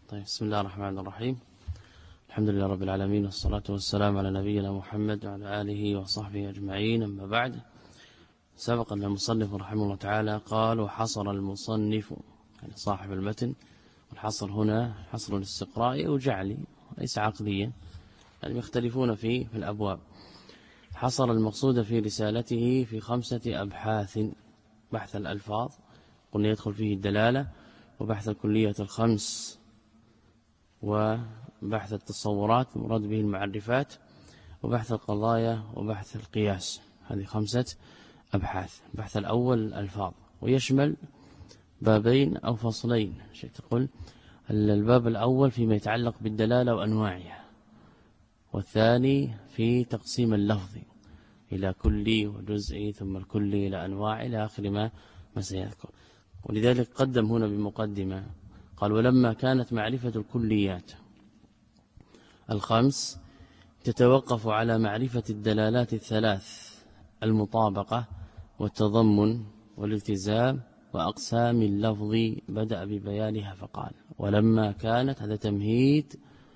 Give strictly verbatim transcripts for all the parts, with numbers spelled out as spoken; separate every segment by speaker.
Speaker 1: طيب، بسم الله الرحمن الرحيم. الحمد لله رب العالمين، والصلاة والسلام على نبينا محمد وعلى آله وصحبه أجمعين. أما بعد، سبق أن المصنف رحمه الله تعالى قال: وحصر المصنف، يعني صاحب المتن، والحصر هنا حصر الاستقرائي أو جعلي ليس عقليا، يعني يختلفون في في الأبواب. حصر المقصود في رسالته في خمسة أبحاث: بحث الألفاظ، قلنا يدخل فيه الدلالة، وبحث الكلية الخمس، وبحث التصورات المراد به المعرفات، وبحث القضايا، وبحث القياس. هذه خمسة أبحاث. البحث الأول الألفاظ، ويشمل بابين أو فصلين. شيء تقول الباب الأول فيما يتعلق بالدلالة وأنواعها، والثاني في تقسيم اللفظ إلى كلي وجزئي، ثم الكلي إلى أنواع إلى آخر ما ما سيذكر. ولذلك قدم هنا بمقدمة قال: ولما كانت معرفة الكليات الخمس تتوقف على معرفة الدلالات الثلاث: المطابقة والتضمن والالتزام وأقسام اللفظ، بدأ ببيانها فقال: ولما كانت، هذا تمهيد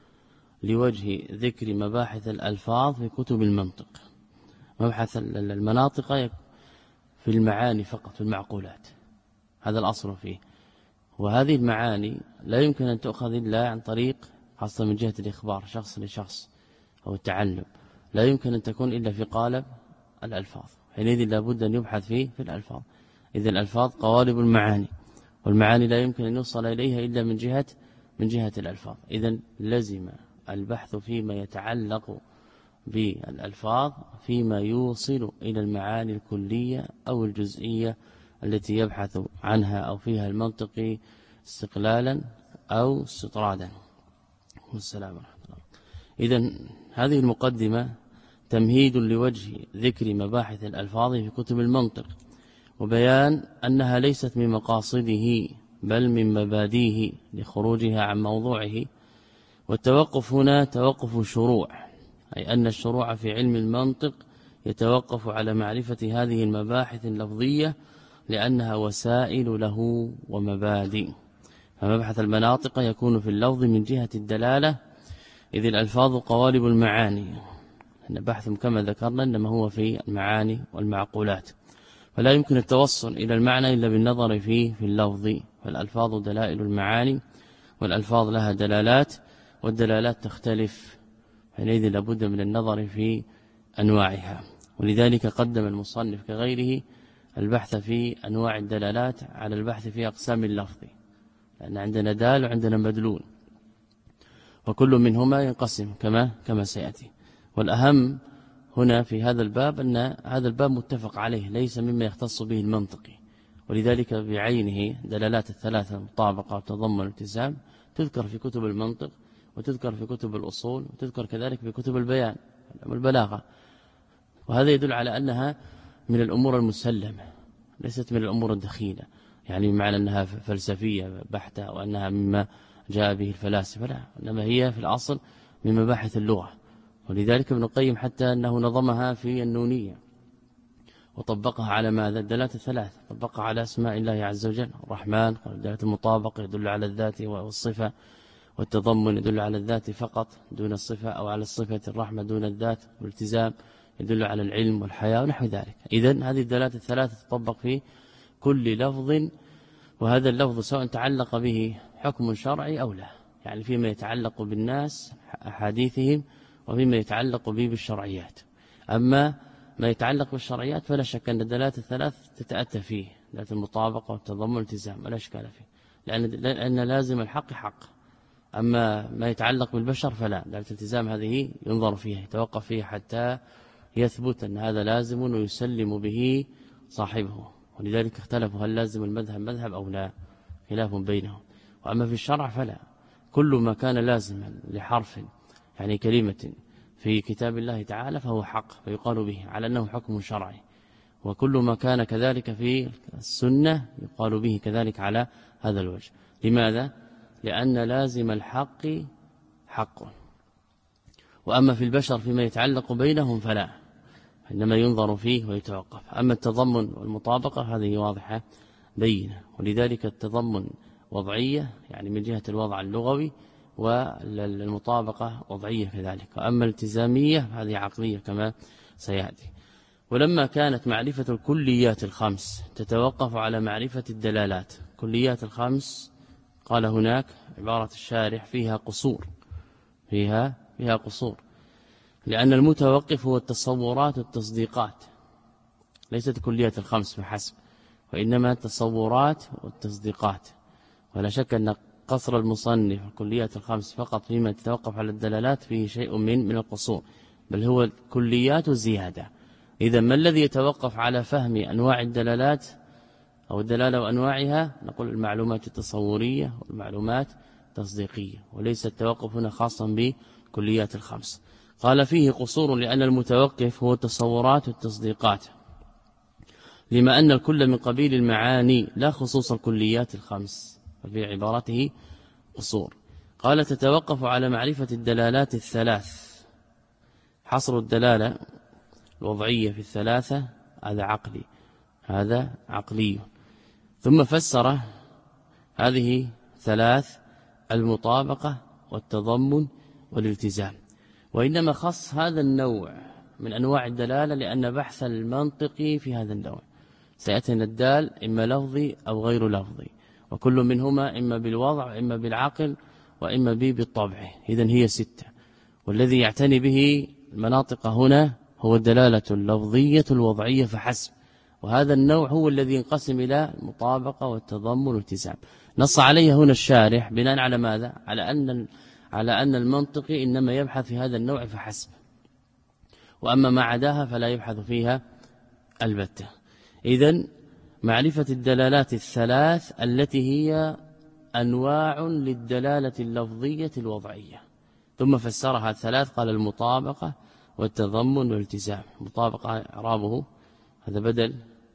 Speaker 1: لوجه ذكر مباحث الألفاظ في كتب المنطق. مبحث المناطق في المعاني فقط، في المعقولات، هذا الأصل فيه. وهذه المعاني لا يمكن أن تؤخذ إلا عن طريق، خاصة من جهة الإخبار شخص لشخص أو التعلم، لا يمكن أن تكون إلا في قالب الألفاظ. حينئذ لابد أن يبحث فيه في الألفاظ. إذن الألفاظ قوالب المعاني، والمعاني لا يمكن أن يوصل إليها إلا من جهة من جهة الألفاظ. إذن لزم البحث فيما يتعلق بالألفاظ فيما يوصل إلى المعاني الكلية أو الجزئية التي يبحث عنها أو فيها المنطقي استقلالا أو استطرادا. والسلام عليكم. إذن هذه المقدمة تمهيد لوجه ذكر مباحث الألفاظ في كتب المنطق، وبيان أنها ليست من مقاصده بل من مبادئه لخروجها عن موضوعه. والتوقف هنا توقف شروع، أي أن الشروع في علم المنطق يتوقف على معرفة هذه المباحث اللفظية، لأنها وسائل له ومبادئ. فمبحث المناطق يكون في اللفظ من جهة الدلالة، إذ الألفاظ قوالب المعاني. أن بحث كما ذكرنا إنما هو في المعاني والمعقولات، فلا يمكن التوصل إلى المعنى إلا بالنظر فيه في اللفظ. فالألفاظ دلائل المعاني، والألفاظ لها دلالات، والدلالات تختلف، حينئذ لابد من النظر في أنواعها. ولذلك قدم المصنف كغيره البحث في أنواع الدلالات على البحث في أقسام اللفظ، لأن عندنا دال وعندنا مدلول، وكل منهما ينقسم كما كما سيأتي. والأهم هنا في هذا الباب أن هذا الباب متفق عليه، ليس مما يختص به المنطقي، ولذلك بعينه دلالات الثلاثة: المطابقة والتضمن والالتزام، تذكر في كتب المنطق، وتذكر في كتب الأصول، وتذكر كذلك في كتب البيان والبلاغة. وهذا يدل على أنها من الأمور المسلمة، ليست من الأمور الدخيلة، يعني بمعنى أنها فلسفية بحتة وأنها مما جاء به الفلاسفة، لا، إنما هي في الأصل من مباحث اللغة. ولذلك ابن القيم حتى أنه نظمها في النونية وطبقها على ماذا؟ الدلالات الثلاث، طبقها على أسماء الله عز وجل. الرحمن دلالة المطابقة يدل على الذات والصفة، والتضمن يدل على الذات فقط دون الصفة، أو على الصفة الرحمة دون الذات، والالتزام يدل على العلم والحياة ونحو ذلك. إذن هذه الدلالات الثلاثة تطبق في كل لفظ، وهذا اللفظ سواء تعلق به حكم شرعي أو لا، يعني فيما يتعلق بالناس أحاديثهم، وفيما يتعلق به بالشرعيات. أما ما يتعلق بالشرعيات فلا شك أن الدلالات الثلاث تتأتى فيه، دلالة المطابقة والتضمن والالتزام، ولا إشكال فيه، لأن لأن لازم الحق حق. أما ما يتعلق بالبشر فلا، دلالة الالتزام هذه ينظر فيها، يتوقف فيها حتى يثبت أن هذا لازم ويسلم به صاحبه. ولذلك اختلفوا هل لازم المذهب مذهب أو لا، خلاف بينهم. وأما في الشرع فلا، كل ما كان لازما لحرف، يعني كلمة في كتاب الله تعالى، فهو حق فيقال به على أنه حكم شرعي، وكل ما كان كذلك في السنة يقال به كذلك على هذا الوجه. لماذا؟ لأن لازم الحق حق. وأما في البشر فيما يتعلق بينهم فلا، إنما ينظر فيه ويتوقف. أما التضمن والمطابقة هذه واضحة بينة، ولذلك التضمن وضعية يعني من جهة الوضع اللغوي، والمطابقة وضعية كذلك. وأما الالتزامية هذه عقلية كما سيأتي. ولما كانت معرفة الكليات الخمس تتوقف على معرفة الدلالات، كليات الخمس قال هناك عبارة الشارح فيها قصور، فيها فيها قصور، لأن المتوقف هو التصورات والتصديقات، ليست كليات الخمس فحسب، وإنما التصورات والتصديقات. ولا شك أن قصر المصنف الكليات الخمس فقط فيما تتوقف على الدلالات فيه شيء من من القصور، بل هو كليات الزيادة. إذا ما الذي يتوقف على فهم أنواع الدلالات أو الدلالة وأنواعها؟ نقول المعلومات التصورية والمعلومات التصديقية، وليس التوقف هنا خاصا بكليات الخمس. قال فيه قصور لأن المتوقف هو التصورات والتصديقات، لما أن الكل من قبيل المعاني لا خصوص الكليات الخمس، وفي عبارته قصور. قال تتوقف على معرفة الدلالات الثلاث، حصر الدلالة الوضعية في الثلاثة هذا عقلي، هذا عقلي. ثم فسر هذه ثلاث المطابقة والتضمن والالتزام، وإنما خص هذا النوع من أنواع الدلالة لأن بحث المنطق في هذا النوع سيأتينا الدال إما لفظي أو غير لفظي، وكل منهما إما بالوضع وإما بالعقل وإما به بالطبع. إذن هي ستة، والذي يعتني به المناطق هنا هو الدلالة اللفظية الوضعية فحسب، وهذا النوع هو الذي ينقسم إلى المطابقة والتضمن والالتزام. نص عليه هنا الشارح بناء على ماذا؟ على أن على أن المنطق إنما يبحث في هذا النوع فحسب، وأما ما عداها فلا يبحث فيها البتة. إذن معرفة الدلالات الثلاث التي هي أنواع للدلالة اللفظية الوضعية، ثم فسرها الثلاث قال المطابقة والتضمن والالتزام. مطابقة إعرابه هذا بدل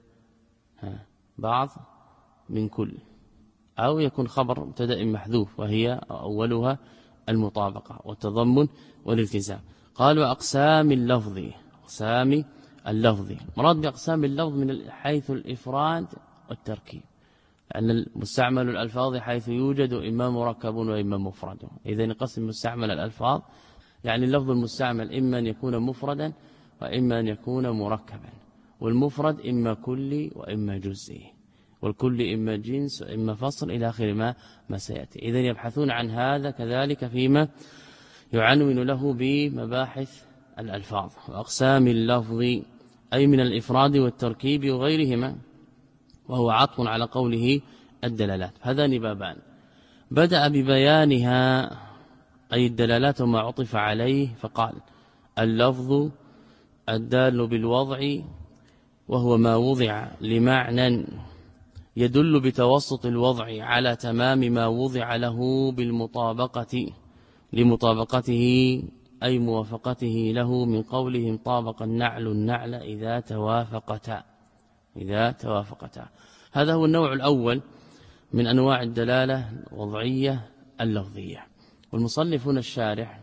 Speaker 1: بعض من كل، أو يكون خبر مبتدأ محذوف وهي أولها المطابقة، والتضمن والالتزام. قال وأقسام اللفظ، أقسام اللفظ مراد بأقسام اللفظ من حيث الإفراد والتركيب، لأن المستعمل الألفاظ حيث يوجد إما مركب وإما مفرد. إذا نقسم مستعمل الألفاظ يعني اللفظ المستعمل إما أن يكون مفردا وإما أن يكون مركبا، والمفرد إما كلي وإما جزئي، والكل إما جنس وإما فصل إلى آخر ما ما سيأتي. إذن يبحثون عن هذا كذلك فيما يعنون له بمباحث الألفاظ. وأقسام اللفظ أي من الإفراد والتركيب وغيرهما، وهو عطف على قوله الدلالات. هذان بابان، بدأ ببيانها أي الدلالات وما عطف عليه، فقال اللفظ الدال بالوضع وهو ما وضع لمعنى يدل بتوسط الوضع على تمام ما وضع له بالمطابقة لمطابقته أي موافقته له، من قولهم طابق النعل النعل إذا توافقتا، إذا توافقتا. هذا هو النوع الأول من أنواع الدلالة الوضعية اللفظية. والمصنف هنا الشارح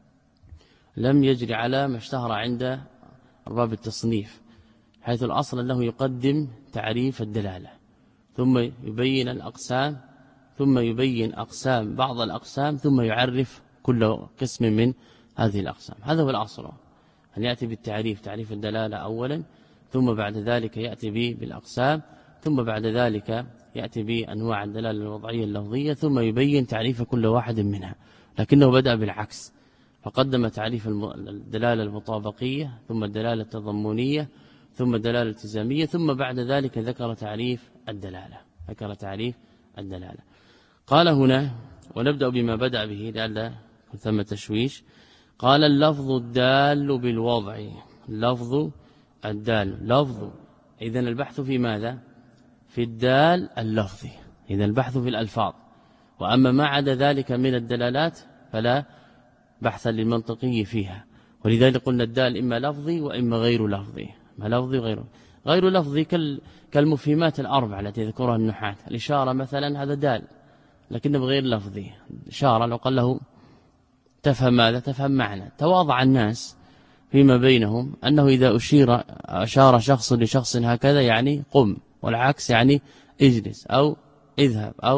Speaker 1: لم يجري على ما اشتهر عند أرباب التصنيف، حيث الأصل أنه يقدم تعريف الدلالة ثم يبين الأقسام ثم يبين أقسام بعض الأقسام ثم يعرف كل قسم من هذه الأقسام. هذا هو الأصل، أن يأتي بالتعريف تعريف الدلالة أولا، ثم بعد ذلك يأتي به بالأقسام، ثم بعد ذلك يأتي بأنواع الدلالة الوضعية اللفظية، ثم يبين تعريف كل واحد منها. لكنه بدأ بالعكس، فقدم تعريف الدلالة المطابقية ثم الدلالة التضمنية ثم الدلالة الالتزامية، ثم بعد ذلك ذكر تعريف الدلالة ذكر تعريف الدلالة. قال هنا ونبدأ بما بدأ به لأن ثم تشويش. قال اللفظ الدال بالوضع، اللفظ الدال لفظ، إذن البحث في ماذا؟ في الدال اللفظي، إذن البحث في الألفاظ. وأما ما عدا ذلك من الدلالات فلا بحث للمنطقي فيها، ولذلك قلنا الدال إما لفظي وإما غير لفظي، ما لفظي غير غير لفظي كالمفهمات الأربع التي ذكرها النحاة. الإشارة مثلا هذا دال لكنه غير لفظي، إشارة لو قال له تفهم ماذا؟ تفهم معنى. تواضع الناس فيما بينهم أنه إذا أشير أشار شخص لشخص هكذا يعني قم، والعكس يعني اجلس أو اذهب أو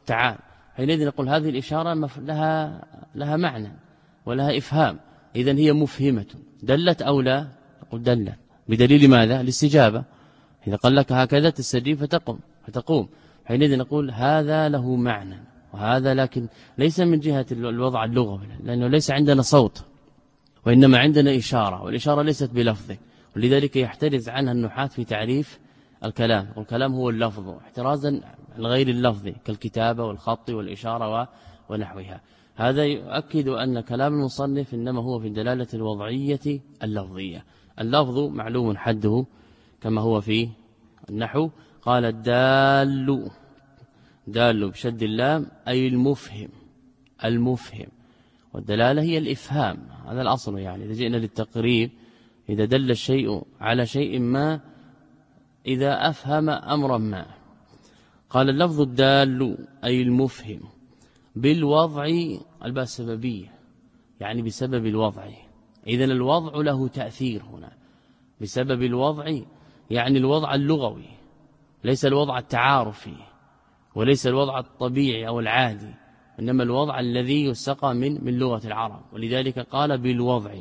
Speaker 1: تعال، حينئذ نقول هذه الإشارة لها لها معنى ولها إفهام، إذن هي مفهمة. دلت أو لا؟ نقول دلت، بدليل ماذا؟ الاستجابة. إذا قال لك هكذا تستجيب فتقوم فتقوم حينئذ نقول هذا له معنى، وهذا لكن ليس من جهة الوضع اللغوي، لأنه ليس عندنا صوت وإنما عندنا إشارة، والإشارة ليست بلفظ، ولذلك يحترز عنها النحاة في تعريف الكلام. والكلام هو اللفظ احترازا عن غير اللفظ كالكتابة والخط والإشارة ونحوها. هذا يؤكد أن كلام المصنف إنما هو في الدلالة الوضعية اللفظية. اللفظ معلوم حده كما هو في النحو، قال الدال، دال بشد اللام أي المفهم، المفهم، والدلالة هي الإفهام، هذا الأصل. يعني إذا جئنا للتقريب، إذا دل الشيء على شيء ما، إذا أفهم أمرا ما. قال اللفظ الدال أي المفهم بالوضع، الباء السببية يعني بسبب الوضع، إذن الوضع له تأثير هنا بسبب الوضع، يعني الوضع اللغوي، ليس الوضع التعارفي وليس الوضع الطبيعي أو العادي، إنما الوضع الذي يستقى من من لغة العرب، ولذلك قال بالوضع.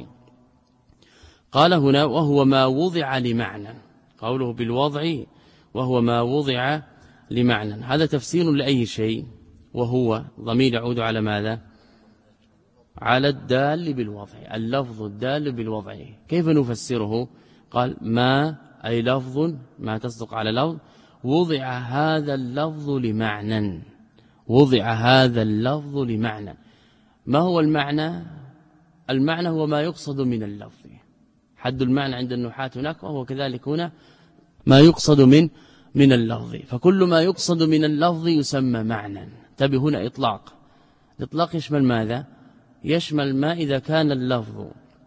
Speaker 1: قال هنا وهو ما وضع لمعنى، قوله بالوضع وهو ما وضع لمعنى، هذا تفسير لأي شيء، وهو ضمير يعود على ماذا؟ على الدال بالوضع، اللفظ الدال بالوضع. كيف نفسره؟ قال ما أي لفظ، ما تصدق على لفظ، وضع هذا اللفظ لمعنى، وضع هذا اللفظ لمعنى. ما هو المعنى؟ المعنى هو ما يقصد من اللفظ، حد المعنى عند النحاة هناك، وهو كذلك هنا ما يقصد من من اللفظ. فكل ما يقصد من اللفظ يسمى معنى. تبي هنا إطلاق، الإطلاق يشمل ماذا؟ يشمل ما إذا كان اللفظ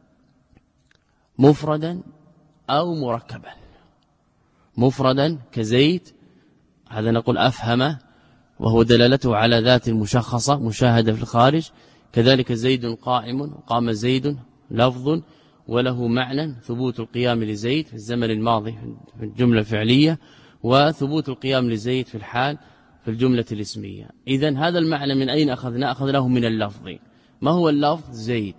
Speaker 1: مفردا أو مركبا. مفردا كزيد، هذا نقول أفهم، وهو دلالته على ذات مشخصة مشاهدة في الخارج. كذلك زيد قائم، قام زيد لفظ وله معنى، ثبوت القيام لزيد في الزمن الماضي في الجملة الفعلية، وثبوت القيام لزيد في الحال في الجملة الاسمية. إذن هذا المعنى من أين أخذنا؟ أخذناه من اللفظ. ما هو اللفظ؟ زيد،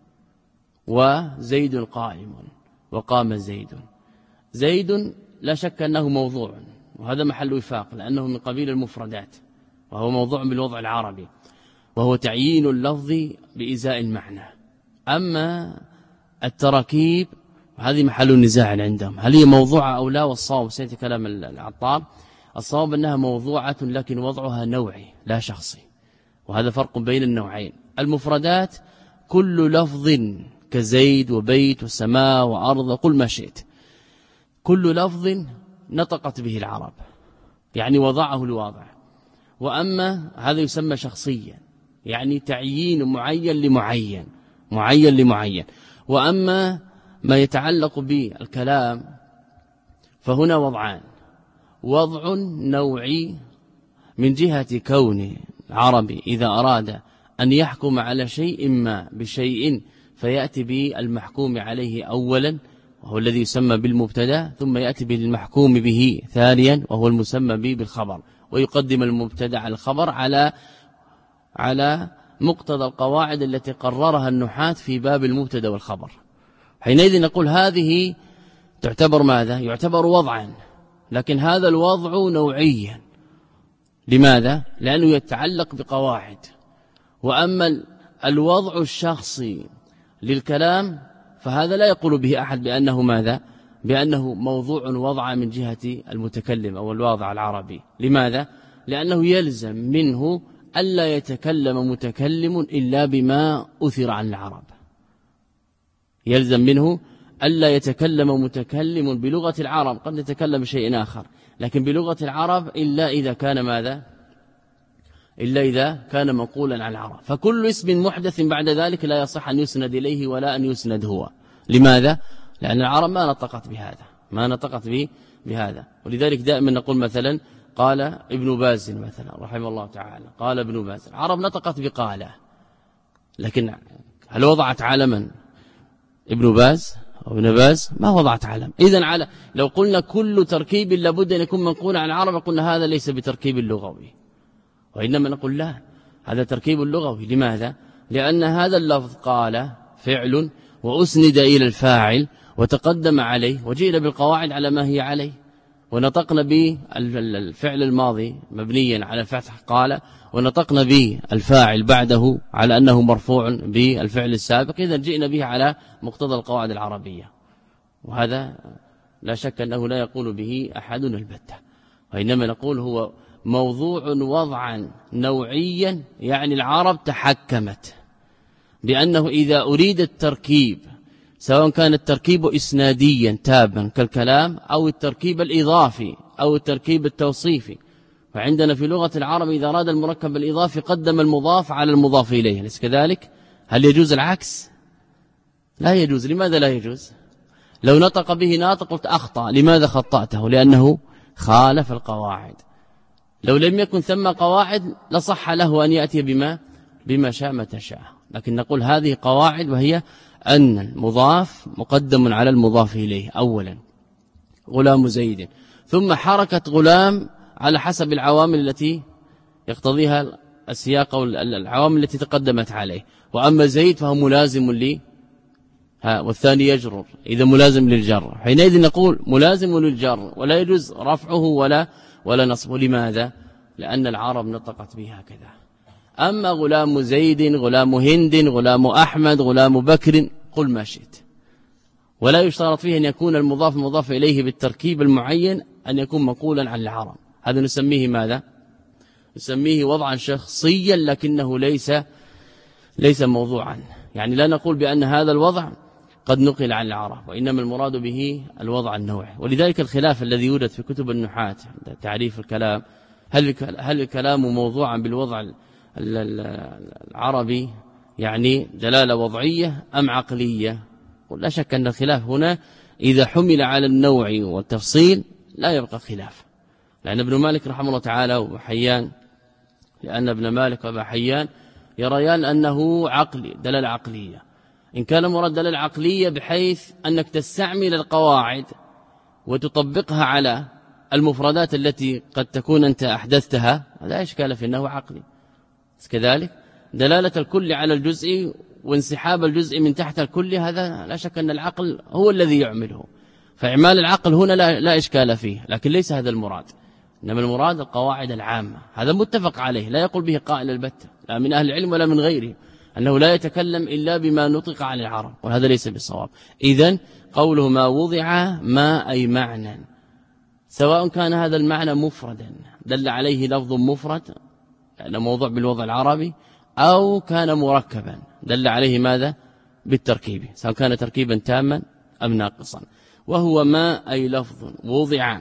Speaker 1: وزيد قائم، وقام زيد. زيد لا شك أنه موضوع، وهذا محل وفاق، لأنه من قبيل المفردات، وهو موضوع بالوضع العربي، وهو تعيين اللفظ بإزاء المعنى. أما التراكيب هذه محل النزاع عندهم، هل هي موضوعة أو لا؟ والصواب سيأتي كلام العطار، الصواب أنها موضوعة لكن وضعها نوعي لا شخصي، وهذا فرق بين النوعين. المفردات كل لفظ كزيد وبيت وسماء وأرض وقل ما شئت، كل لفظ نطقت به العرب، يعني وضعه الواضع. وأما هذا يسمى شخصيا، يعني تعيين معين لمعين، معين لمعين. وأما ما يتعلق بالكلام فهنا وضعان، وضع نوعي من جهة كون العربي إذا أراد أن يحكم على شيء ما بشيء فيأتي بالمحكوم عليه أولا، وهو الذي يسمى بالمبتدا، ثم يأتي بالمحكوم به ثانيا، وهو المسمى به بالخبر، ويقدم المبتدا على الخبر على على مقتضى القواعد التي قررها النحاة في باب المبتدا والخبر. حينئذ نقول هذه تعتبر ماذا؟ يعتبر وضعا، لكن هذا الوضع نوعيا. لماذا؟ لأنه يتعلق بقواعد. وأما الوضع الشخصي للكلام فهذا لا يقول به أحد بأنه ماذا؟ بأنه موضوع وضع من جهة المتكلم أو الواضع العربي. لماذا؟ لأنه يلزم منه ألا يتكلم متكلم إلا بما أثر عن العرب، يلزم منه ألا يتكلم متكلم بلغة العرب، قد يتكلم بشيء آخر لكن بلغة العرب إلا إذا كان ماذا؟ إلا إذا كان منقولا عن العرب. فكل اسم محدث بعد ذلك لا يصح أن يسند إليه ولا أن يسند هو. لماذا؟ لأن العرب ما نطقت بهذا، ما نطقت به بهذا. ولذلك دائما نقول مثلا قال ابن باز مثلا رحمه الله تعالى، قال ابن باز، العرب نطقت بقاله، لكن هل وضعت علما ابن باز أو ابن باز؟ ما وضعت علم. إذن على لو قلنا كل تركيب لابد أن يكون منقولا عن العرب قلنا هذا ليس بتركيب لغوي، وإنما نقول لا، هذا تركيب اللغوي. لماذا؟ لأن هذا اللفظ قال فعل وأسند إلى الفاعل وتقدم عليه وجئنا بالقواعد على ما هي عليه، ونطقنا بالفعل الماضي مبنيا على الفتح قال، ونطقنا بالفاعل بعده على أنه مرفوع بالفعل السابق، إذا جئنا به على مقتضى القواعد العربية. وهذا لا شك أنه لا يقول به أحد البتة، وإنما نقول هو موضوع وضعا نوعيا، يعني العرب تحكمت بأنه إذا أريد التركيب، سواء كان التركيب إسناديا تابا كالكلام أو التركيب الإضافي أو التركيب التوصيفي، فعندنا في لغة العرب إذا أراد المركب الإضافي قدم المضاف على المضاف إليه، أليس كذلك؟ هل يجوز العكس؟ لا يجوز. لماذا لا يجوز؟ لو نطق به ناطق قلت أخطأ، لماذا خطأته؟ لأنه خالف القواعد. لو لم يكن ثم قواعد لصح له أن يأتي بما بما شاء متى شاء، لكن نقول هذه قواعد، وهي أن المضاف مقدم على المضاف إليه أولا، غلام زيد، ثم حركة غلام على حسب العوامل التي يقتضيها السياق والعوامل التي تقدمت عليه، وأما زيد فهو ملازم لي ها، والثاني يجرر، إذا ملازم للجر، حينئذ نقول ملازم للجر ولا يجوز رفعه ولا ولا نصبه. لماذا؟ لأن العرب نطقت به هكذا. أما غلام زيد، غلام هند، غلام أحمد، غلام بكر، قل ما شئت، ولا يشترط فيه أن يكون المضاف المضاف إليه بالتركيب المعين أن يكون مقولا عن العرب. هذا نسميه ماذا؟ نسميه وضعا شخصيا، لكنه ليس ليس موضوعا، يعني لا نقول بأن هذا الوضع قد نقل عن العرب، وإنما المراد به الوضع النوعي. ولذلك الخلاف الذي يوجد في كتب النحاة تعريف الكلام، هل هل الكلام موضوعا بالوضع العربي يعني دلالة وضعية أم عقلية؟ لا شك أن الخلاف هنا إذا حمل على النوع والتفصيل لا يبقى خلاف، لأن ابن مالك رحمه الله تعالى وحيان، لأن ابن مالك وابا حيان يريان أنه عقلي، دلالة عقلية. إن كان مراد دلالة عقلية بحيث أنك تستعمل القواعد وتطبقها على المفردات التي قد تكون أنت أحدثتها، لا إشكال في أنه عقلي. كذلك دلالة الكل على الجزء وانسحاب الجزء من تحت الكل، هذا لا شك أن العقل هو الذي يعمله، فإعمال العقل هنا لا, لا إشكال فيه، لكن ليس هذا المراد، إنما المراد القواعد العامة. هذا متفق عليه، لا يقول به قائل البتة، لا من أهل العلم ولا من غيره، أنه لا يتكلم إلا بما نطق عن العرب، وهذا ليس بالصواب. إذن قوله ما وضع ما أي معنى، سواء كان هذا المعنى مفردا دل عليه لفظ مفرد لأنه موضوع بالوضع العربي، أو كان مركبا دل عليه ماذا؟ بالتركيب، سواء كان تركيبا تاما أم ناقصا. وهو ما أي لفظ وضع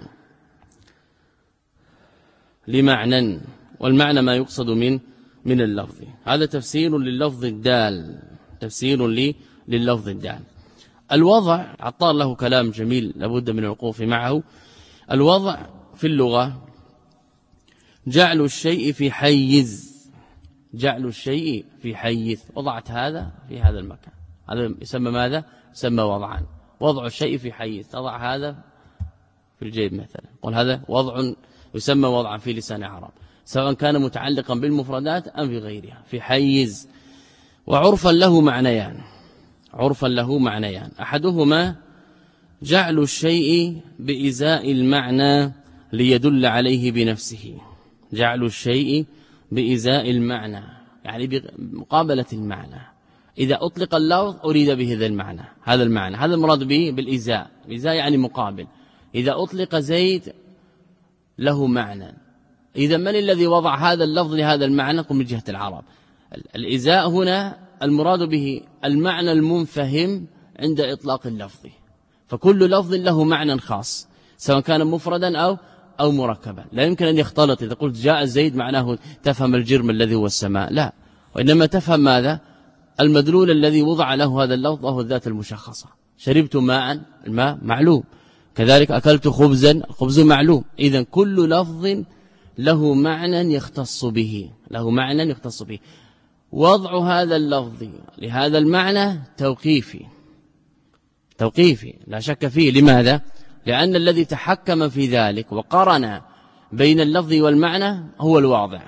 Speaker 1: لمعنى، والمعنى ما يقصد من من اللفظ. هذا تفسير لللفظ الدال، تفسير لي لللفظ الدال. الوضع عطار له كلام جميل لابد من الوقوف معه. الوضع في اللغة جعل الشيء في حيز، جعل الشيء في حيز، وضعت هذا في هذا المكان، هذا يسمى ماذا؟ يسمى وضعا. وضع الشيء في حيز، تضع هذا في الجيب مثلا، قل هذا وضع يسمى وضعا في لسان العرب، سواء كان متعلقا بالمفردات أم في غيرها، في حيز. وعرفا له معنيان، عرفا له معنيان، أحدهما جعل الشيء بإزاء المعنى ليدل عليه بنفسه، جعل الشيء بإزاء المعنى يعني بمقابلة المعنى، إذا أطلق اللفظ أريد به ذا المعنى، هذا المعنى، هذا المراد به بالإزاء، الإزاء يعني مقابل. إذا أطلق زيد له معنى، إذا من الذي وضع هذا اللفظ لهذا المعنى؟ قم من جهة العرب. الإزاء هنا المراد به المعنى المنفهم عند إطلاق اللفظ، فكل لفظ له معنى خاص سواء كان مفردا أو أو مركبا، لا يمكن أن يختلط. إذا قلت جاء زيد معناه تفهم الجرم الذي هو السماء، لا، وإنما تفهم ماذا؟ المدلول الذي وضع له هذا اللفظ وهو الذات المشخصة. شربت ماء، الماء معلوم، كذلك أكلت خبزا، الخبز معلوم. إذن كل لفظ له معنى يختص به، له معنى يختص به. وضع هذا اللفظ لهذا المعنى توقيفي، توقيفي لا شك فيه. لماذا؟ لأن الذي تحكم في ذلك وقرن بين اللفظ والمعنى هو الواضع،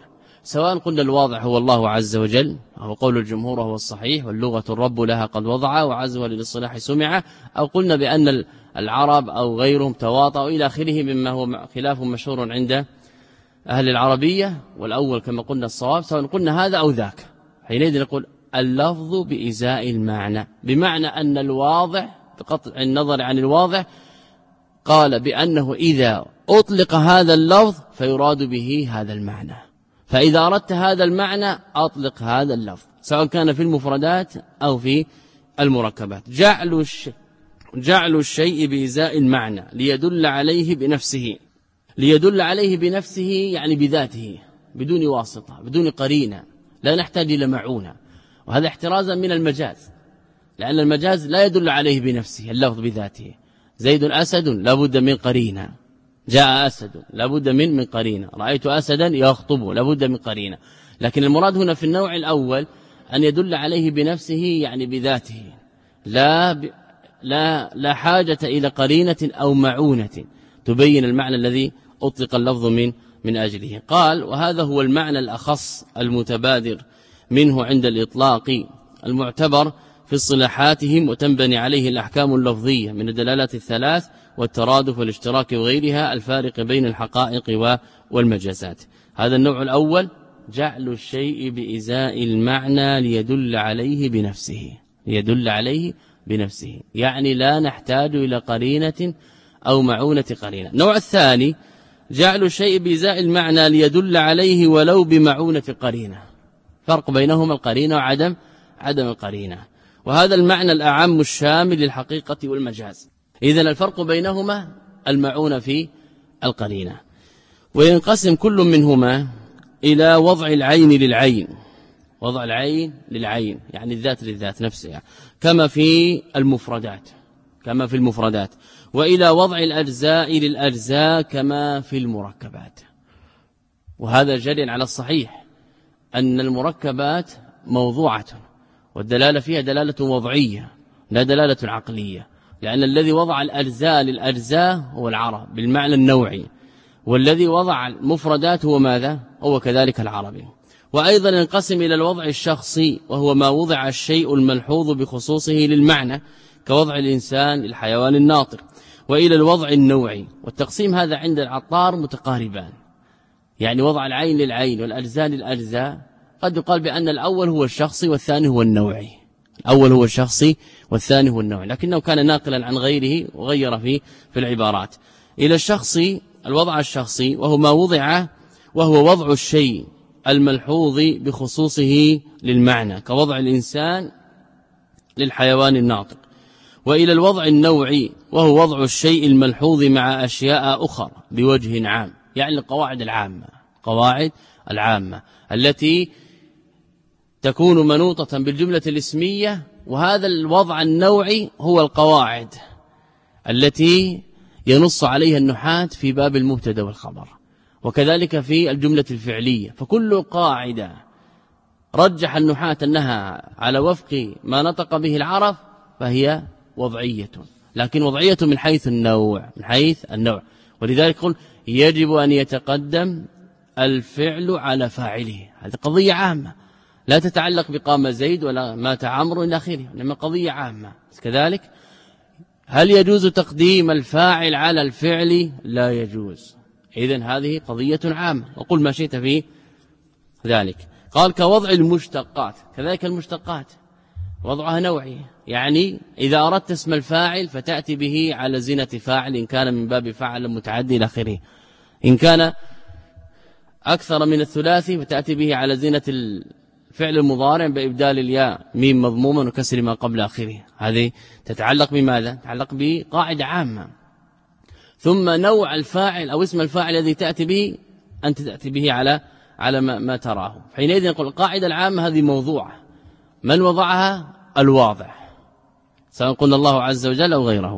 Speaker 1: سواء قلنا الواضح هو الله عز وجل وهو قول الجمهور وهو الصحيح واللغة الرب لها قد وضع وعزوها للاصطلاح سمع، أو قلنا بأن العرب أو غيرهم تواطؤوا إلى آخره مما هو خلاف مشهور عند أهل العربية، والأول كما قلنا الصواب، سواء قلنا هذا أو ذاك. حينئذ نقول اللفظ بإزاء المعنى، بمعنى أن الواضح بقطع النظر عن الواضح قال بأنه إذا أطلق هذا اللفظ فيراد به هذا المعنى، فإذا أردت هذا المعنى أطلق هذا اللفظ، سواء كان في المفردات أو في المركبات. جعل الشيء جعل الشيء بإزاء المعنى ليدل عليه بنفسه، ليدل عليه بنفسه يعني بذاته، بدون واسطة، بدون قرينة، لا نحتاج إلى معونة، وهذا احترازا من المجاز، لأن المجاز لا يدل عليه بنفسه اللفظ بذاته. زيد أسد لا بد من قرينة، جاء أسد لا بد من من قرينة، رأيت أسدا يخطب لا بد من قرينة. لكن المراد هنا في النوع الأول أن يدل عليه بنفسه يعني بذاته، لا ب... لا لا حاجة إلى قرينة أو معونة تبين المعنى الذي أطلق اللفظ من من أجله. قال وهذا هو المعنى الأخص المتبادر منه عند الإطلاق المعتبر في اصطلاحاتهم، وتنبني عليه الأحكام اللفظية من الدلالات الثلاث والترادف والاشتراك وغيرها الفارق بين الحقائق والمجازات. هذا النوع الأول جعل الشيء بإزاء المعنى ليدل عليه بنفسه، ليدل عليه بنفسه، يعني لا نحتاج إلى قرينة أو معونة قرينة. النوع الثاني جعل الشيء بإزاء المعنى ليدل عليه ولو بمعونة قرينة، فرق بينهما القرينة وعدم عدم القرينة، وهذا المعنى الأعم الشامل للحقيقة والمجاز. إذن الفرق بينهما المعونة في القرينة. وينقسم كل منهما إلى وضع العين للعين، وضع العين للعين يعني الذات للذات نفسها كما في المفردات، كما في المفردات، وإلى وضع الأجزاء للأجزاء كما في المركبات. وهذا جري على الصحيح أن المركبات موضوعة والدلالة فيها دلالة وضعية لا دلالة عقلية، لأن الذي وضع الأجزاء للأجزاء هو العرب بالمعنى النوعي، والذي وضع المفردات هو ماذا؟ هو كذلك العربي. وأيضا ينقسم إلى الوضع الشخصي وهو ما وضع الشيء الملحوظ بخصوصه للمعنى كوضع الإنسان للحيوان الناطق، وإلى الوضع النوعي. والتقسيم هذا عند العطار متقاربان، يعني وضع العين للعين والأجزاء للأجزاء قد يقال بأن الأول هو الشخصي والثاني هو النوعي، الأول هو الشخصي والثاني هو النوعي، لكنه كان ناقلا عن غيره وغير فيه في العبارات. إلى الشخصي الوضع الشخصي وهو ما وضع وهو وضع الشيء الملحوظ بخصوصه للمعنى كوضع الإنسان للحيوان الناطق. وإلى الوضع النوعي وهو وضع الشيء الملحوظ مع أشياء أخرى بوجه عام، يعني القواعد العامة، قواعد العامة التي تكون منوطة بالجملة الاسمية. وهذا الوضع النوعي هو القواعد التي ينص عليها النحاة في باب المبتدا والخبر، وكذلك في الجملة الفعلية. فكل قاعدة رجح النحاة أنها على وفق ما نطق به العرب فهي وضعية، لكن وضعية من حيث النوع، من حيث النوع. ولذلك قل يجب أن يتقدم الفعل على فاعله، هذه قضية عامة لا تتعلق بقام زيد ولا مات عمرو إلى آخره، إنما قضية عامة. كذلك هل يجوز تقديم الفاعل على الفعل؟ لا يجوز. إذن هذه قضية عامة، وقل ما شئت في ذلك. قال كوضع المشتقات، كذلك المشتقات وضعها نوعي، يعني إذا أردت اسم الفاعل فتأتي به على زينة فاعل إن كان من باب فعل متعدي إلى آخره، إن كان أكثر من الثلاثي فتأتي به على زينة الفعل المضارع بإبدال الياء ميم مضموما وكسر ما قبل آخره. هذه تتعلق بماذا؟ تتعلق بقاعدة عامة. ثم نوع الفاعل أو اسم الفاعل الذي تأتي به أنت تأتي به على على ما, ما تراه. حينئذ نقول القاعدة العامة هذه موضوعة، من وضعها؟ الواضح، سواء قلنا الله عز وجل أو غيره.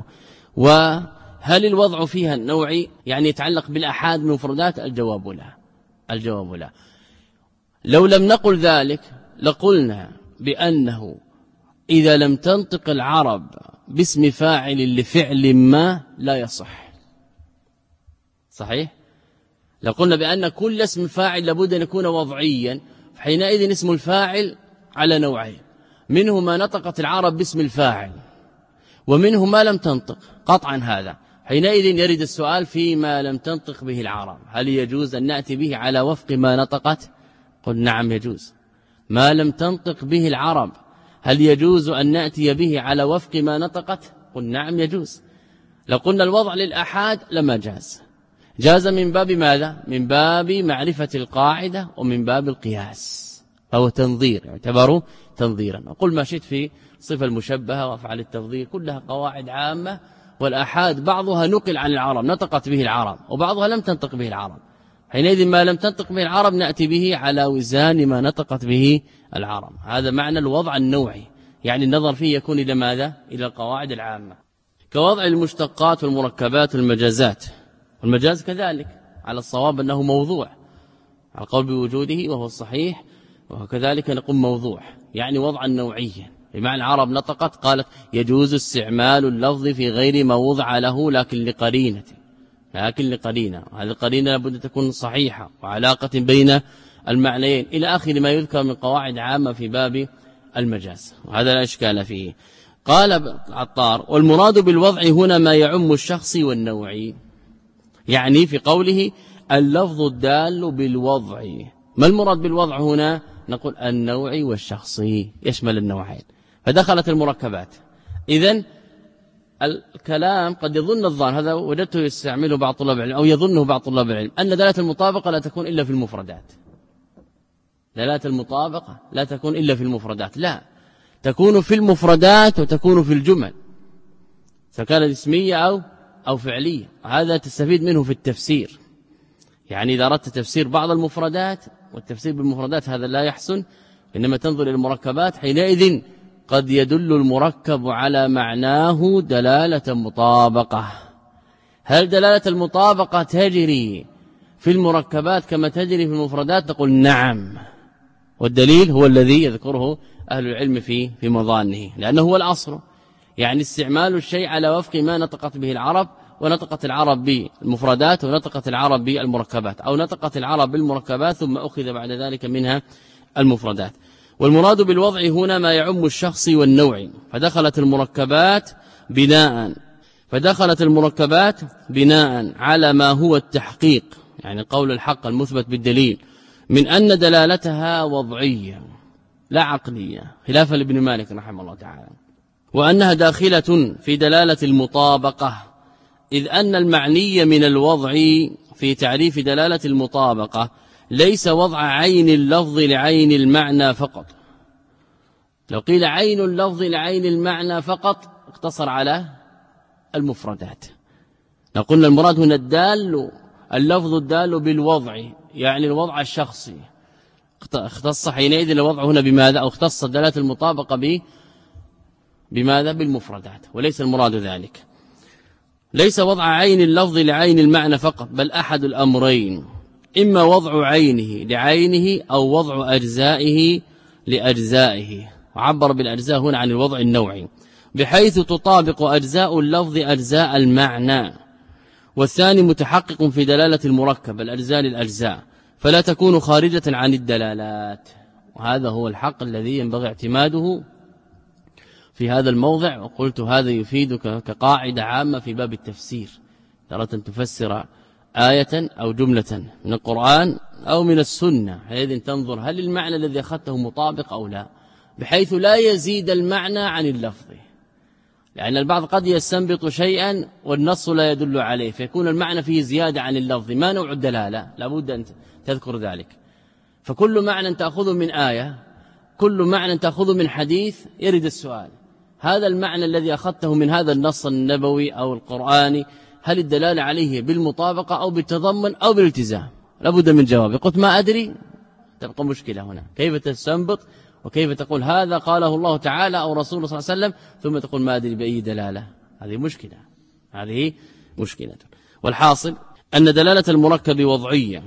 Speaker 1: وهل الوضع فيها النوعي يعني يتعلق بالأحاد من مفردات؟ الجواب لا، الجواب لا. لو لم نقل ذلك لقلنا بأنه إذا لم تنطق العرب باسم فاعل لفعل ما لا يصح. صحيح؟ لو قلنا بأن كل اسم فاعل لابد أن يكون وضعيا، حينئذ اسم الفاعل على نوعين، منه ما نطقت العرب باسم الفاعل ومنه ما لم تنطق قطعا. هذا حينئذ يرد السؤال فيما لم تنطق به العرب، هل يجوز أن نأتي به على وفق ما نطقت؟ قل نعم يجوز. ما لم تنطق به العرب هل يجوز أن نأتي به على وفق ما نطقت؟ قل نعم يجوز. لو قلنا الوضع للأحاد لما جاز، جاز من باب ماذا؟ من باب معرفة القاعدة ومن باب القياس، فهو تنظير، يعتبر تنظيرا. وقل ما شئت في صفة المشبهة وافعل التفضيل، كلها قواعد عامة، والأحاد بعضها نقل عن العرب نطقت به العرب وبعضها لم تنطق به العرب، حينئذ ما لم تنطق به العرب نأتي به على وزان ما نطقت به العرب. هذا معنى الوضع النوعي، يعني النظر فيه يكون إلى ماذا؟ إلى القواعد العامة، كوضع المشتقات والمركبات والمجازات. والمجاز كذلك على الصواب أنه موضوع، على القول بوجوده وهو الصحيح، وكذلك نقول موضوع، يعني وضعا نوعيا، بمعنى العرب نطقت قالت يجوز استعمال اللفظ في غير ما وضع له لكن لقرينة، لكن لقرينة، هذه القرينة لابد تكون صحيحة وعلاقة بين المعنيين إلى آخر ما يذكر من قواعد عامة في باب المجاز، وهذا لا إشكال فيه. قال عطار: والمراد بالوضع هنا ما يعم الشخص والنوعي، يعني في قوله اللفظ الدال بالوضع، ما المراد بالوضع هنا؟ نقول النوعي والشخصي، يشمل النوعين، فدخلت المركبات. إذن الكلام قد يظن الظان، هذا وجدته يستعمله بعض طلاب العلم أو يظنه بعض طلاب العلم، أن دلالة المطابقة لا تكون إلا في المفردات. دلالة المطابقة لا تكون إلا في المفردات، لا، تكون في المفردات وتكون في الجمل، فكانت اسمية أو أو فعلية. هذا تستفيد منه في التفسير، يعني إذا أردت تفسير بعض المفردات، والتفسير بالمفردات هذا لا يحسن، إنما تنظر إلى المركبات، حينئذ قد يدل المركب على معناه دلالة مطابقة. هل دلالة المطابقة تجري في المركبات كما تجري في المفردات؟ تقول نعم، والدليل هو الذي يذكره أهل العلم في في مظانه، لأنه هو الأصل، يعني استعمال الشيء على وفق ما نطقت به العرب، ونطقت العرب بالمفردات ونطقت العرب بالمركبات، أو نطقت العرب بالمركبات ثم أخذ بعد ذلك منها المفردات. والمراد بالوضع هنا ما يعم الشخص والنوع، فدخلت المركبات بناء فدخلت المركبات بناء على ما هو التحقيق، يعني قول الحق المثبت بالدليل، من أن دلالتها وضعية لا عقلية، خلافا لابن مالك رحمه الله تعالى، وأنها داخلة في دلالة المطابقة، إذ أن المعني من الوضع في تعريف دلالة المطابقة ليس وضع عين اللفظ لعين المعنى فقط. لو قيل عين اللفظ لعين المعنى فقط اقتصر على المفردات. لو قلنا المراد هنا الدال، اللفظ الدال بالوضع، يعني الوضع الشخصي، اختص حينئذ الوضع هنا بماذا؟ أو اختص دلالة المطابقة ب بماذا؟ بالمفردات، وليس المراد ذلك. ليس وضع عين اللفظ لعين المعنى فقط، بل أحد الأمرين، إما وضع عينه لعينه أو وضع أجزائه لأجزائه، وعبر بالأجزاء هنا عن الوضع النوعي، بحيث تطابق أجزاء اللفظ أجزاء المعنى، والثاني متحقق في دلالة المركب الأجزاء للأجزاء، فلا تكون خارجة عن الدلالات. وهذا هو الحق الذي ينبغي اعتماده في هذا الموضع، وقلت هذا يفيدك كقاعدة عامة في باب التفسير. أردت أن تفسر آية أو جملة من القرآن أو من السنة، حينئذ تنظر هل المعنى الذي أخذته مطابق أو لا، بحيث لا يزيد المعنى عن اللفظ، لأن البعض قد يستنبط شيئا والنص لا يدل عليه، فيكون المعنى فيه زيادة عن اللفظ. ما نوع الدلالة؟ لابد أن تذكر ذلك. فكل معنى تأخذه من آية، كل معنى تأخذه من حديث، يرد السؤال هذا المعنى الذي أخذته من هذا النص النبوي أو القرآني، هل الدلالة عليه بالمطابقة أو بالتضمن أو بالالتزام؟ لابد من جواب. قلت ما أدري، تبقى مشكلة هنا، كيف تستنبط وكيف تقول هذا قاله الله تعالى أو رسوله صلى الله عليه وسلم ثم تقول ما أدري بأي دلالة؟ هذه مشكلة، هذه مشكلة. والحاصل أن دلالة المركب وضعية،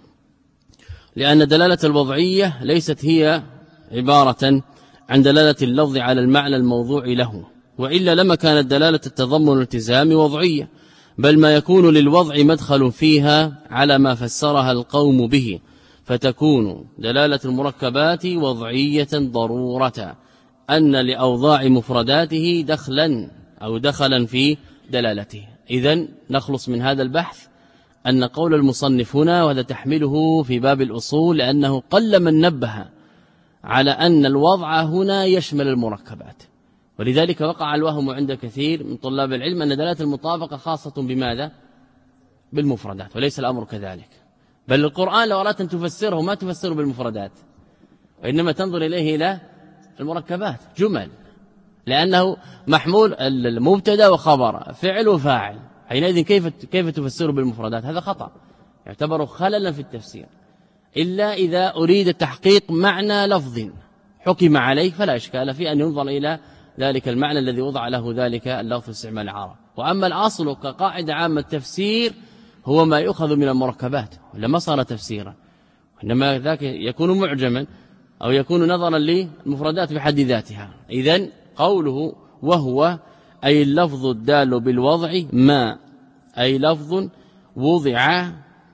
Speaker 1: لأن دلالة الوضعية ليست هي عبارة عن دلالة اللفظ على المعنى الموضوع له، وإلا لما كانت دلالة التضمن والالتزام وضعية، بل ما يكون للوضع مدخل فيها على ما فسرها القوم به، فتكون دلالة المركبات وضعية ضرورة أن لأوضاع مفرداته دخلا أو دخلا في دلالته. إذن نخلص من هذا البحث أن قول المصنف هنا، وهذا تحمله في باب الأصول، لأنه قل من نبه على أن الوضع هنا يشمل المركبات، ولذلك وقع الوهم عند كثير من طلاب العلم أن دلالة المطابقة خاصة بماذا؟ بالمفردات، وليس الأمر كذلك، بل القرآن لو أردت أن تفسره ما تفسره بالمفردات، وإنما تنظر إليه إلى المركبات جمل، لأنه محمول المبتدا وخبر فعل وفاعل، حينئذ كيف كيف تفسره بالمفردات؟ هذا خطأ، يعتبر خللا في التفسير، إلا إذا أريد تحقيق معنى لفظ حكم عليه فلا إشكال في أن ينظر إلى ذلك المعنى الذي وضع له ذلك اللفظ استعمال العرب. وأما الأصل كقاعدة عامة التفسير هو ما يؤخذ من المركبات، لما صار تفسيرا، إنما ذاك يكون معجما أو يكون نظرا للمفردات بحد ذاتها. إذن قوله وهو أي اللفظ الدال بالوضع، ما أي لفظ وضع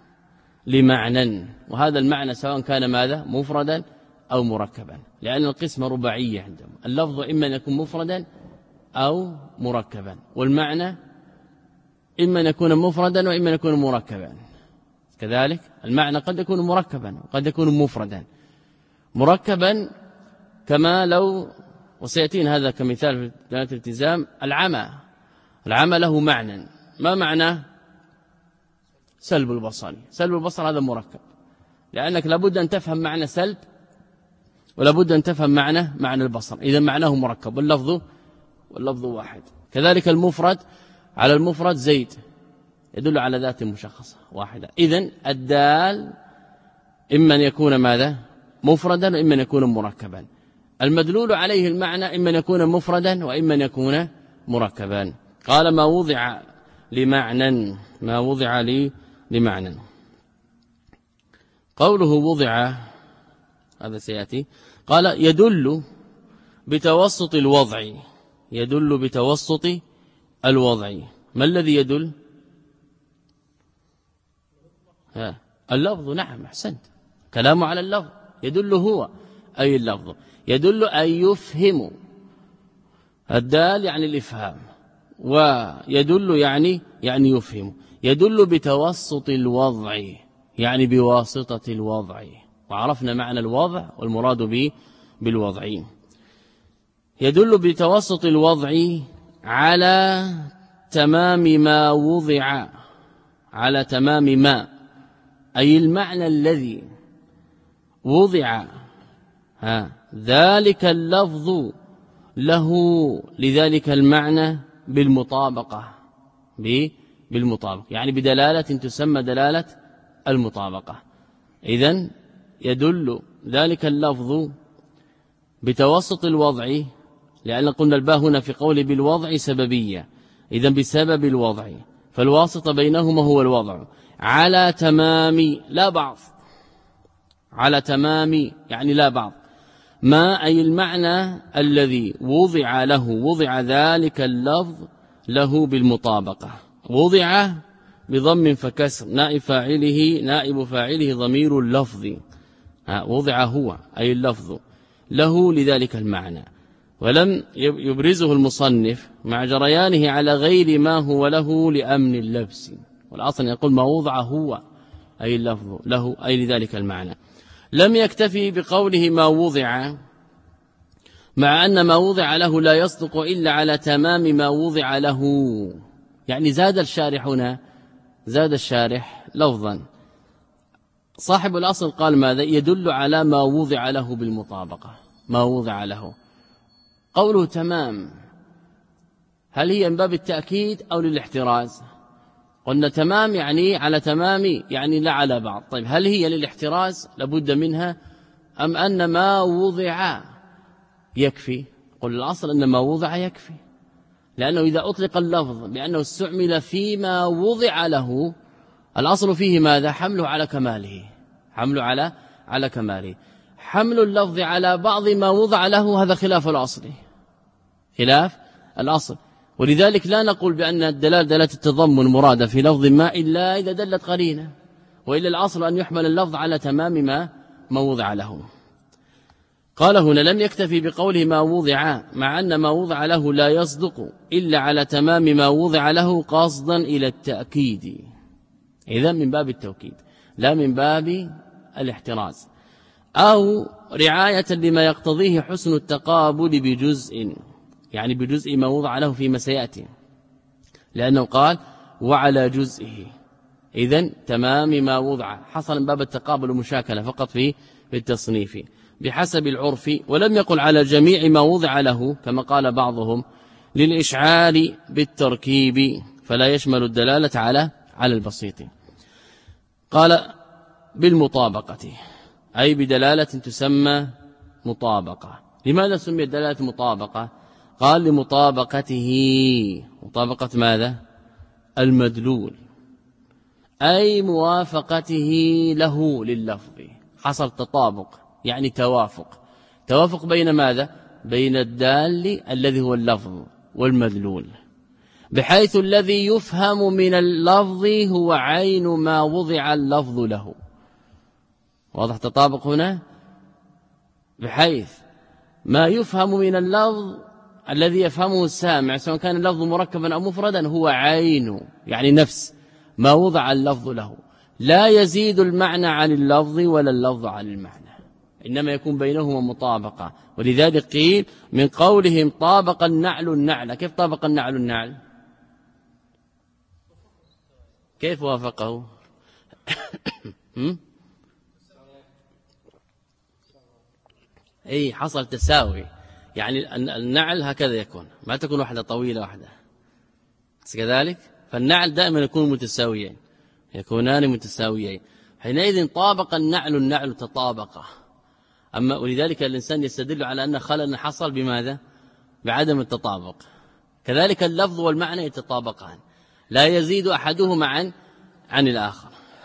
Speaker 1: لمعنى، وهذا المعنى سواء كان ماذا؟ مفردا أو مركبا، لأن القسمة رباعية عندهم، اللفظ إما أن يكون مفردا أو مركبا، والمعنى إما أن يكون مفردا وإما أن يكون مركبا. كذلك المعنى قد يكون مركبا وقد يكون مفردا. مركبا كما لو، وسيأتين هذا كمثال في دلالة الالتزام، العمى، العمى له معنى، ما معنى؟ سلب البصر. سلب البصر هذا مركب، لأنك لابد أن تفهم معنى سلب ولابد أن تفهم معنى معنى البصر، إذا معناه مركب واللفظ واللفظ واحد. كذلك المفرد، على المفرد زيد يدل على ذات مشخصة واحدة، إذن الدال إما أن يكون ماذا؟ مفردا وإما أن يكون مركبا. المدلول عليه المعنى إما أن يكون مفردا وإما أن يكون مركبا. قال ما وضع لمعنى، ما وضع لي لمعنى. قوله وضع هذا سيأتي، قال يدل بتوسط الوضع، يدل بتوسط الوضع. ما الذي يدل؟ ها اللفظ. نعم أحسنت، كلامه على اللفظ. يدل هو أي اللفظ، يدل أن يفهم، الدال يعني الإفهام، ويدل يعني يعني يفهم. يدل بتوسط الوضع يعني بواسطة الوضع، وعرفنا معنى الوضع والمراد به بالوضع. يدل بتوسط الوضع على تمام ما وضع، على تمام ما أي المعنى الذي وضع ها ذلك اللفظ له لذلك المعنى بالمطابقة، بالمطابقة يعني بدلالة تسمى دلالة المطابقة. إذن يدل ذلك اللفظ بتوسط الوضع، لأن قلنا الباء هنا في قول بالوضع سببية، إذن بسبب الوضع، فالواسطة بينهما هو الوضع، على تمام لا بعض، على تمام يعني لا بعض، ما أي المعنى الذي وضع له، وضع ذلك اللفظ له بالمطابقة. وضع بضم فكسر، نائب فاعله نائب فاعله ضمير اللفظ، وضع هو أي اللفظ له لذلك المعنى، ولم يبرزه المصنف مع جريانه على غير ما هو له لأمن اللبس، والأصل يقول ما وضع هو أي اللفظ له أي لذلك المعنى. لم يكتفي بقوله ما وضع، مع أن ما وضع له لا يصدق إلا على تمام ما وضع له، يعني زاد الشارح هنا، زاد الشارح لفظا. صاحب الأصل قال ماذا؟ يدل على ما وضع له بالمطابقة، ما وضع له. قوله تمام هل هي من باب التأكيد أو للاحتراز؟ قلنا تمام يعني على تمام يعني لا على بعض. طيب هل هي للاحتراز لابد منها أم أن ما وضع يكفي؟ قل الأصل أن ما وضع يكفي، لأنه إذا أطلق اللفظ بأنه استعمل فيما وضع له، الأصل فيه ماذا؟ حمله على كماله، حمله على على كماله. حمل اللفظ على بعض ما وضع له هذا خلاف الأصل، خلاف الأصل. ولذلك لا نقول بأن الدلالة دلالة التضمن مرادة في لفظ ما إلا إذا دلت قرينة، وإلا الأصل أن يحمل اللفظ على تمام ما ما وضع له. قال هنا لم يكتفي بقوله ما وضع، مع أن ما وضع له لا يصدق إلا على تمام ما وضع له قصدا إلى التأكيد، إذن من باب التوكيد لا من باب الاحتراز، أو رعاية لما يقتضيه حسن التقابل بجزء، يعني بجزء ما وضع له فيما سيأتي، لأنه قال وعلى جزئه، إذن تمام ما وضع حصل من باب التقابل والمشاكلة فقط في التصنيف بحسب العرف، ولم يقل على جميع ما وضع له كما قال بعضهم للإشعار بالتركيب، فلا يشمل الدلالة على على البسيط. قال بالمطابقة، أي بدلالة تسمى مطابقة. لماذا سميت دلالة مطابقة؟ قال لمطابقته، مطابقة ماذا؟ المدلول، أي موافقته له لللفظ، حصل تطابق يعني توافق، توافق بين ماذا؟ بين الدال الذي هو اللفظ والمدلول، بحيث الذي يفهم من اللفظ هو عين ما وضع اللفظ له. واضح تطابق هنا؟ بحيث ما يفهم من اللفظ الذي يفهمه السامع سواء كان اللفظ مركبا أو مفردا هو عين، يعني نفس ما وضع اللفظ له، لا يزيد المعنى عن اللفظ ولا اللفظ عن المعنى، إنما يكون بينهما مطابقة. ولذلك قيل من قولهم طابق النعل النعل. كيف طابق النعل النعل؟ كيف وافقه؟ أي حصل تساوي، يعني النعل هكذا يكون، ما تكون واحدة طويلة واحدة كذلك، فالنعل دائما يكون متساويين، يكونان متساويين، حينئذ طابق النعل النعل تطابقه. أما ولذلك الإنسان يستدل على أن خلل حصل بماذا؟ بعدم التطابق. كذلك اللفظ والمعنى يتطابقان، لا يزيد أحدهما عن عن الآخر.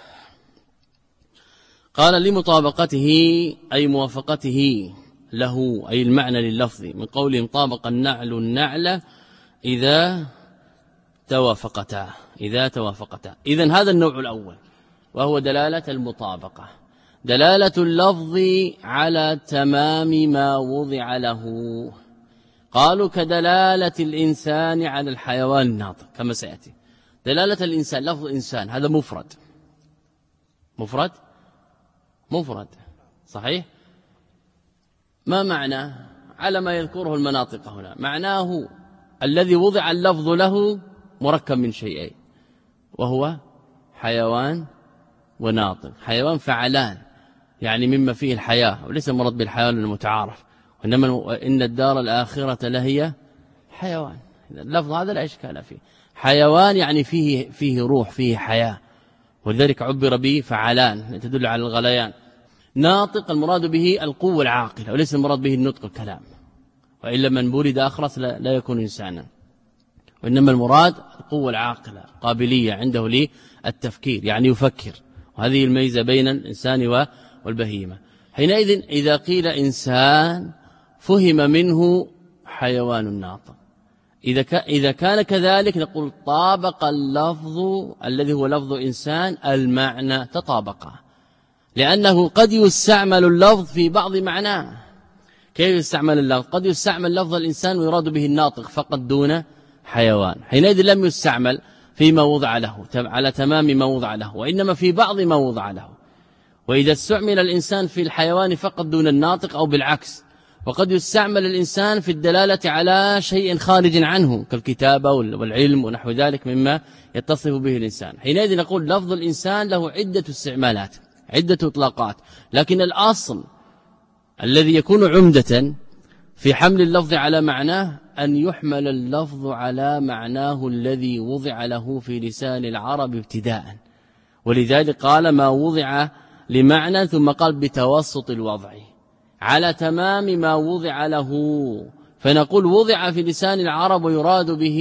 Speaker 1: قال لمطابقته أي موافقته له، أي المعنى لللفظ، من قولهم طابق النعل النعل إذا توافقتا، إذا توافقتا. إذن هذا النوع الأول وهو دلالة المطابقة، دلالة اللفظ على تمام ما وضع له. قالوا كدلالة الإنسان على الحيوان الناطق كما سيأتي. دلالة الإنسان، لفظ إنسان هذا مفرد، مفرد مفرد صحيح. ما معنى؟ على ما يذكره المناطق هنا، معناه الذي وضع اللفظ له مركب من شيئين، وهو حيوان وناطق. حيوان فعلان، يعني مما فيه الحياة، وليس مراد بالحيوان المتعارف، وإنما إن الدار الآخرة لهي حيوان. اللفظ هذا لا إشكال فيه، حيوان يعني فيه فيه روح، فيه حياة، ولذلك عبر به فعلان تدل على الغليان. ناطق المراد به القوة العاقلة، وليس المراد به النطق الكلام، وإلا من بولد أخرس لا يكون إنسانا، وإنما المراد القوة العاقلة، قابلية عنده للتفكير، يعني يفكر، وهذه الميزة بين الإنسان والبهيمة. حينئذ إذا قيل إنسان فهم منه حيوان ناطق، إذا إذا كان كذلك نقول طابق اللفظ الذي هو لفظ إنسان المعنى، تطابقه، لأنه قد يستعمل اللفظ في بعض معناه. كيف يستعمل اللفظ؟ قد يستعمل لفظ الإنسان ويراد به الناطق فقط دون حيوان، حينئذ لم يستعمل فيما وضع له على تمام ما وضع له، وإنما في بعض ما وضع له. وإذا استعمل الإنسان في الحيوان فقط دون الناطق أو بالعكس، وقد يستعمل الإنسان في الدلالة على شيء خارج عنه كالكتابة والعلم ونحو ذلك مما يتصف به الإنسان. حينئذ نقول لفظ الإنسان له عدة استعمالات، عدة إطلاقات، لكن الأصل الذي يكون عمدة في حمل اللفظ على معناه أن يحمل اللفظ على معناه الذي وضع له في لسان العرب ابتداء. ولذلك قال ما وضع لمعنى، ثم قال بتوسط الوضع على تمام ما وضع له، فنقول وضع في لسان العرب ويراد به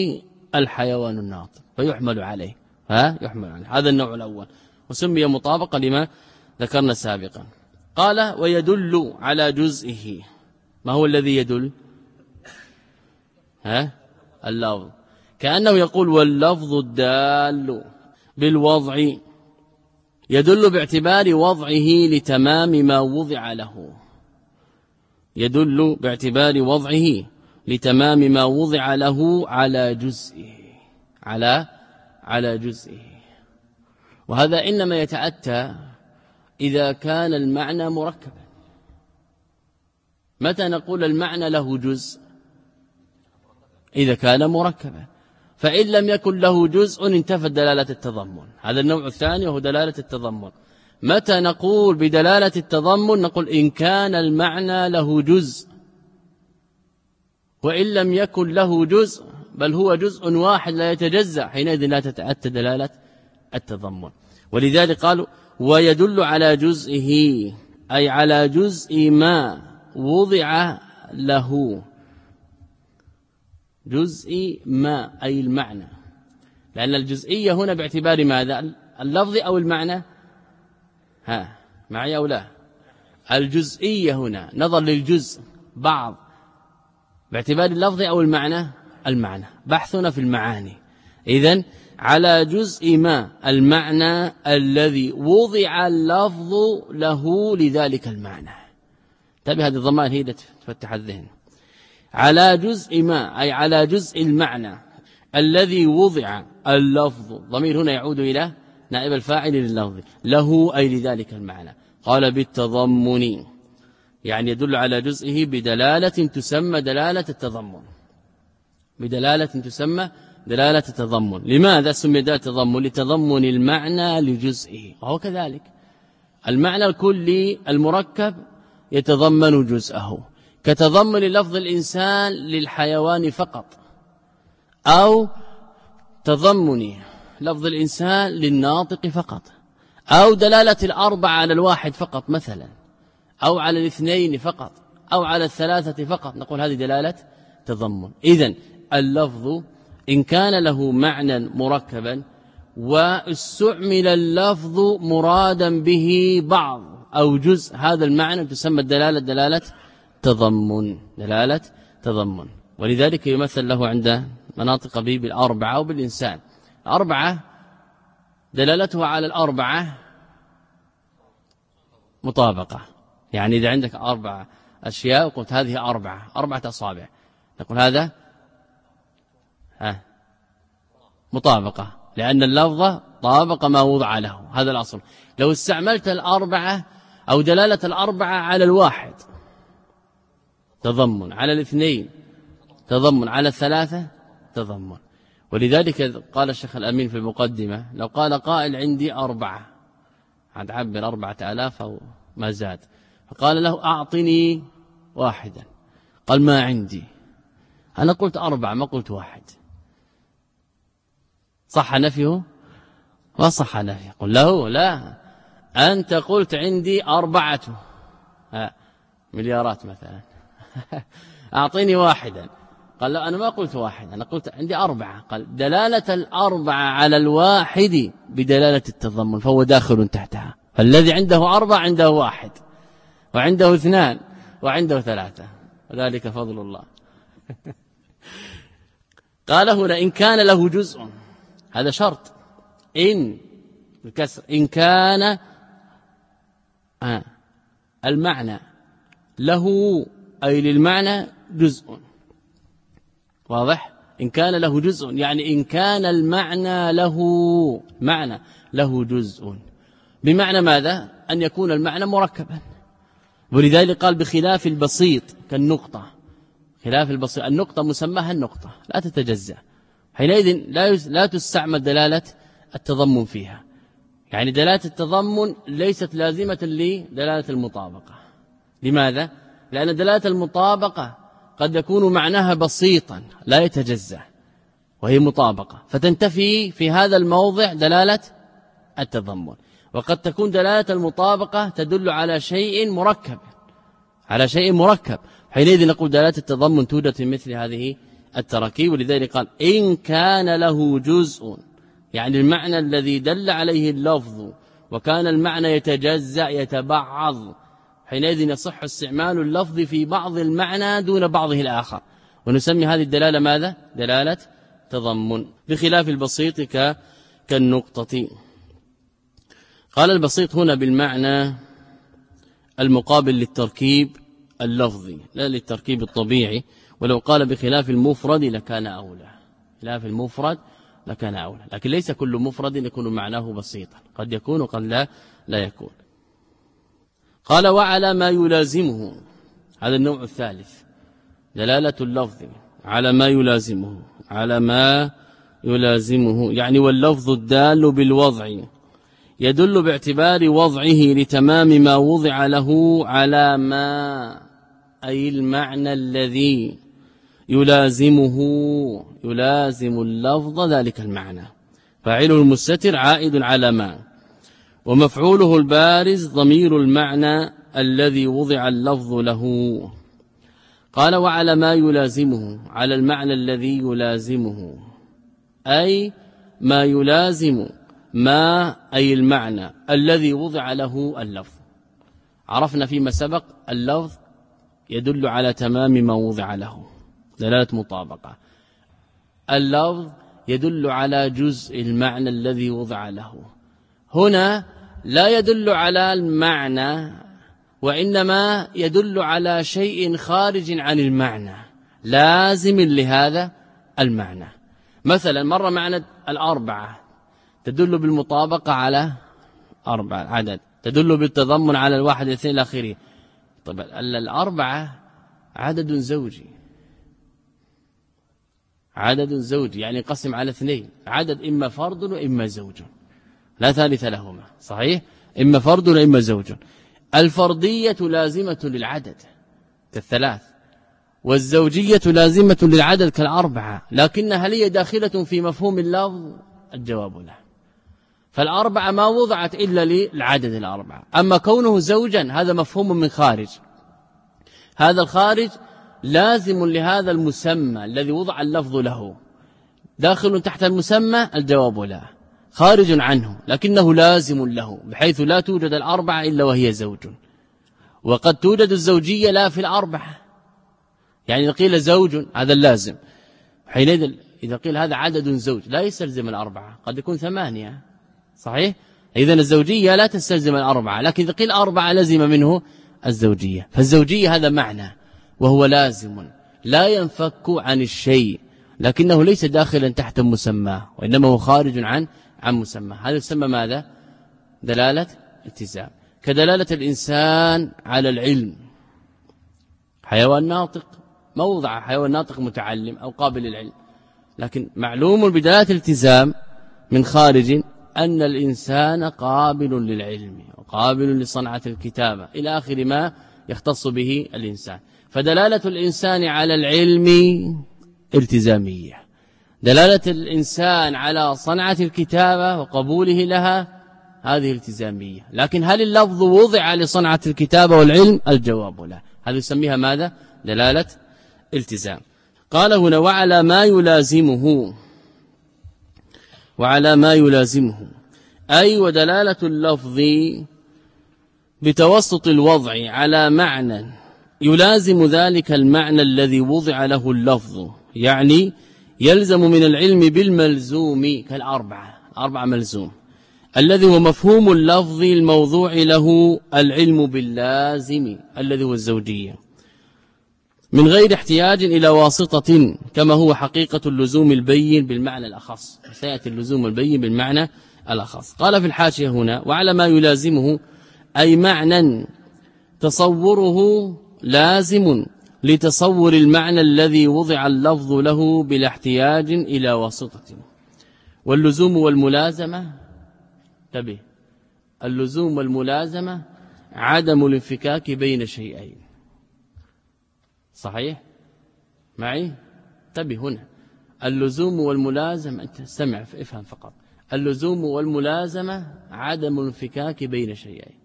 Speaker 1: الحيوان الناطق فيحمل عليه، ها يحمل عليه. هذا النوع الأول، وسمي مطابقة لما ذكرنا سابقا. قال ويدل على جزئه. ما هو الذي يدل؟ ها اللفظ، كأنه يقول واللفظ الدال بالوضع يدل باعتبار وضعه لتمام ما وضع له، يدل باعتبار وضعه لتمام ما وضع له على جزئه، على على جزئه. وهذا إنما يتأتى إذا كان المعنى مركبا. متى نقول المعنى له جزء؟ إذا كان مركبا، فإن لم يكن له جزء انتفت دلالة التضمن. هذا النوع الثاني وهو دلالة التضمن. متى نقول بدلالة التضمن؟ نقول إن كان المعنى له جزء، وإن لم يكن له جزء بل هو جزء واحد لا يتجزأ، حينئذ لا تتأتى دلالة التضمن. ولذلك قالوا ويدل على جزئه، أي على جزء ما وضع له، جزء ما أي المعنى، لأن الجزئية هنا باعتبار ماذا؟ اللفظ أو المعنى؟ ها معي أو لا؟ الجزئية هنا نظر للجزء بعض باعتبار اللفظ أو المعنى؟ المعنى. بحثنا في المعاني. إذن على جزء ما المعنى الذي وضع اللفظ له لذلك المعنى. تبي هذه الضمائر هي تفتح الذهن. على جزء ما أي على جزء المعنى الذي وضع اللفظ، ضمير هنا يعود إلى نائب الفاعل لللفظ، له أي لذلك المعنى. قال بالتضمن، يعني يدل على جزئه بدلالة تسمى دلالة التضمن، بدلالة تسمى دلالة التضمن. لماذا سمي دلالة التضمن؟ لتضمن المعنى لجزئه، وهو كذلك المعنى الكلي المركب يتضمن جزءه، كتضمن لفظ الإنسان للحيوان فقط، أو تضمن لفظ الإنسان للناطق فقط، أو دلالة الأربعة على الواحد فقط مثلا، أو على الاثنين فقط، أو على الثلاثة فقط، نقول هذه دلالة تضمن. إذن اللفظ إن كان له معنى مركبا واستعمل اللفظ مرادا به بعض أو جزء هذا المعنى تسمى الدلالة دلالة تضمن، دلالة تضمن. ولذلك يمثل له عند مناطق به بالأربعة أو بالإنسان. أربعة دلالتها على الأربعة مطابقة، يعني إذا عندك أربعة أشياء وقلت هذه أربعة أربعة أصابع، نقول هذا ها مطابقة، لأن اللفظ طابق ما وضع له، هذا الأصل. لو استعملت الأربعة أو دلالة الأربعة على الواحد تضمن، على الاثنين تضمن، على الثلاثة تضمن. ولذلك قال الشيخ الأمين في المقدمة لو قال قائل عندي أربعة، هتعبر أربعة آلاف أو ما زاد، فقال له أعطني واحدا، قال ما عندي، أنا قلت أربعة ما قلت واحد، صح نفيه؟ ما صح نفيه. قل له لا، أنت قلت عندي أربعة مليارات مثلا أعطيني واحدا، قال لا أنا ما قلت واحد، أنا قلت عندي أربعة. قال دلالة الأربعة على الواحد بدلالة التضمن، فهو داخل تحتها. فالذي عنده أربعة عنده واحد، وعنده اثنان، وعنده ثلاثة، وذلك فضل الله. قال هنا إن كان له جزء، هذا شرط، إن بالكسر، إن كان آه المعنى له أي للمعنى جزء، واضح؟ إن كان له جزء يعني إن كان المعنى له معنى له جزء، بمعنى ماذا؟ أن يكون المعنى مركبا. ولذلك قال بخلاف البسيط كالنقطة، خلاف البسيط النقطة مسماها النقطة لا تتجزأ، حينئذ لا لا تستعمل دلالة التضمن فيها، يعني دلالة التضمن ليست لازمة لدلالة المطابقة. لماذا؟ لأن دلالة المطابقة قد يكون معناها بسيطا لا يتجزأ وهي مطابقة، فتنتفي في هذا الموضع دلالة التضمن. وقد تكون دلالة المطابقة تدل على شيء مركب، على شيء مركب، حينئذ نقول دلالة التضمن توجد في مثل هذه التراكيب. ولذلك قال إن كان له جزء، يعني المعنى الذي دل عليه اللفظ وكان المعنى يتجزأ يتبعض، حينئذ يصح استعمال اللفظ في بعض المعنى دون بعضه الآخر. ونسمي هذه الدلالة ماذا؟ دلالة تضمن، بخلاف البسيط كالنقطة. قال البسيط هنا بالمعنى المقابل للتركيب اللفظي لا للتركيب الطبيعي، ولو قال بخلاف المفرد لكان أولى، خلاف المفرد لكان أولى، لكن ليس كل مفرد يكون معناه بسيطا، قد يكون وقد لا لا يكون. قال وعلى ما يلازمه، هذا النوع الثالث، دلالة اللفظ على ما يلازمه، على ما يلازمه يعني واللفظ الدال بالوضع يدل باعتبار وضعه لتمام ما وضع له على ما، أي المعنى الذي يلازمه، يلازم اللفظ ذلك المعنى. فاعله المستتر عائد على ما، ومفعوله البارز ضمير المعنى الذي وضع اللفظ له. قال وعلى ما يلازمه، على المعنى الذي يلازمه، أي ما يلازم ما، أي المعنى الذي وضع له اللفظ. عرفنا فيما سبق اللفظ يدل على تمام ما وضع له، دلالة مطابقة. اللفظ يدل على جزء المعنى الذي وضع له. هنا لا يدل على المعنى، وإنما يدل على شيء خارج عن المعنى لازم لهذا المعنى. مثلا مر معنى الأربعة تدل بالمطابقة على أربعة عدد، تدل بالتضمن على الواحد الاثنين الأخيرين. طيب الأربعة عدد زوجي، عدد زوجي يعني قسم على اثنين، عدد إما فرد وإما زوج، لا ثالث لهما، صحيح؟ إما فرد وإما زوج. الفردية لازمة للعدد كالثلاث، والزوجية لازمة للعدد كالأربعة، لكن هل هي داخلة في مفهوم اللفظ؟ الجواب لا. فالأربعة ما وضعت إلا للعدد الأربعة، أما كونه زوجا هذا مفهوم من خارج، هذا الخارج لازم لهذا المسمى الذي وضع اللفظ له، داخل تحت المسمى؟ الجواب لا، خارج عنه لكنه لازم له، بحيث لا توجد الأربعة إلا وهي زوج، وقد توجد الزوجية لا في الأربعة. يعني إذا قيل زوج هذا اللازم، حينئذ إذا قيل هذا عدد زوج لا يستلزم الأربعة، قد يكون ثمانية، صحيح؟ إذن الزوجية لا تستلزم الأربعة، لكن إذا قيل أربعة لازم منه الزوجية. فالزوجية هذا معنى وهو لازم لا ينفك عن الشيء، لكنه ليس داخلا تحت مسمى، وإنما هو خارج عن عن مسمى. هذا يسمى ماذا؟ دلالة التزام، كدلالة الإنسان على العلم. حيوان ناطق موضع حيوان ناطق متعلم أو قابل للعلم، لكن معلوم بدلالة الالتزام من خارج أن الإنسان قابل للعلم وقابل لصنعة الكتابة إلى آخر ما يختص به الإنسان. فدلالة الإنسان على العلم التزامية، دلالة الإنسان على صنعة الكتابة وقبوله لها هذه التزامية. لكن هل اللفظ وضع لصنعة الكتابة والعلم؟ الجواب لا. هذا يسميها ماذا؟ دلالة التزام. قال هنا وعلى ما يلازمه، وعلى ما يلازمه أي ودلالة اللفظ بتوسط الوضع على معنى يلازم ذلك المعنى الذي وضع له اللفظ، يعني يلزم من العلم بالملزوم كالأربعة، أربع ملزوم الذي هو مفهوم اللفظ الموضوع له العلم باللازم الذي هو الزوجية، من غير احتياج إلى واسطة، كما هو حقيقة اللزوم البين بالمعنى الأخص. سيأتي اللزوم البين بالمعنى الأخص. قال في الحاشية هنا وعلى ما يلازمه أي معنى تصوره لازم لتصور المعنى الذي وضع اللفظ له بلا احتياج إلى واسطة. واللزوم والملازمة، تبه، اللزوم والملازمة عدم الانفكاك بين شيئين، صحيح معي؟ تبه هنا اللزوم والملازمة، أنت استمع افهم فقط، اللزوم والملازمة عدم الانفكاك بين شيئين.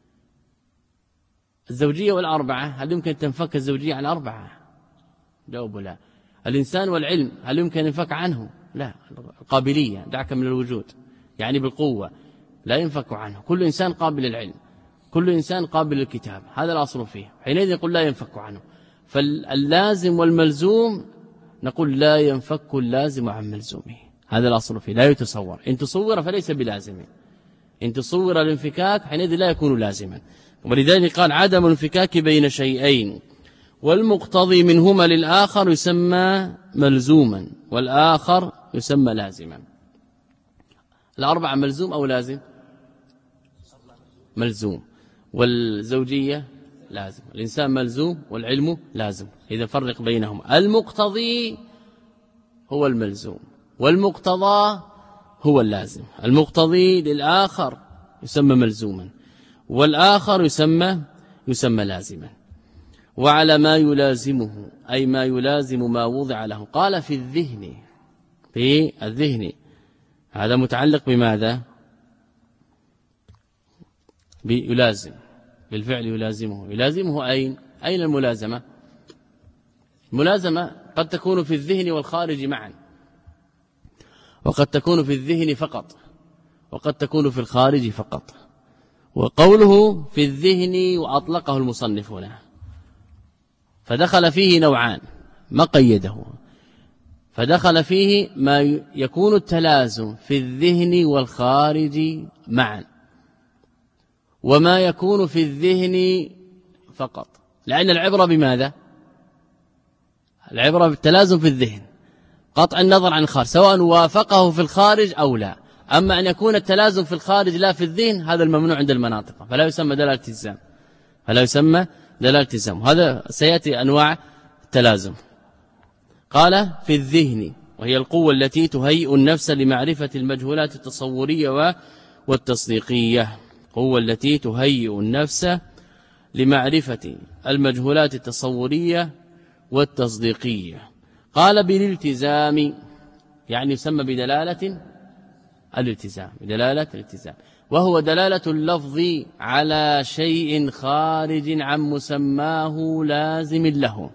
Speaker 1: الزوجية والأربعة هل يمكن تنفك الزوجية عن أربعة؟ جواب لا. الإنسان والعلم هل يمكن أن ينفك عنه؟ لا. القابلية دعك من الوجود، يعني بالقوة لا ينفك عنه. كل إنسان قابل للعلم، كل إنسان قابل للكتاب، هذا الأصل فيه، حينئذ يقول لا ينفك عنه. فاللازم والملزوم نقول لا ينفك اللازم عن ملزومه، هذا الأصل فيه، لا يتصور. إن تصور فليس بلازم، إن تصور الانفكاك حينئذ لا يكون لازما. ولذلك قال عدم الانفكاك بين شيئين والمقتضي منهما للآخر يسمى ملزوما والآخر يسمى لازما. الأربعة ملزوم أو لازم؟ ملزوم. والزوجية لازم. الإنسان ملزوم والعلم لازم، إذا فرق بينهم. المقتضي هو الملزوم والمقتضى هو اللازم. المقتضي للآخر يسمى ملزوما والآخر يسمى يسمى لازما. وعلى ما يلازمه أي ما يلازم ما وضع له. قال في الذهن، في الذهن هذا متعلق بماذا؟ بيلازم، بالفعل يلازمه. يلازمه أين؟ أين الملازمة؟ الملازمة قد تكون في الذهن والخارج معا، وقد تكون في الذهن فقط، وقد تكون في الخارج فقط. وقوله في الذهن وأطلقه المصنف هنا، فدخل فيه نوعان ما قيده، فدخل فيه ما يكون التلازم في الذهن والخارج معا، وما يكون في الذهن فقط، لأن العبرة بماذا؟ العبرة بالتلازم في الذهن قطع النظر عن الخارج، سواء وافقه في الخارج أو لا. أما أن يكون التلازم في الخارج لا في الذهن هذا الممنوع عند المناطق، فلا يسمى دلالة التزام، فلا يسمى دلالة التزام. هذا سيأتي أنواع التلازم. قال في الذهن وهي القوة التي تهيئ النفس لمعرفة المجهولات التصورية والتصديقية، قوة التي تهيئ النفس لمعرفة المجهولات التصورية والتصديقية. قال بالالتزام يعني يسمى بدلالة الالتزام، بدلالة الالتزام، وهو دلالة اللفظ على شيء خارج عن مسماه لازم له.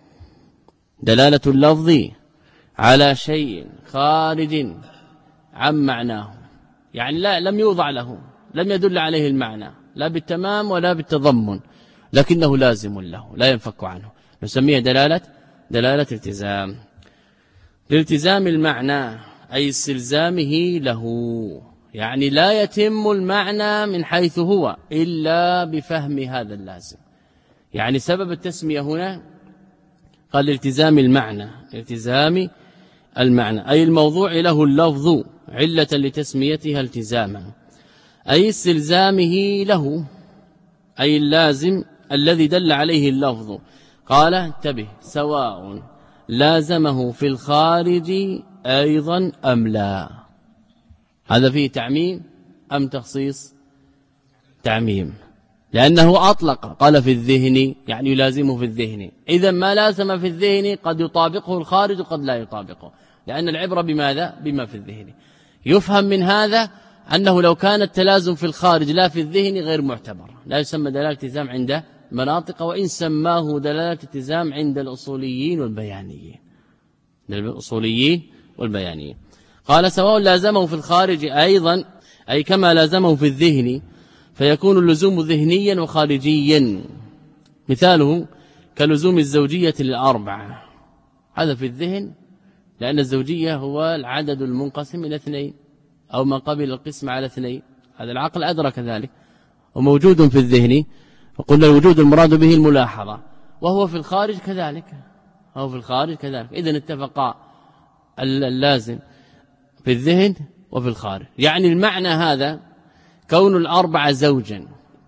Speaker 1: دلالة اللفظ على شيء خارج عن معناه، يعني لا لم يوضع له، لم يدل عليه المعنى لا بالتمام ولا بالتضمن، لكنه لازم له لا ينفك عنه، نسميه دلالة دلالة التزام. لالتزام المعنى أي استلزامه له، يعني لا يتم المعنى من حيث هو إلا بفهم هذا اللازم. يعني سبب التسمية هنا قال التزام المعنى، التزام المعنى أي الموضوع له اللفظ علة لتسميتها التزاما، أي استلزامه له، أي اللازم الذي دل عليه اللفظ. قال انتبه سواء لازمه في الخارج أيضا أم لا. هذا فيه تعميم أم تخصيص؟ تعميم، لأنه أطلق قال في الذهن يعني يلازمه في الذهن، إذا ما لازم في الذهن قد يطابقه الخارج وقد لا يطابقه، لأن العبرة بماذا؟ بما في الذهن. يفهم من هذا أنه لو كان التلازم في الخارج لا في الذهن غير معتبر، لا يسمى دلالة التزام عند مناطق، وإن سماه دلالة التزام عند الأصوليين والبيانيين، الأصوليين والبيانيين. قال سواء لازمه في الخارج أيضا أي كما لازمه في الذهن، فيكون اللزوم ذهنيا وخارجيا. مثاله كلزوم الزوجية للأربعة، هذا في الذهن لأن الزوجية هو العدد المنقسم إلى اثنين أو ما قبل القسم على اثنين، هذا العقل أدرك ذلك وموجود في الذهن، وقلنا الوجود المراد به الملاحظة، وهو في الخارج كذلك، هو في الخارج كذلك. إذن اتفقا اللازم في الذهن وفي الخارج. يعني المعنى هذا كون الأربعة زوجا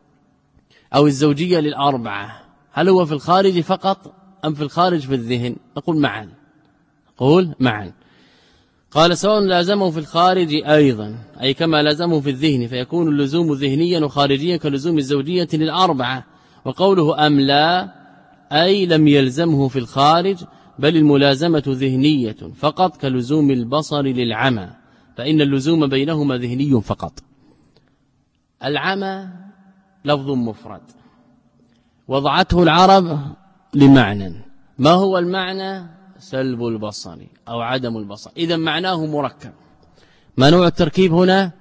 Speaker 1: أو الزوجية للأربعة، هل هو في الخارج فقط أم في الخارج في الذهن؟ نقول معا، نقول معا. قال سواء لازمه في الخارج أيضا أي كما لازمه في الذهن، فيكون اللزوم ذهنيا وخارجيا كلزوم الزوجية للأربعة. وقوله أم لا أي لم يلزمه في الخارج، بل الملازمة ذهنية فقط كلزوم البصر للعمى، فإن اللزوم بينهما ذهني فقط. العمى لفظ مفرد وضعته العرب لمعنى، ما هو المعنى؟ سلب البصر أو عدم البصر، إذا معناه مركب. ما نوع التركيب هنا؟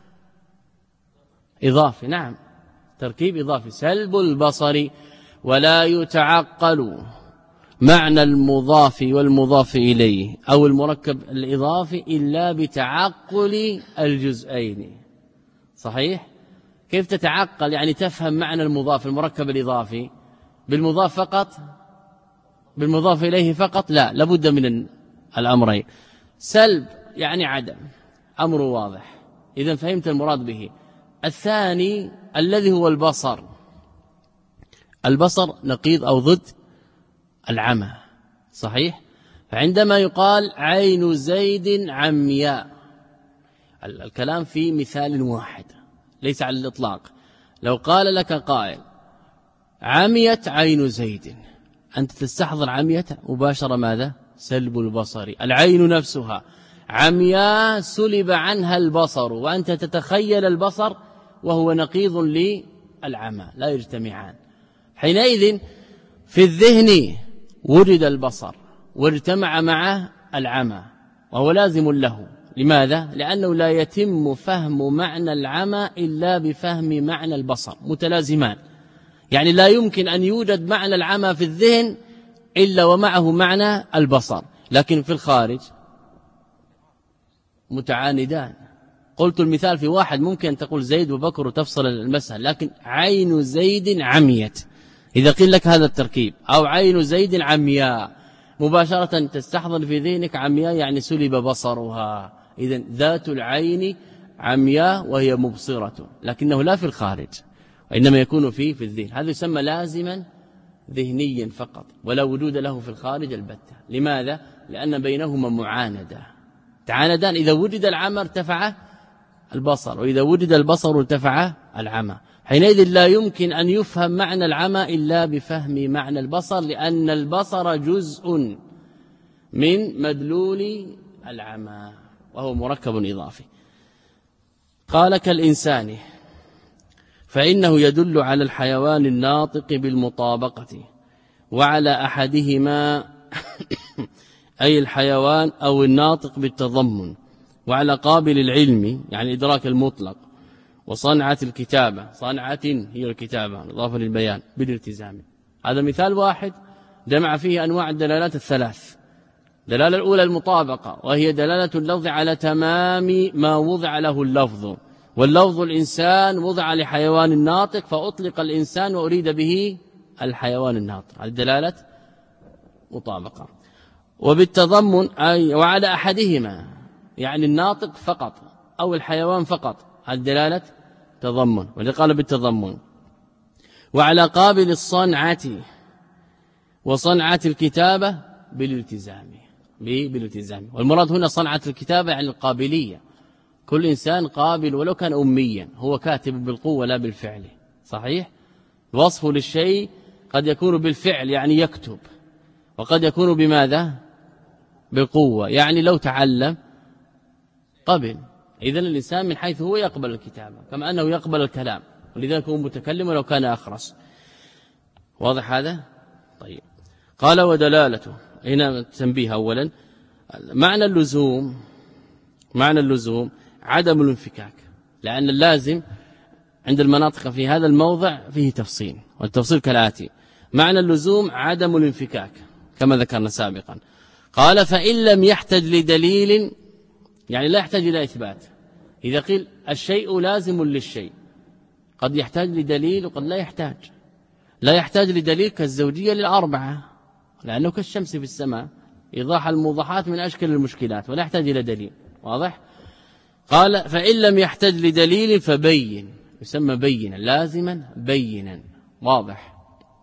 Speaker 1: إضافي، نعم تركيب إضافي، سلب البصر. ولا يتعقل معنى المضاف والمضاف إليه أو المركب الإضافي إلا بتعقل الجزئين. صحيح؟ كيف تتعقل؟ يعني تفهم معنى المضاف المركب الإضافي بالمضاف فقط، بالمضاف إليه فقط؟ لا، لابد من الأمرين. سلب يعني عدم، أمر واضح، إذا فهمت المراد به. الثاني الذي هو البصر، البصر نقيض أو ضد العمى. صحيح؟ فعندما يقال عين زيد عمياء، الكلام في مثال واحد ليس على الإطلاق. لو قال لك قائل عميت عين زيد، أنت تستحضر عميت مباشرة ماذا؟ سلب البصر. العين نفسها عمياء سلب عنها البصر، وأنت تتخيل البصر وهو نقيض للعمى، لا يجتمعان. حينئذ في الذهن وجد البصر واجتمع معه العمى وهو لازم له. لماذا؟ لأنه لا يتم فهم معنى العمى إلا بفهم معنى البصر، متلازمان. يعني لا يمكن أن يوجد معنى العمى في الذهن إلا ومعه معنى البصر، لكن في الخارج متعاندان. قلت المثال في واحد، ممكن تقول زيد وبكر وتفصل المسألة، لكن عين زيد عميت، إذا قيل لك هذا التركيب، أو عين زيد عمياء، مباشرة تستحضر في ذهنك عمياء يعني سلب بصرها. إذن ذات العين عمياء وهي مبصرة، لكنه لا في الخارج، وإنما يكون فيه في الذهن. هذا يسمى لازما ذهنيا فقط، ولا وجود له في الخارج البتة. لماذا؟ لأن بينهما معاندة، تعاندان. إذا وجد العمى ارتفع البصر، وإذا وجد البصر ارتفع العمى. حينئذ لا يمكن أن يفهم معنى العمى إلا بفهم معنى البصر، لأن البصر جزء من مدلول العمى وهو مركب إضافي. قال كالإنسان، فإنه يدل على الحيوان الناطق بالمطابقة، وعلى أحدهما أي الحيوان أو الناطق بالتضمن، وعلى قابل العلم يعني إدراك المطلق، وصنعة الكتابة، صنعة هي الكتابة إضافة للبيان بالالتزام. هذا مثال واحد جمع فيه أنواع الدلالات الثلاث. دلالة الأولى المطابقة، وهي دلالة اللفظ على تمام ما وضع له اللفظ، واللفظ الإنسان وضع لحيوان الناطق فأطلق الإنسان وأريد به الحيوان الناطق، هذه دلالة مطابقة. وبالتضمن أي وعلى أحدهما يعني الناطق فقط أو الحيوان فقط، هذه دلالة تضمن، وقال بالتضمن. وعلى قابل الصنعة وصنعة الكتابة بالالتزام، بالالتزام. والمراد هنا صنعة الكتابة يعني القابلية، كل إنسان قابل ولو كان أميا، هو كاتب بالقوة لا بالفعل. صحيح؟ وصفه للشيء قد يكون بالفعل يعني يكتب، وقد يكون بماذا؟ بالقوة يعني لو تعلم قبل. إذن الإنسان من حيث هو يقبل الكتابة كما أنه يقبل الكلام، ولذلك هو متكلم ولو كان أخرس. واضح هذا؟ طيب. قال ودلالته، هنا تنبيه أولا، معنى اللزوم، معنى اللزوم عدم الانفكاك، لأن اللازم عند المناطق في هذا الموضع فيه تفصيل، والتفصيل كالآتي: معنى اللزوم عدم الانفكاك كما ذكرنا سابقا. قال فإن لم يحتج لدليل، يعني لا يحتاج إلى إثبات. إذا قيل الشيء لازم للشيء، قد يحتاج لدليل وقد لا يحتاج. لا يحتاج لدليل كالزوجية للأربعة، لأنه كالشمس في السماء، إيضاح الموضحات من أشكال المشكلات، ولا يحتاج إلى دليل. واضح؟ قال فإن لم يحتاج لدليل فبين، يسمى بينا، لازما بينا. واضح؟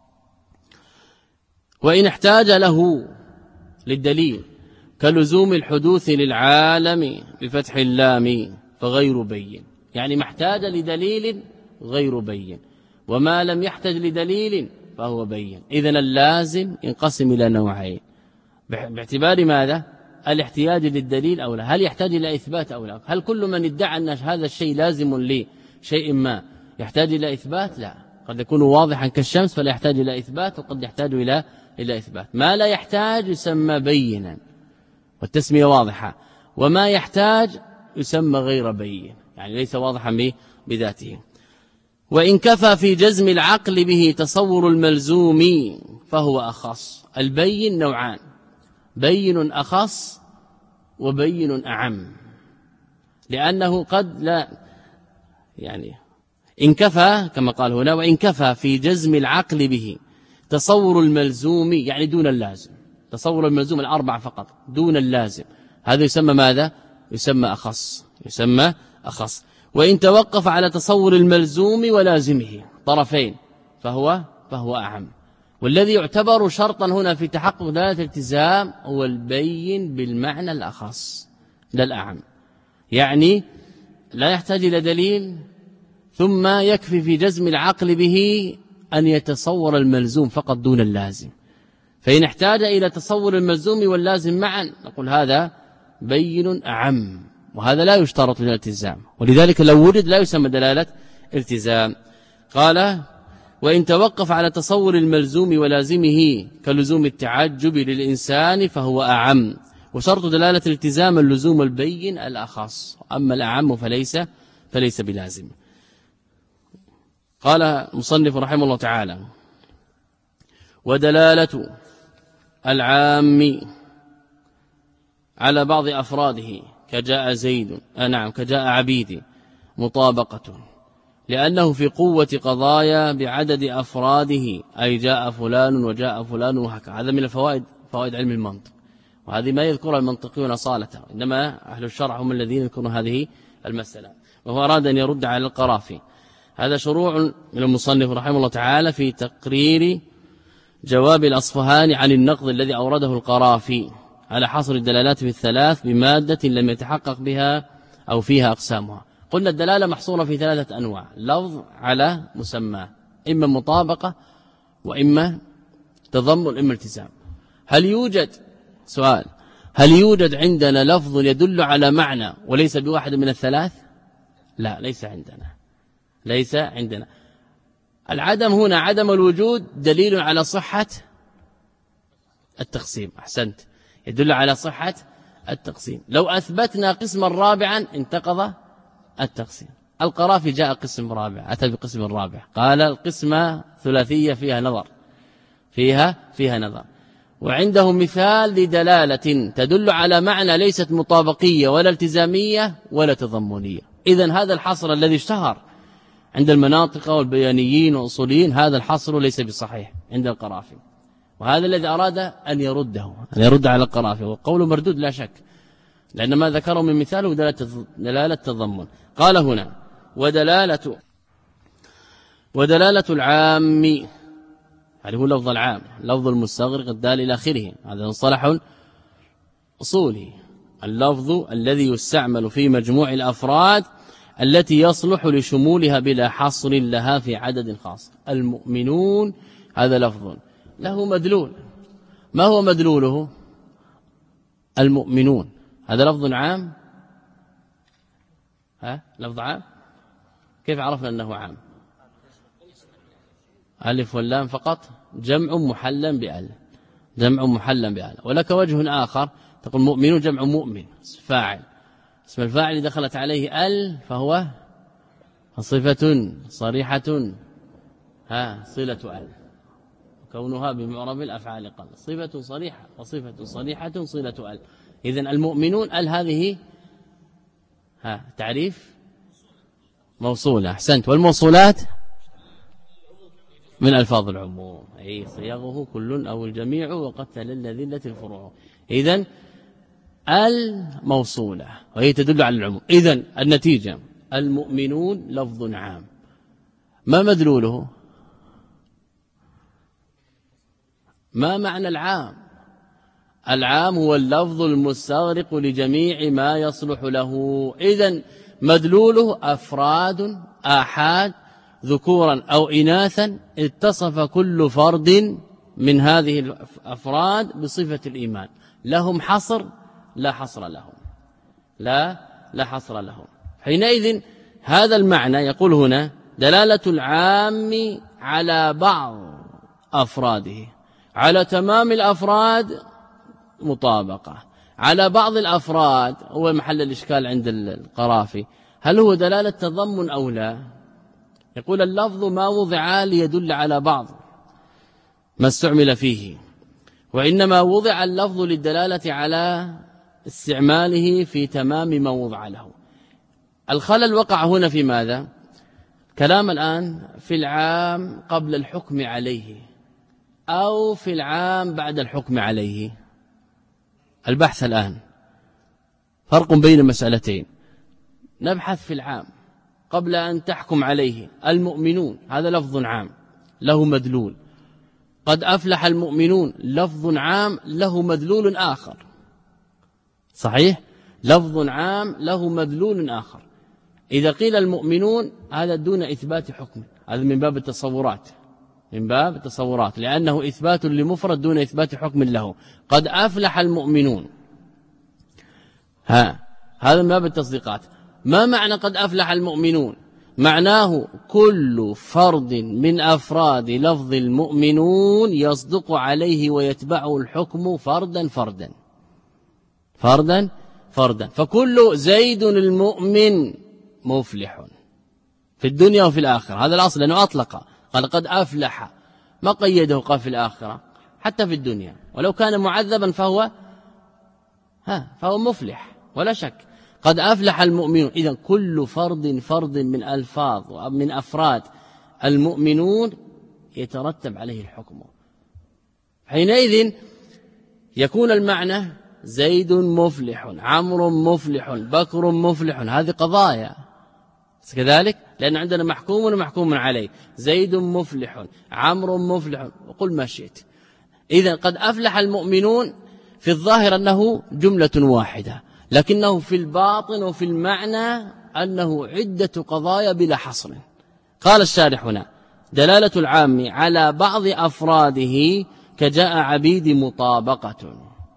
Speaker 1: وإن احتاج له للدليل كلزوم الحدوث للعالم بفتح اللام فغير بين، يعني محتاج لدليل غير بين، وما لم يحتاج لدليل فهو بين. إذن اللازم ينقسم إلى نوعين باعتبار ماذا؟ الاحتياج للدليل أو لا، هل يحتاج إلى إثبات أو لا. هل كل من ادعى أن هذا الشيء لازم لشيء ما يحتاج إلى إثبات؟ لا، قد يكون واضحا كالشمس فلا يحتاج إلى إثبات، وقد يحتاج إلى إلى إثبات. ما لا يحتاج يسمى بينا والتسمية واضحة، وما يحتاج يسمى غير بين، يعني ليس واضحا بذاته. وإن كفى في جزم العقل به تصور الملزوم فهو أخص. البين نوعان، بين أخص وبين أعم، لأنه قد لا يعني إن كفى كما قال هنا، وإن كفى في جزم العقل به تصور الملزوم يعني دون اللازم، تصور الملزوم الأربع فقط دون اللازم، هذا يسمى ماذا؟ يسمى أخص، يسمى أخص. وإن توقف على تصور الملزوم ولازمه طرفين فهو فهو أعم. والذي يعتبر شرطا هنا في تحقق دلالة الالتزام هو البين بالمعنى الأخص لا الأعم، يعني لا يحتاج إلى دليل، ثم يكفي في جزم العقل به أن يتصور الملزوم فقط دون اللازم. فإن احتاج إلى تصور الملزوم واللازم معا نقول هذا بين أعم، وهذا لا يشترط للالتزام، ولذلك لو وجد لا يسمى دلالة التزام. قال وإن توقف على تصور الملزوم ولازمه كلزوم التعجب للإنسان فهو أعم، وشرط دلالة الالتزام اللزوم البين الأخص، أما الأعم فليس فليس بلازم. قال مصنف رحمه الله تعالى ودلالة العام على بعض أفراده كجاء زيد آه نعم كجاء عبيدي مطابقة، لأنه في قوة قضايا بعدد أفراده، أي جاء فلان وجاء فلان وهكذا. هذا من الفوائد فوائد علم المنطق، وهذه ما يذكرها المنطقيون صالة، إنما أهل الشرع هم الذين يذكرون هذه المسألة. وهو أراد أن يرد على القرافي. هذا شروع من المصنف رحمه الله تعالى في تقرير جواب الأصفهاني عن النقض الذي أورده القرافي على حصر الدلالات في الثلاث بمادة لم يتحقق بها أو فيها أقسامها. قلنا الدلالة محصورة في ثلاثة أنواع: لفظ على مسمى، إما مطابقة وإما تضمن إما التزام. هل يوجد سؤال هل يوجد عندنا لفظ يدل على معنى وليس بواحد من الثلاث؟ لا، ليس عندنا ليس عندنا العدم هنا عدم الوجود دليل على صحة التقسيم. أحسنت، يدل على صحة التقسيم. لو أثبتنا قسما رابعا انتقض التقسيم. القرافي جاء قسم رابع، أتى بقسم رابع، قال القسمة ثلاثية فيها نظر فيها فيها نظر وعنده مثال لدلالة تدل على معنى ليست مطابقية ولا التزامية ولا تضمنية. إذن هذا الحصر الذي اشتهر عند المناطق والبيانيين والأصوليين، هذا الحصر ليس بصحيح عند القرافي، وهذا الذي أراد أن يرده أن يرد على القرافي، وقوله مردود لا شك، لأن ما ذكره من مثاله دلالة تضمن. قال هنا ودلالة ودلالة العام، هذا هو لفظ العام، لفظ المستغرق الدال إلى آخره، هذا مصطلح أصولي، اللفظ الذي يستعمل في مجموع الأفراد التي يصلح لشمولها بلا حصر لها في عدد خاص. المؤمنون هذا لفظ له مدلول، ما هو مدلوله؟ المؤمنون هذا لفظ عام، ها لفظ عام، كيف عرفنا أنه عام؟ ألف واللام فقط، جمع محلا بأل، جمع محلا بأل. ولك وجه آخر تقول مؤمنون جمع مؤمن فاعل، اسم الفاعل دخلت عليه ال فهو صفة صريحة ها صلة ال، كونها بمعرب الأفعال قل، صفة صريحة وصفة صريحة صلة ال. إذن المؤمنون ال هذه ها تعريف موصولة. أحسنت. والموصولات من ألفاظ العموم، أي صيغه كل أو الجميع وقد تلل ذلة الفروع. إذن الموصولة وهي تدل على العموم. إذن النتيجة المؤمنون لفظ عام، ما مدلوله؟ ما معنى العام؟ العام هو اللفظ المستغرق لجميع ما يصلح له. إذن مدلوله أفراد آحاد ذكورا أو إناثا اتصف كل فرد من هذه الأفراد بصفة الإيمان، لهم حصر؟ لا حصر لهم، لا لا حصر لهم. حينئذ هذا المعنى يقول هنا دلالة العام على بعض أفراده، على تمام الأفراد مطابقة، على بعض الأفراد هو محل الإشكال عند القرافي، هل هو دلالة تضمن أو لا؟ يقول اللفظ ما وضع ليدل على بعض ما استعمل فيه، وإنما وضع اللفظ للدلالة على استعماله في تمام ما وضع له. الخلل وقع هنا في ماذا؟ كلام الآن في العام قبل الحكم عليه أو في العام بعد الحكم عليه. البحث الآن فرق بين مسألتين. نبحث في العام قبل أن تحكم عليه. المؤمنون هذا لفظ عام له مدلول، قد أفلح المؤمنون لفظ عام له مدلول آخر، صحيح؟ لفظ عام له مدلول آخر. إذا قيل المؤمنون هذا دون إثبات حكم، هذا من باب التصورات، من باب التصورات، لأنه إثبات لمفرد دون إثبات حكم له. قد أفلح المؤمنون، ها هذا من باب التصديقات. ما معنى قد أفلح المؤمنون؟ معناه كل فرد من أفراد لفظ المؤمنون يصدق عليه ويتبعه الحكم فردا فردا فردا فردا. فكل زيد المؤمن مفلح في الدنيا وفي الآخرة، هذا الأصل، لأنه أطلق قال قد أفلح، ما قيده قال في الآخرة، حتى في الدنيا ولو كان معذبا فهو ها فهو مفلح ولا شك. قد أفلح المؤمنون، إذن كل فرد فرد من ألفاظ ومن أفراد المؤمنون يترتب عليه الحكم. حينئذ يكون المعنى زيد مفلح، عمرو مفلح، بكر مفلح، هذه قضايا كذلك، لأن عندنا محكوم ومحكوم عليه. زيد مفلح، عمرو مفلح، وقل ما شئت. إذن قد أفلح المؤمنون في الظاهر أنه جملة واحدة، لكنه في الباطن وفي المعنى أنه عدة قضايا بلا حصر. قال الشارح هنا دلالة العام على بعض أفراده كجاء عبيد مطابقة،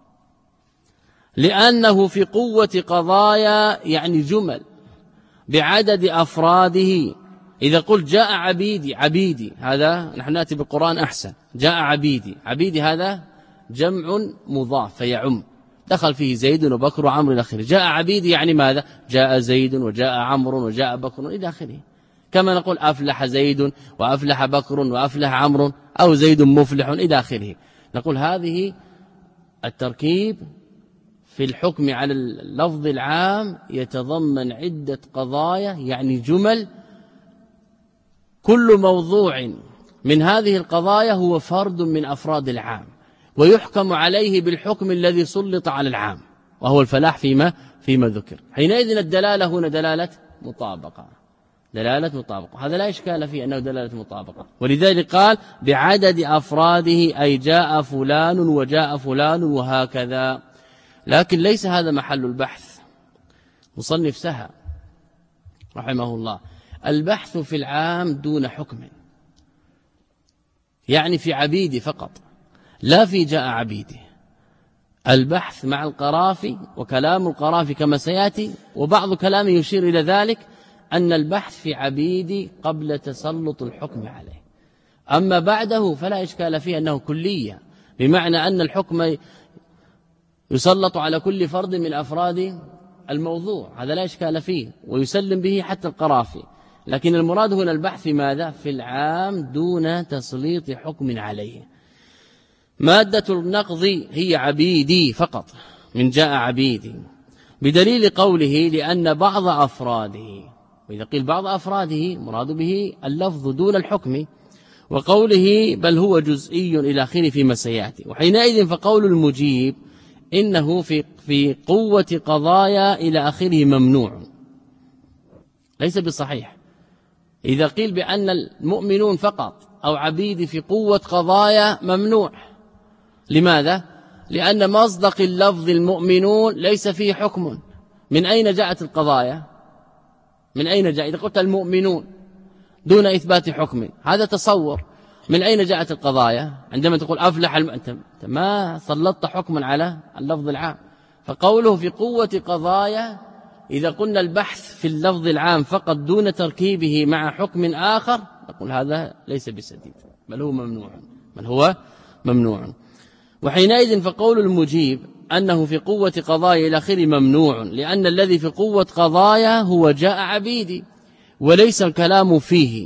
Speaker 1: لأنه في قوة قضايا يعني جمل بعدد أفراده. إذا قلت جاء عبيدي، عبيدي هذا نحن نأتي بالقرآن أحسن، جاء عبيدي، عبيدي هذا جمع مضاف فيعم، دخل فيه زيد وبكر وعمر إلى آخره. جاء عبيدي يعني ماذا؟ جاء زيد وجاء عمرو وجاء بكر إلى آخره. كما نقول أفلح زيد وأفلح بكر وأفلح عمرو، أو زيد مفلح إلى آخره. نقول هذه التركيب في الحكم على اللفظ العام يتضمن عدة قضايا يعني جمل، كل موضوع من هذه القضايا هو فرد من أفراد العام، ويحكم عليه بالحكم الذي سلط على العام وهو الفلاح فيما فيما ذكر. حينئذ الدلالة هنا دلالة مطابقة، دلالة مطابقة، هذا لا إشكال فيه أنه دلالة مطابقة. ولذلك قال بعدد أفراده، أي جاء فلان وجاء فلان وهكذا. لكن ليس هذا محل البحث. مصنف سهى رحمه الله البحث في العام دون حكم، يعني في عبيدي فقط، لا في جاء عبيدي. البحث مع القرافي، وكلام القرافي كما سيأتي، وبعض كلامه يشير إلى ذلك، أن البحث في عبيدي قبل تسلط الحكم عليه. أما بعده فلا إشكال فيه أنه كلية، بمعنى أن الحكم يسلط على كل فرد من أفراد الموضوع، هذا لا إشكال فيه ويسلم به حتى القرافي. لكن المراد هنا البحث في ماذا؟ في العام دون تسليط حكم عليه. مادة النقض هي عبيدي فقط، من جاء عبيدي، بدليل قوله لأن بعض أفراده، وإذا قيل بعض أفراده مراد به اللفظ دون الحكم، وقوله بل هو جزئي إلى آخره فيما سيأتي. وحينئذ فقول المجيب إنه في في قوة قضايا إلى آخره ممنوع، ليس بصحيح. إذا قيل بأن المؤمنون فقط أو عبيدي في قوة قضايا ممنوع. لماذا؟ لأن مصدق اللفظ المؤمنون ليس فيه حكم. من أين جاءت القضايا؟ من أين جاء؟ إذا قلت المؤمنون دون إثبات حكم، هذا تصور. من أين جاءت القضايا؟ عندما تقول أفلح الم... أنت ما سلطت حكما على اللفظ العام. فقوله في قوة قضايا، إذا قلنا البحث في اللفظ العام فقط دون تركيبه مع حكم آخر، نقول هذا ليس بسديد، بل هو ممنوع، بل هو ممنوع. وحينئذ فقول المجيب أنه في قوة قضايا إلى آخره ممنوع، لأن الذي في قوة قضايا هو جاء عبيدي، وليس الكلام فيه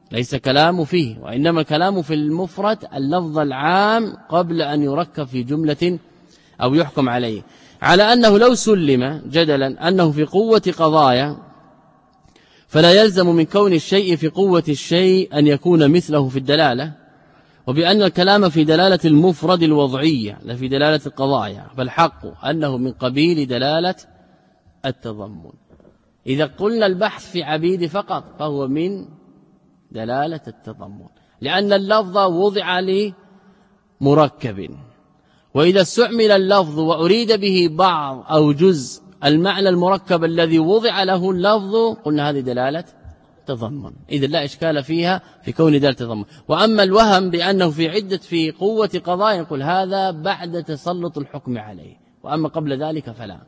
Speaker 1: ليس كلام فيه، وإنما كلام في المفرد اللفظ العام قبل أن يركب في جملة أو يحكم عليه، على أنه لو سلم جدلا أنه في قوة قضايا فلا يلزم من كون الشيء في قوة الشيء أن يكون مثله في الدلالة، وبأن الكلام في دلالة المفرد الوضعية لا في دلالة القضايا، فالحق أنه من قبيل دلالة التضمن. إذا قلنا البحث في عبيد فقط فهو من دلالة التضمن، لأن اللفظ وضع لمركب، وإذا استعمل اللفظ وأريد به بعض أو جزء المعنى المركب الذي وضع له اللفظ قلنا هذه دلالة تضمن، إذا لا إشكال فيها في كون دلالة تضمن. وأما الوهم بأنه في عدة في قوة قضاء نقول هذا بعد تسلط الحكم عليه، وأما قبل ذلك فلا.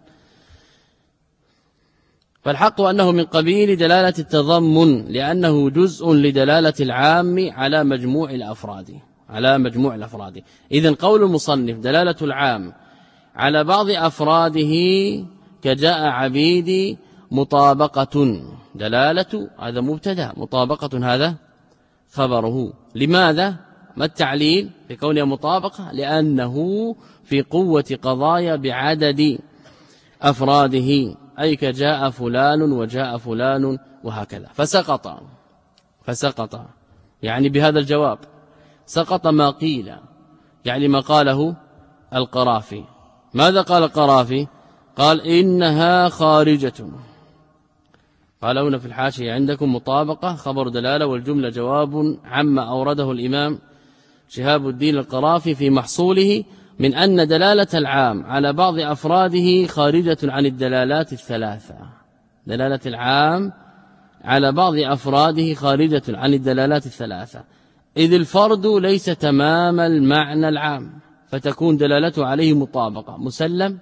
Speaker 1: فالحق أنه من قبيل دلالة التضمن لأنه جزء لدلالة العام على مجموع الأفراد على مجموع الأفراد. إذن قول المصنف دلالة العام على بعض أفراده كجاء عبيدي مطابقة، دلالة هذا مبتدا، مطابقة هذا خبره. لماذا؟ ما التعليل في كونها مطابقة؟ لأنه في قوة قضايا بعدد أفراده، أي كجاء فلان وجاء فلان وهكذا. فسقط فسقط يعني بهذا الجواب سقط ما قيل، يعني ما قاله القرافي. ماذا قال القرافي؟ قال إنها خارجة. قال هنا في الحاشية عندكم مطابقة خبر دلالة والجملة جواب عما أورده الإمام شهاب الدين القرافي في محصوله من أن دلالة العام على بعض أفراده خارجة عن الدلالات الثلاثة. دلالة العام على بعض أفراده خارجة عن الدلالات الثلاثة، إذ الفرد ليس تمام المعنى العام، فتكون دلالته عليه مطابقة. مسلم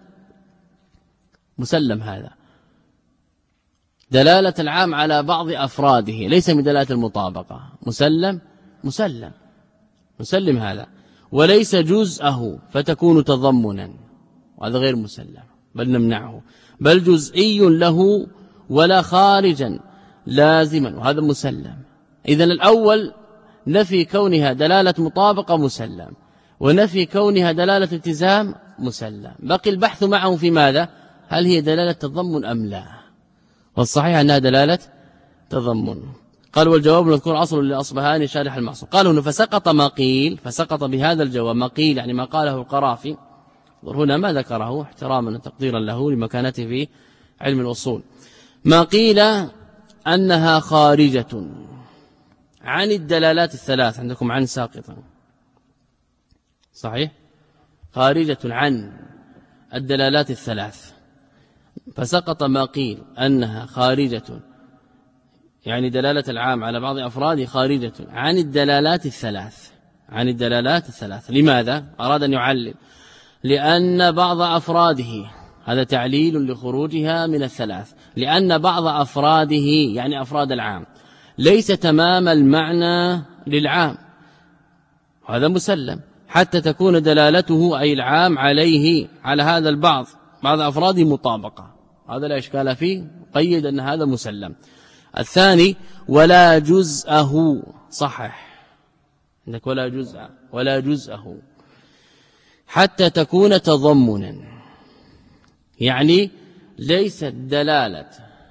Speaker 1: مسلم هذا دلالة العام على بعض أفراده ليس من دلالة المطابقة، مسلم مسلم مسلم هذا، وليس جزءه فتكون تضمنا، وهذا غير مسلم بل نمنعه، بل جزئي له ولا خارجا لازما، وهذا مسلم. إذن الأول نفي كونها دلالة مطابقة مسلم، ونفي كونها دلالة التزام مسلم. بقي البحث معه في ماذا؟ هل هي دلالة تضمن أم لا؟ والصحيح أنها دلالة تضمن. قال والجواب نذكر أصل لأصبهاني شارح المعصوم. قالوا إنه فسقط ما قيل، فسقط بهذا الجواب ما قيل يعني ما قاله القرافي. هنا ما ذكره احتراما وتقديرا له لمكانته في علم الأصول. ما قيل أنها خارجة عن الدلالات الثلاث، عندكم عن ساقطة صحيح، خارجة عن الدلالات الثلاث. فسقط ما قيل أنها خارجة يعني دلالة العام على بعض أفراده خارجة عن الدلالات الثلاث عن الدلالات الثلاث. لماذا؟ أراد أن يعلل لأن بعض أفراده، هذا تعليل لخروجها من الثلاث، لأن بعض أفراده يعني أفراد العام ليس تمام المعنى للعام، هذا مسلم، حتى تكون دلالته أي العام عليه على هذا البعض بعض أفراده مطابقة، هذا لا إشكال فيه، قيد أن هذا مسلم. الثاني ولا جزءه، صحح عندك ولا جزء ولا جزءه، حتى تكون تضمنا، يعني ليست دلالة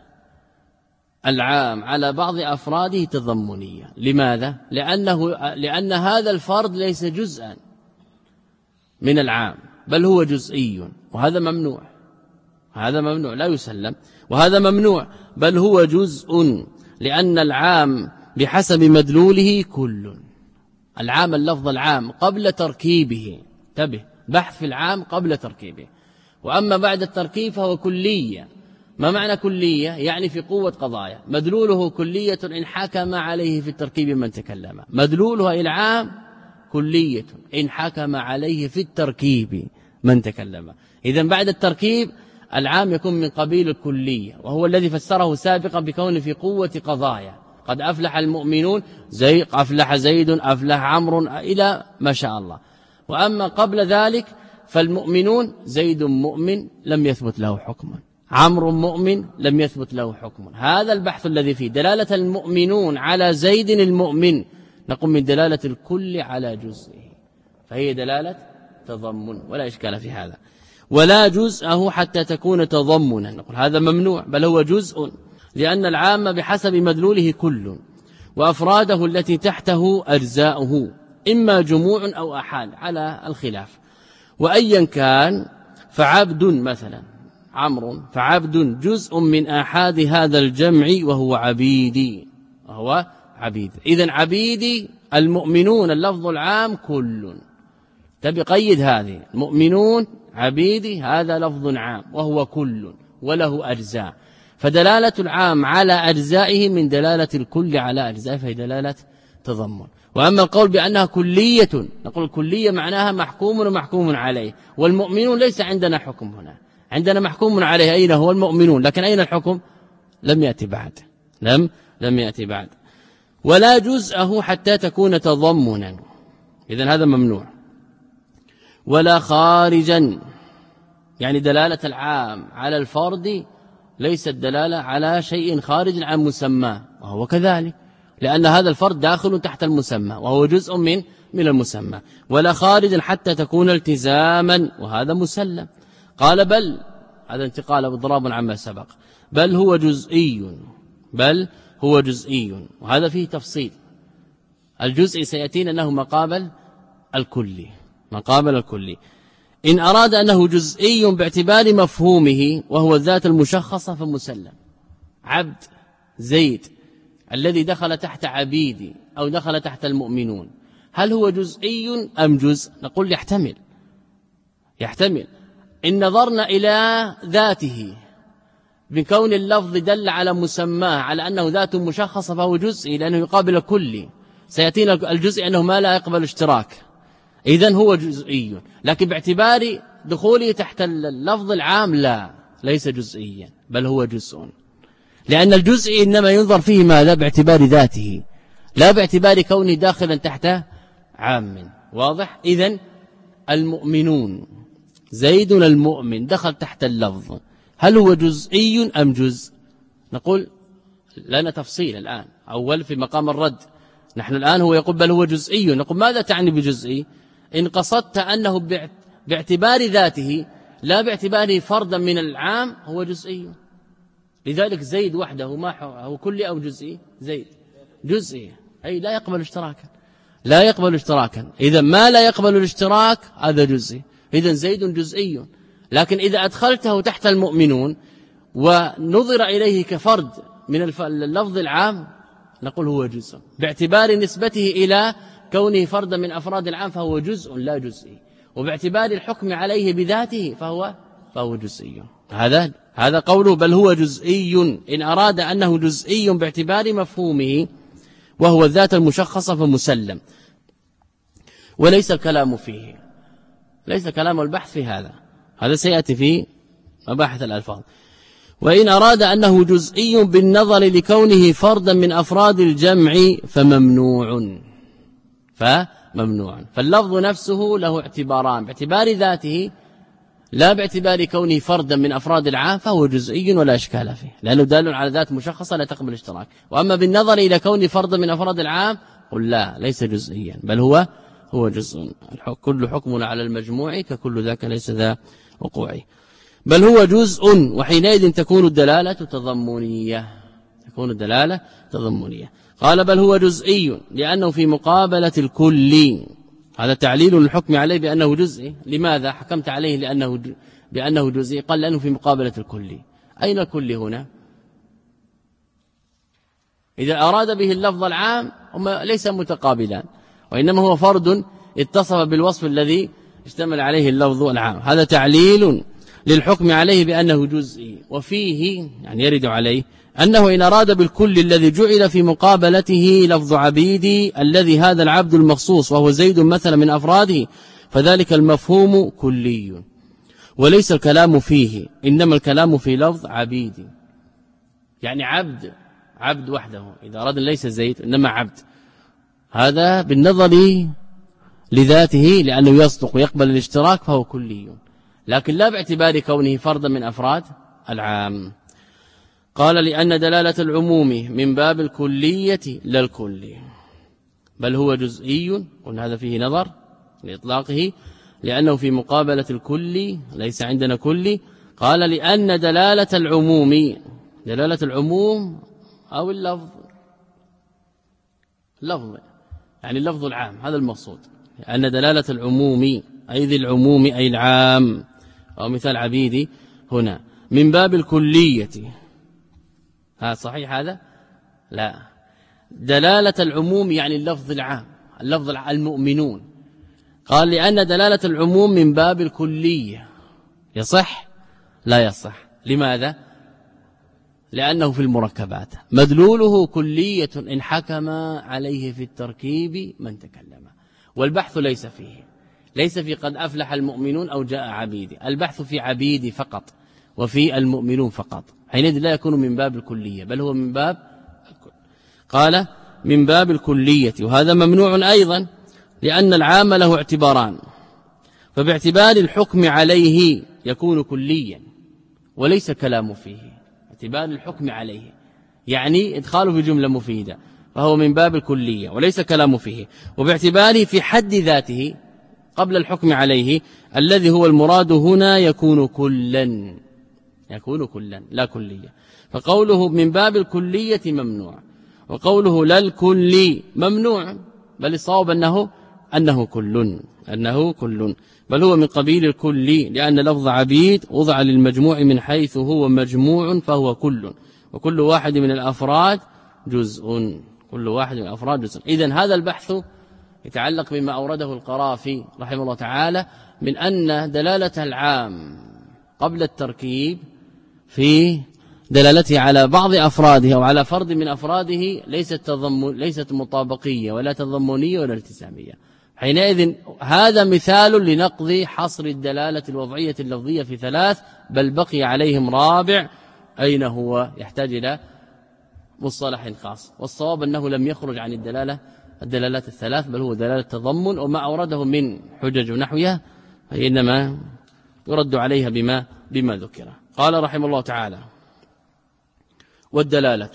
Speaker 1: العام على بعض أفراده تضمنية. لماذا؟ لأنه لأن هذا الفرد ليس جزءا من العام بل هو جزئي، وهذا ممنوع، هذا ممنوع لا يسلم، وهذا ممنوع بل هو جزء، لأن العام بحسب مدلوله كل. العام اللفظ العام قبل تركيبه، انتبه، بحث في العام قبل تركيبه، وأما بعد التركيب فهو كلية. ما معنى كلية؟ يعني في قوة قضايا، مدلوله كلية إن حكم عليه في التركيب من تكلم، مدلولها العام كلية إن حكم عليه في التركيب من تكلم. إذن بعد التركيب العام يكون من قبيل الكلية، وهو الذي فسره سابقا بكون في قوة قضايا، قد أفلح المؤمنون، زي أفلح زيد، أفلح عمرو، إلى ما شاء الله. وأما قبل ذلك فالمؤمنون زيد مؤمن لم يثبت له حكما، عمرو مؤمن لم يثبت له حكم. هذا البحث الذي فيه دلالة المؤمنون على زيد المؤمن، نقوم من دلالة الكل على جزئه، فهي دلالة تضمن ولا إشكال في هذا. ولا جزءه حتى تكون تضمنا، نقول هذا ممنوع، بل هو جزء، لأن العام بحسب مدلوله كل، وأفراده التي تحته أجزاؤه، إما جموع أو أحاد على الخلاف. وأيا كان فعبد مثلا عمرو فعبد جزء من آحاد هذا الجمع وهو عبيدي، وهو عبيد. إذن عبيدي المؤمنون اللفظ العام كل، تبي قيد هذه المؤمنون عبيدي هذا لفظ عام وهو كل وله أجزاء، فدلالة العام على أجزائه من دلالة الكل على أجزائه، فهي دلالة تضمن. وأما القول بأنها كلية، نقول الكلية معناها محكوم ومحكوم عليه، والمؤمنون ليس عندنا حكم هنا، عندنا محكوم عليه أين هو المؤمنون، لكن أين الحكم؟ لم يأتي بعد، لم لم يأتي بعد. ولا جزءه حتى تكون تضمنا، إذن هذا ممنوع. ولا خارجا، يعني دلالة العام على الفرد ليست دلالة على شيء خارج عن مسمى، وهو كذلك، لأن هذا الفرد داخل تحت المسمى وهو جزء من من المسمى. ولا خارجا حتى تكون التزاما، وهذا مسلم. قال بل، هذا انتقال بضراب عما سبق، بل هو جزئي، بل هو جزئي، وهذا فيه تفصيل. الجزء سيأتينا أنه مقابل الكلي، مقابل الكلي. إن أراد أنه جزئي باعتبار مفهومه وهو الذات المشخصة فمسلم. عبد زيد الذي دخل تحت عبيدي أو دخل تحت المؤمنون، هل هو جزئي أم جزء؟ نقول يحتمل، يحتمل. إن نظرنا إلى ذاته بكون اللفظ دل على مسماه على أنه ذات مشخصة فهو جزئي، لأنه يقابل كلي. سيأتينا الجزء أنه ما لا يقبل اشتراك، إذن هو جزئي، لكن باعتبار دخوله تحت اللفظ العام لا، ليس جزئيا بل هو جزء، لأن الجزء إنما ينظر فيه ماذا؟ باعتبار ذاته، لا باعتبار كونه داخلا تحت عام. واضح؟ إذن المؤمنون زيد المؤمن دخل تحت اللفظ، هل هو جزئي أم جزء؟ نقول لنا تفصيل الآن، أول في مقام الرد. نحن الآن هو يقول بل هو جزئي، نقول ماذا تعني بجزئي؟ إن قصدت أنه باعتبار ذاته لا باعتباره فردا من العام هو جزئي. لذلك زيد وحده ما هو كلي أو جزئي؟ زيد جزئي، أي لا يقبل اشتراكا، لا يقبل اشتراكا. إذا ما لا يقبل الاشتراك هذا جزئي، إذا زيد جزئي. لكن إذا أدخلته تحت المؤمنون ونظر إليه كفرد من اللفظ العام نقول هو جزء، باعتبار نسبته إلى كونه فردا من أفراد العام فهو جزء لا جزئي، وباعتبار الحكم عليه بذاته فهو فهو جزئي. هذا هذا قوله بل هو جزئي، إن أراد أنه جزئي باعتبار مفهومه وهو الذات المشخصة فمسلم، وليس الكلام فيه، ليس كلام البحث في هذا، هذا سيأتي في مباحث الألفاظ. وإن أراد أنه جزئي بالنظر لكونه فردا من أفراد الجمع فممنوع، فممنوع. فاللفظ نفسه له اعتباران، باعتبار ذاته لا باعتبار كونه فردا من أفراد العام فهو جزئي ولا إشكال فيه، لأنه دال على ذات مشخصة لا تقبل اشتراك. وأما بالنظر إلى كونه فردا من أفراد العام قل لا، ليس جزئيا بل هو هو جزء. كل حكم على المجموع ككل ذاك ليس ذا وقوعي، بل هو جزء، وحينئذ تكون الدلالة تضمنية، تكون الدلالة تضمنية. قال بل هو جزئي لأنه في مقابلة الكل، هذا تعليل للحكم عليه بأنه جزئي. لماذا حكمت عليه لأنه بأنه جزئي؟ قال لأنه في مقابلة الكل. أين الكل هنا؟ إذا أراد به اللفظ العام هما ليس متقابلان، وإنما هو فرد اتصف بالوصف الذي اشتمل عليه اللفظ العام، هذا تعليل للحكم عليه بأنه جزئي. وفيه يعني يرد عليه أنه إن أراد بالكل الذي جعل في مقابلته لفظ عبيدي الذي هذا العبد المخصوص وهو زيد مثلا من أفراده فذلك المفهوم كلي، وليس الكلام فيه، إنما الكلام في لفظ عبيدي، يعني عبد عبد وحده، إذا أراد ليس زيد إنما عبد، هذا بالنظر لذاته لأنه يصدق ويقبل الاشتراك فهو كلي، لكن لا باعتبار كونه فردا من أفراد العام. قال لأن دلالة العموم من باب الكلية لا الكلي، بل هو جزئي، قلنا هذا فيه نظر لإطلاقه لأنه في مقابلة الكلي، ليس عندنا كلي. قال لأن دلالة العموم، دلالة العموم أو اللفظ، لفظ يعني اللفظ العام، هذا المقصود، أن دلالة العموم أي ذي العموم أي العام، أو مثال عبيدي هنا من باب الكلية. ها صحيح هذا؟ لا، دلالة العموم يعني اللفظ العام، اللفظ المؤمنون. قال لأن دلالة العموم من باب الكلية، يصح؟ لا يصح. لماذا؟ لأنه في المركبات مدلوله كلية إن حكم عليه في التركيب من تكلم، والبحث ليس فيه، ليس في قد أفلح المؤمنون أو جاء عبيدي، البحث في عبيدي فقط وفي المؤمنون فقط، حينئذ لا يكون من باب الكلية بل هو من باب الكل. قال من باب الكلية، وهذا ممنوع أيضا لأن العام له اعتباران، فباعتبار الحكم عليه يكون كليا وليس كلام فيه، اعتبار الحكم عليه يعني إدخاله في جملة مفيدة، فهو من باب الكلية وليس كلام فيه. وباعتباره في حد ذاته قبل الحكم عليه الذي هو المراد هنا يكون كلا، يكون كلا لا كلية. فقوله من باب الكلية ممنوع، وقوله لا الكلي ممنوع، بل الصواب أنه أنه كل، أنه كل، بل هو من قبيل الكلي، لأن لفظ عبيد وضع للمجموع من حيث هو مجموع فهو كل، وكل واحد من الأفراد جزء، كل واحد من الأفراد جزء. إذن هذا البحث يتعلق بما أورده القرافي رحمه الله تعالى من أن دلالة العام قبل التركيب في دلالته على بعض أفراده أو على فرد من أفراده ليست تضمن، ليست مطابقية ولا تضمنية ولا التزامية. حينئذ هذا مثال لنقض حصر الدلالة الوضعية اللفظية في ثلاث، بل بقي عليهم رابع أين هو يحتاج إلى مصطلح خاص، والصواب أنه لم يخرج عن الدلالة الدلالات الثلاث، بل هو دلالة تضمن، وما أورده من حجج نحوها فإنما يرد عليها بما بما ذكر. قال رحمه الله تعالى والدلالة،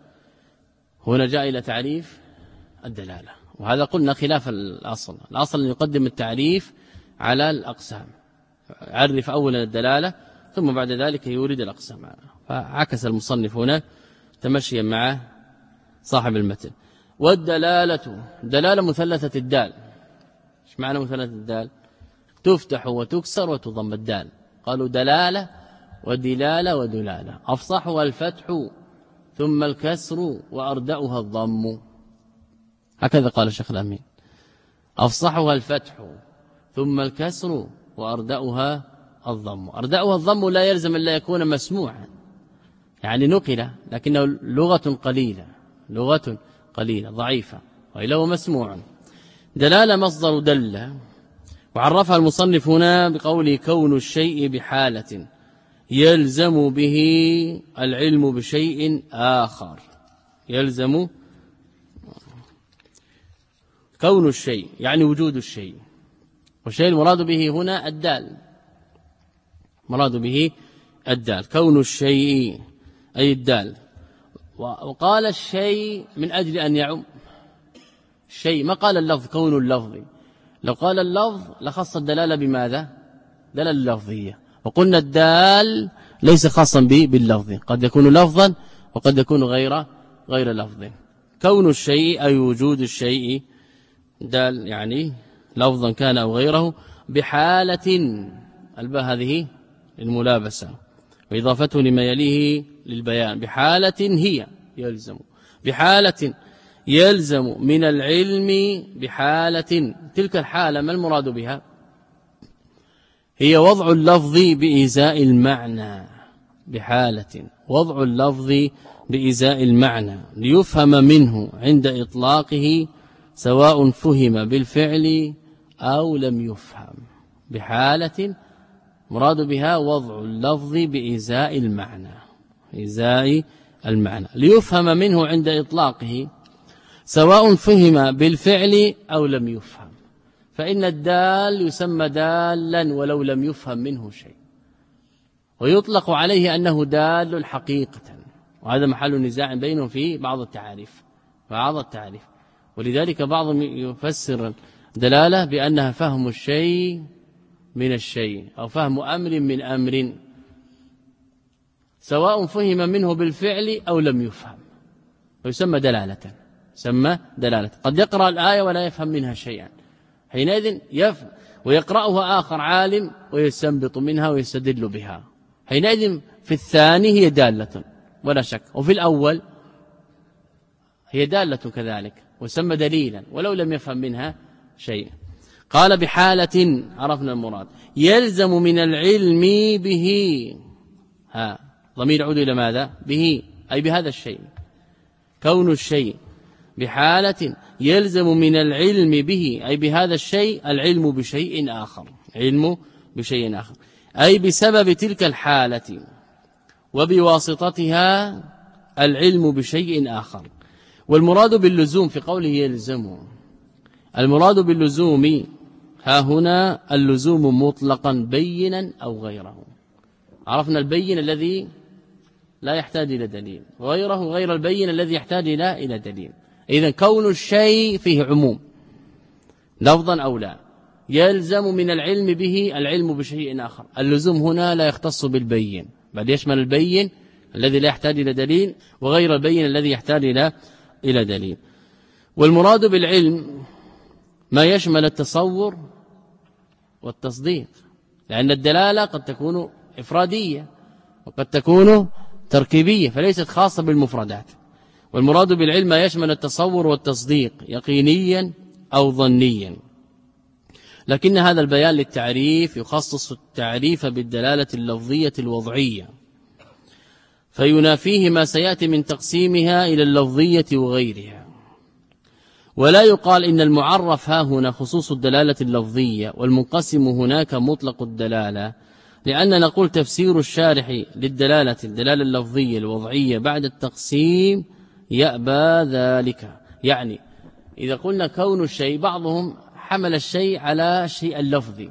Speaker 1: هنا جاء إلى تعريف الدلالة، وهذا قلنا خلاف الأصل، الأصل أن يقدم التعريف على الأقسام، عرف أولا الدلالة ثم بعد ذلك يورد الأقسام، فعكس المصنف هنا تمشيا مع صاحب المتن. والدلالة دلالة مثلثة الدال. ايش معنى مثلثة الدال؟ تفتح وتكسر وتضم الدال، قالوا دلالة ودلالة ودلالة، أفصحها الفتح ثم الكسر وأردأها الضم، هكذا قال الشيخ الأمين، أفصحها الفتح ثم الكسر وأردأها الضم. أردأها الضم لا يلزم ألا يكون مسموعا، يعني نقل لكنه لغة قليلة، لغة قليلة ضعيفة، وإلا هو مسموع. دلالة مصدر دل، وعرفها المصنف هنا بقوله كون الشيء بحالة يلزم به العلم بشيء آخر، يلزم كون الشيء يعني وجود الشيء، والشيء المراد به هنا الدال، مراد به الدال، كون الشيء أي الدال. وقال الشيء من أجل أن يعم الشيء، ما قال اللفظ كون اللفظ، لو قال اللفظ لخص الدلالة بماذا؟ دلالة لفظية، وقلنا الدال ليس خاصا به باللفظ، قد يكون لفظا وقد يكون غير غير لفظ. كون الشيء أي وجود الشيء، دال يعني لفظا كان أو غيره، بحالة الباء هذه الملابسة وإضافته لما يليه للبيان، بحالة هي يلزم، بحالة يلزم من العلم، بحالة تلك الحالة ما المراد بها؟ هي وضع اللفظ بإزاء المعنى، بحالة وضع اللفظ بإزاء المعنى ليفهم منه عند إطلاقه سواء فهم بالفعل أو لم يفهم، بحالة مراد بها وضع اللفظ بإزاء المعنى، إزاء المعنى ليفهم منه عند إطلاقه سواء فهم بالفعل أو لم يفهم، فإن الدال يسمى دالا ولو لم يفهم منه شيء، ويطلق عليه أنه دال حقيقة، وهذا محل نزاع بينهم في بعض التعاريف بعض التعاريف ولذلك بعضهم يفسر دلالة بأنها فهم الشيء من الشيء أو فهم أمر من أمر، سواء فهم منه بالفعل أو لم يفهم، ويسمى دلالة سمى دلالة. قد يقرأ الآية ولا يفهم منها شيئا، حينئذ يفهم، ويقرأها آخر عالم ويستنبط منها ويستدل بها، حينئذ في الثاني هي دالة ولا شك، وفي الأول هي دالة كذلك وسمى دليلا ولو لم يفهم منها شيء. قال بحالة عرفنا المراد، يلزم من العلم به، ها ضمير يعود إلى ماذا؟ به، أي بهذا الشيء، كون الشيء بحالة يلزم من العلم به، أي بهذا الشيء العلم بشيء آخر، علم بشيء آخر، أي بسبب تلك الحالة وبواسطتها العلم بشيء آخر. والمراد باللزوم في قوله يلزم، المراد باللزوم ها هنا اللزوم مطلقا بينا أو غيره. عرفنا البين الذي لا يحتاج إلى دليل، وغيره غير البين الذي يحتاج إلى إلى دليل. إذن كون الشيء فيه عموم لفظا أو لا، يلزم من العلم به العلم بشيء آخر. اللزوم هنا لا يختص بالبين، بل يشمل البين الذي لا يحتاج إلى دليل وغير البين الذي يحتاج إلى إلى دليل. والمراد بالعلم ما يشمل التصور والتصديق، لأن الدلالة قد تكون إفرادية وقد تكون تركيبية فليست خاصة بالمفردات. والمراد بالعلم ما يشمل التصور والتصديق يقينيا أو ظنيا. لكن هذا البيان للتعريف يخصص التعريف بالدلالة اللفظية الوضعية، فينافيه ما سيأتي من تقسيمها إلى اللفظية وغيرها. ولا يقال إن المعرف ها هنا خصوص الدلالة اللفظية والمنقسم هناك مطلق الدلالة، لأن نقول تفسير الشارح للدلالة الدلالة اللفظية الوضعية بعد التقسيم يأبى ذلك. يعني إذا قلنا كون الشيء، بعضهم حمل الشيء على الشيء اللفظي،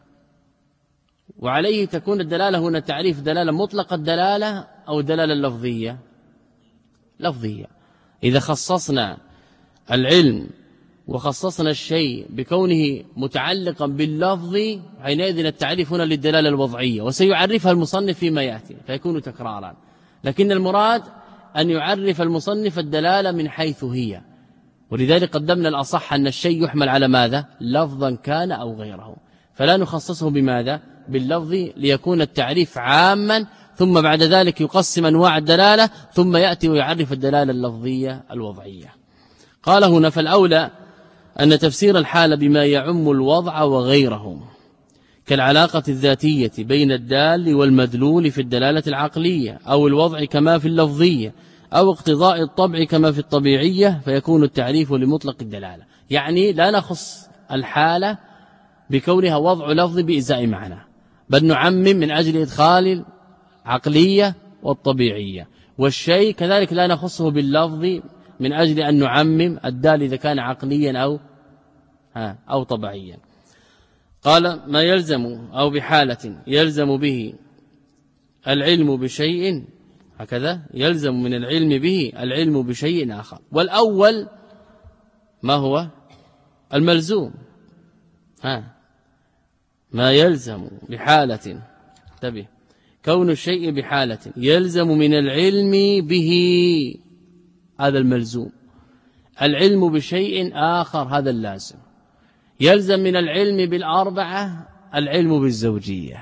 Speaker 1: وعليه تكون الدلالة هنا تعريف دلالة مطلق الدلالة أو دلالة لفظية لفظية. إذا خصصنا العلم وخصصنا الشيء بكونه متعلقا باللفظ، حينئذ التعريف هنا للدلالة الوضعية، وسيعرفها المصنف فيما يأتي فيكون تكرارا. لكن المراد أن يعرف المصنف الدلالة من حيث هي، ولذلك قدمنا الأصح أن الشيء يحمل على ماذا؟ لفظا كان أو غيره، فلا نخصصه بماذا؟ باللفظ، ليكون التعريف عاما، ثم بعد ذلك يقسم أنواع الدلالة، ثم يأتي ويعرف الدلالة اللفظية الوضعية. قال هنا فالأولى أن تفسير الحال بما يعم الوضع وغيره، كالعلاقة الذاتية بين الدال والمدلول في الدلالة العقلية، أو الوضع كما في اللفظية، أو اقتضاء الطبع كما في الطبيعية، فيكون التعريف لمطلق الدلالة. يعني لا نخص الحالة بكونها وضع لفظ بإزاء معنى، بل نعمم من أجل إدخال العقلية والطبيعية. والشيء كذلك لا نخصه باللفظ من أجل أن نعمم الدال إذا كان عقليا أو ها أو طبيعيا. قال ما يلزم أو بحالة يلزم به العلم بشيء، هكذا يلزم من العلم به العلم بشيء آخر. والأول ما هو الملزوم، ها ما يلزم بحالة، انتبه، كون الشيء بحالة يلزم من العلم به، هذا الملزوم. العلم بشيء آخر هذا اللازم. يلزم من العلم بالأربعة العلم بالزوجية.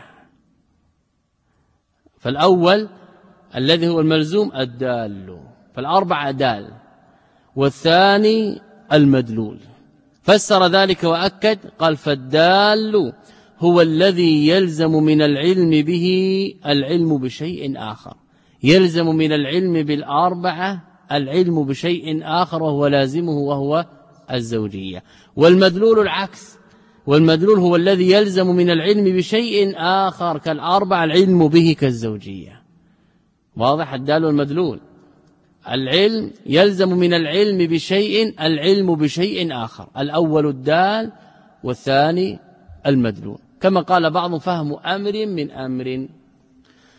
Speaker 1: فالأول الذي هو الملزوم الدال، فالأربعة دال، والثاني المدلول. فسر ذلك وأكد قال فالدال هو الذي يلزم من العلم به العلم بشيء آخر، يلزم من العلم بالأربعة العلم بشيء آخر وهو لازمه وهو الزوجية. والمدلول العكس، والمدلول هو الذي يلزم من العلم بشيء آخر كالأربع العلم به كالزوجية. واضح الدال والمدلول؟ العلم يلزم من العلم بشيء العلم بشيء آخر، الأول الدال والثاني المدلول. كما قال بعض فهم أمر من أمر.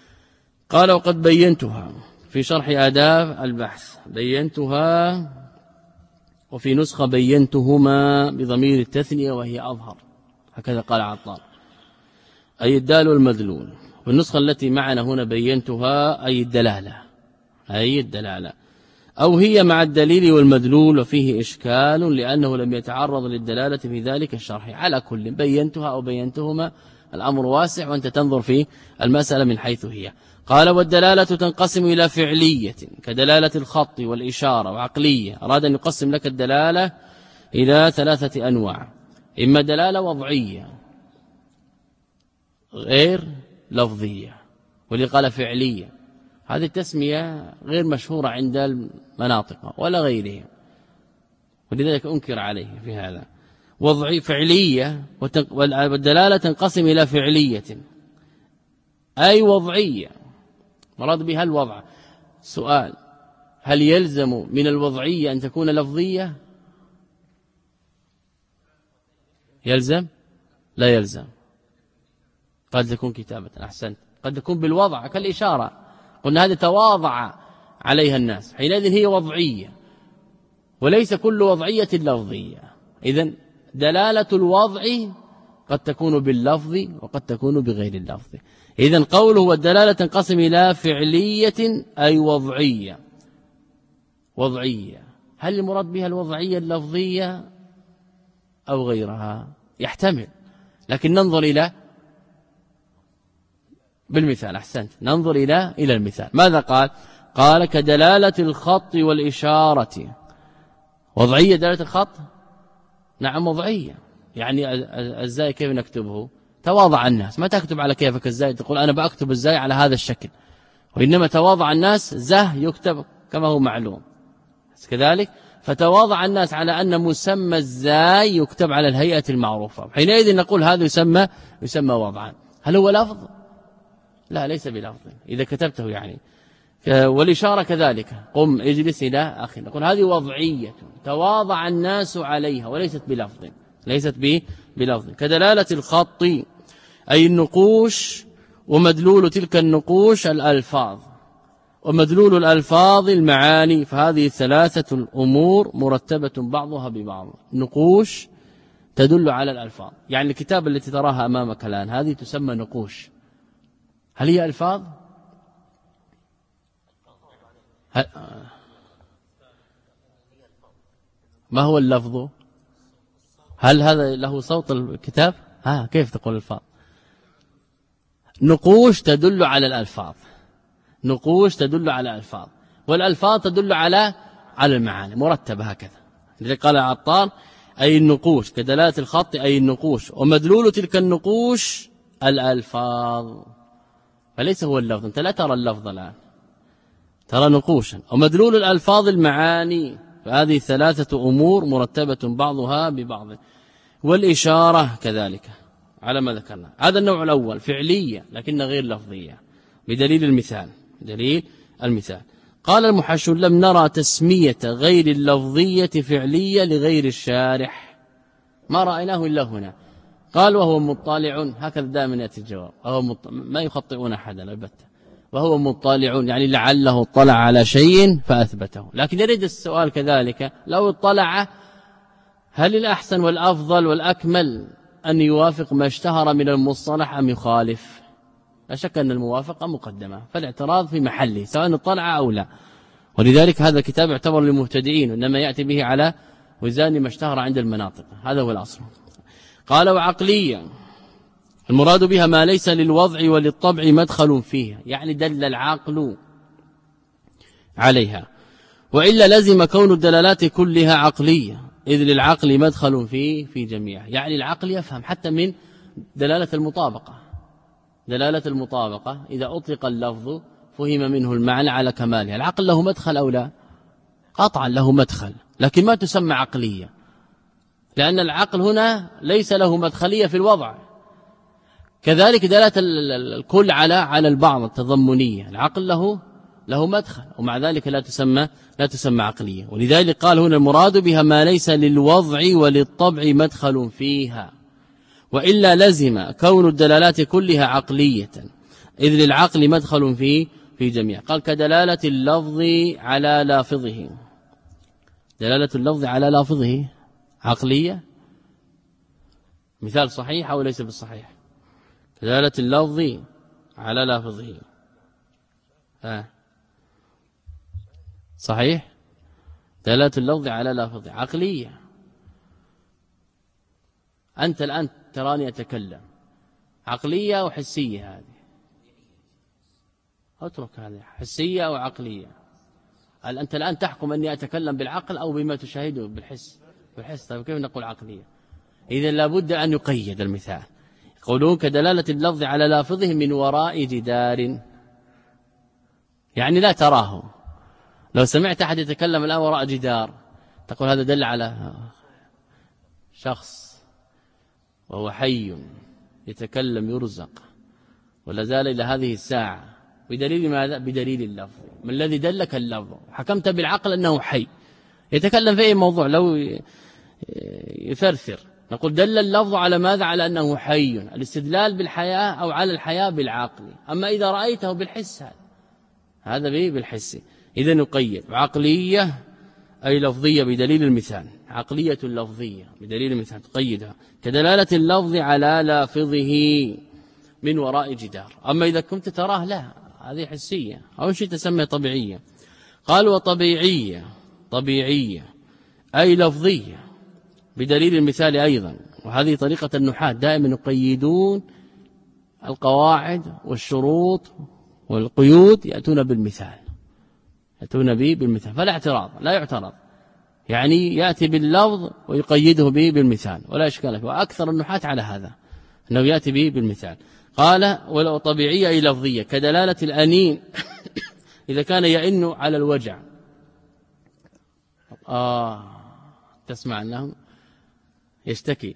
Speaker 1: قال وقد بينتها في شرح آداب البحث، بينتها وفي نسخة بينتهما بضمير التثنية وهي أظهر، هكذا قال عطار، أي الدال والمدلول. والنسخة التي معنا هنا بينتها أي الدلالة، أي الدلالة، أو هي مع الدليل والمدلول، وفيه إشكال لأنه لم يتعرض للدلالة في ذلك الشرح. على كل بينتها أو بينتهما الأمر واسع، وأنت تنظر في المسألة من حيث هي. قال والدلالة تنقسم إلى فعلية كدلالة الخط والإشارة، وعقلية. أراد أن يقسم لك الدلالة إلى ثلاثة أنواع: إما دلالة وضعية غير لفظية، واللي قال فعلية، هذه التسمية غير مشهورة عند المناطق ولا غيرها، ولذلك أنكر عليه في هذا. وضعي فعلية، والدلالة تنقسم إلى فعلية أي وضعية، مراد بها الوضع. سؤال: هل يلزم من الوضعية أن تكون لفظية؟ يلزم؟ لا يلزم. قد تكون كتابة، أحسنت، قد تكون بالوضع كالإشارة، قلنا هذا تواضع عليها الناس، حينئذ هي وضعية، وليس كل وضعية لفظية. إذن دلالة الوضع قد تكون باللفظ وقد تكون بغير اللفظ. إذن قوله والدلالة تنقسم إلى فعلية أي وضعية. وضعية، هل المراد بها الوضعية اللفظية أو غيرها؟ يحتمل، لكن ننظر إلى بالمثال. أحسنت، ننظر إلى إلى المثال. ماذا قال؟ قال كدلالة الخط والإشارة. وضعية دلالة الخط؟ نعم وضعية. يعني الزاي كيف نكتبه؟ تواضع الناس، ما تكتب على كيفك الزاي تقول أنا بأكتب الزاي على هذا الشكل، وإنما تواضع الناس زه يكتب كما هو معلوم كذلك. فتواضع الناس على أن مسمى الزاي يكتب على الهيئة المعروفة، حينئذ نقول هذا يسمى يسمى وضعا. هل هو لفظ؟ لا، ليس بلفظ إذا كتبته يعني. والإشارة كذلك، قم اجلس إلى آخر، نقول هذه وضعية تواضع الناس عليها وليست بلفظ، ليست بلفظ. كدلالة الخط أي النقوش، ومدلول تلك النقوش الألفاظ، ومدلول الألفاظ المعاني. فهذه الثلاثة الأمور مرتبة بعضها ببعض. نقوش تدل على الألفاظ، يعني الكتاب التي تراها أمامك الآن هذه تسمى نقوش. هل هي ألفاظ؟ ما هو اللفظ؟ هل هذا له صوت الكتاب؟ ها كيف تقول الفاظ؟ نقوش تدل على الألفاظ، نقوش تدل على الألفاظ، والألفاظ تدل على على المعاني، مرتبة هكذا. لذلك قال عطار أي النقوش كدلالة الخط أي النقوش، ومدلول تلك النقوش الألفاظ، فليس هو اللفظ. أنت لا ترى اللفظ الآن، ترى نقوشا. ومدلول الألفاظ المعاني، فهذه ثلاثة أمور مرتبة بعضها ببعض. والإشارة كذلك على ما ذكرنا. هذا النوع الأول فعلية لكن غير لفظية، بدليل المثال. دليل المثال قال المحشو لم نرى تسمية غير اللفظية فعلية لغير الشارح، ما رأيناه إلا هنا. قال وهو مطالع، هكذا دائما يأتي الجواب، وهو مط... ما يخطئون أحدا البتة، وهو مطالع يعني لعله اطلع على شيء فأثبته. لكن يريد السؤال كذلك لو اطلع هل الأحسن والأفضل والأكمل أن يوافق ما اشتهر من المصطلح أم يخالف؟ لا شك أن الموافقة مقدمة، فالاعتراض في محله سواء اطلع أو لا. ولذلك هذا الكتاب يعتبر للمهتدئين، إنما يأتي به على وزان ما اشتهر عند المناطق، هذا هو الأصل. قال وعقليا المراد بها ما ليس للوضع وللطبع مدخل فيها، يعني دل العقل عليها، وإلا لزم كون الدلالات كلها عقلية، إذ للعقل مدخل فيه في جميعها. يعني العقل يفهم حتى من دلالة المطابقة. دلالة المطابقة إذا أطلق اللفظ فهم منه المعنى على كمالها. العقل له مدخل أو لا؟ قطعا له مدخل، لكن ما تسمى عقلية، لأن العقل هنا ليس له مدخلية في الوضع. كذلك دلالة الكل على على البعض التضمنية، العقل له له مدخل، ومع ذلك لا تسمى لا تسمى عقلية. ولذلك قال هنا المراد بها ما ليس للوضع وللطبع مدخل فيها، وإلا لزم كون الدلالات كلها عقلية، إذ للعقل مدخل في في جميع. قال كدلالة اللفظ على لافظه. دلالة اللفظ على لافظه عقلية، مثال صحيح أو ليس بالصحيح؟ دلالة اللفظ على لافظه آه. صحيح؟ دلالة اللفظ على لافظه عقلية. أنت الآن تراني أتكلم، عقلية وحسية هذه، اترك هذه حسية أو عقلية. أنت الآن تحكم أني أتكلم بالعقل أو بما تشاهده بالحس. بالحس طيب كيف نقول عقلية؟ إذن لابد أن يقيد المثال. يقولون كدلالة اللفظ على لافظه من وراء جدار، يعني لا تراه. لو سمعت أحد يتكلم الآن وراء جدار تقول هذا دل على شخص وهو حي يتكلم يرزق ولا زال إلى هذه الساعة. بدليل ماذا؟ بدليل اللفظ. ما الذي دلك؟ اللفظ. حكمت بالعقل أنه حي يتكلم في أي موضوع لو يثرثر، نقول دل اللفظ على ماذا؟ على أنه حي. الاستدلال بالحياة أو على الحياة بالعقل. أما إذا رأيته بالحس هذا هذا به بالحس. إذن نقيد عقلية أي لفظية بدليل المثال، عقلية لفظية بدليل المثال تقيدها كدلالة اللفظ على لافظه من وراء جدار. أما إذا كنت تراه لا، هذه حسية أو شيء تسمى طبيعية. قال وطبيعية طبيعية أي لفظية بدليل المثال أيضا. وهذه طريقة النحاة دائما يقيدون القواعد والشروط والقيود يأتون بالمثال، يأتون به بالمثال فلا اعتراض، لا يعترض، يعني يأتي باللفظ ويقيده به بالمثال ولا إشكال فيه. وأكثر النحاة على هذا أنه يأتي به بالمثال. قال ولو طبيعية أي لفظية كدلالة الأنين إذا كان يئن على الوجع. آه تسمع أنه يشتكي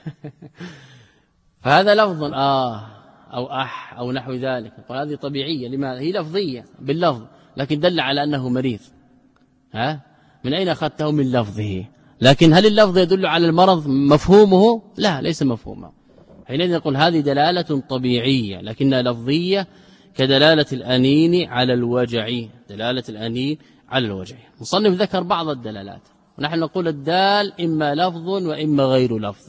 Speaker 1: فهذا لفظ آه أو أح أو نحو ذلك. وهذه طبيعية. لماذا؟ هي لفظية باللفظ لكن دل على أنه مريض. ها من أين أخذته؟ من لفظه. لكن هل اللفظ يدل على المرض مفهومه؟ لا، ليس مفهومه. حينئذ نقول هذه دلالة طبيعية لكنها لفظية كدلالة الأنين على الوجع. دلالة الأنين على الوجع. مصنف ذكر بعض الدلالات ونحن نقول الدال إما لفظ وإما غير لفظ.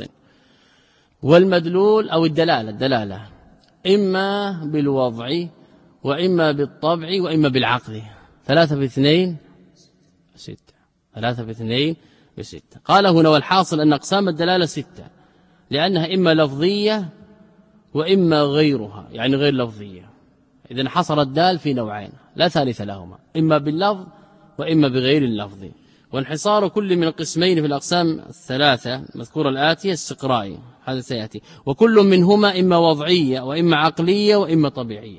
Speaker 1: والمدلول أو الدلالة الدلالة إما بالوضع وإما بالطبع وإما بالعقل. ثلاثة باثنين ستة. ثلاثة باثنين بستة. قال هنا والحاصل أن أقسام الدلالة ستة لأنها إما لفظية وإما غيرها يعني غير لفظية. إذن حصر الدال في نوعين لا ثالث لهما، إما باللفظ وإما بغير اللفظ. وانحصار كل من القسمين في الأقسام الثلاثة مذكورة الآتية استقرائي هذا سيأتي. وكل منهما إما وضعية وإما عقلية وإما طبيعية.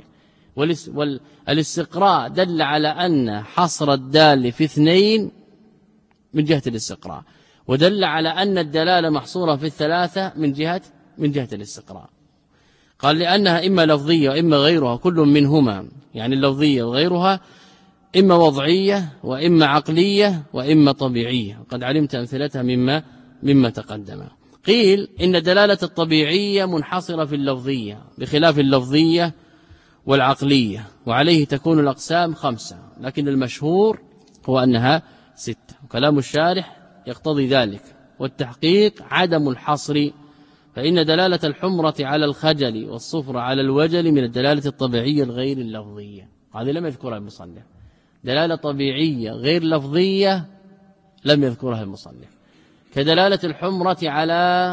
Speaker 1: والاستقراء دل على أن حصر الدال في اثنين من جهة الاستقراء، ودل على أن الدلالة محصورة في الثلاثة من جهة من جهة الاستقراء. قال لأنها إما لفظية وإما غيرها كل منهما يعني اللفظية وغيرها إما وضعية وإما عقلية وإما طبيعية. قد علمت أمثلتها مما مما تقدم. قيل إن دلالة الطبيعية منحصرة في اللفظية بخلاف اللفظية والعقلية، وعليه تكون الأقسام خمسة لكن المشهور هو أنها ستة. وكلام الشارح يقتضي ذلك. والتحقيق عدم الحصر، فإن دلالة الحمرة على الخجل والصفر على الوجل من الدلالة الطبيعية الغير اللفظية. هذه لم يذكرها المصنف. دلالة طبيعية غير لفظية لم يذكرها المصنف. كدلالة الحمرة على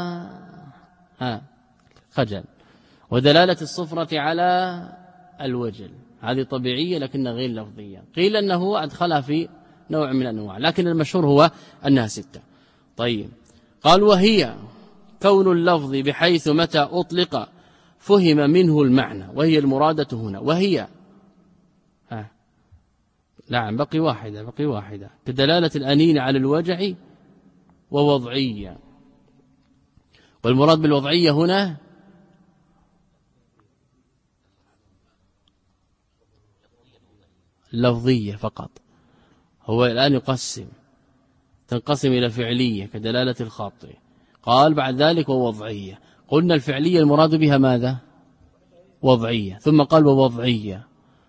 Speaker 1: ها خجل، ودلالة الصفرة على الوجل هذه طبيعية لكنها غير لفظية. قيل أنه أدخلها في نوع من الأنواع لكن المشهور هو أنها ستة. طيب قال وهي كون اللفظ بحيث متى أطلق فهم منه المعنى، وهي المرادة هنا. وهي ها نعم بقي واحدة بقي واحدة كدلالة الأنين على الوجع ووضعية. والمراد بالوضعية هنا لفظية فقط. هو الآن يقسم تنقسم إلى فعلية كدلالة الخاطئ. قال بعد ذلك ووضعية. قلنا الفعلية المراد بها ماذا؟ وضعية، ثم قال ووضعية،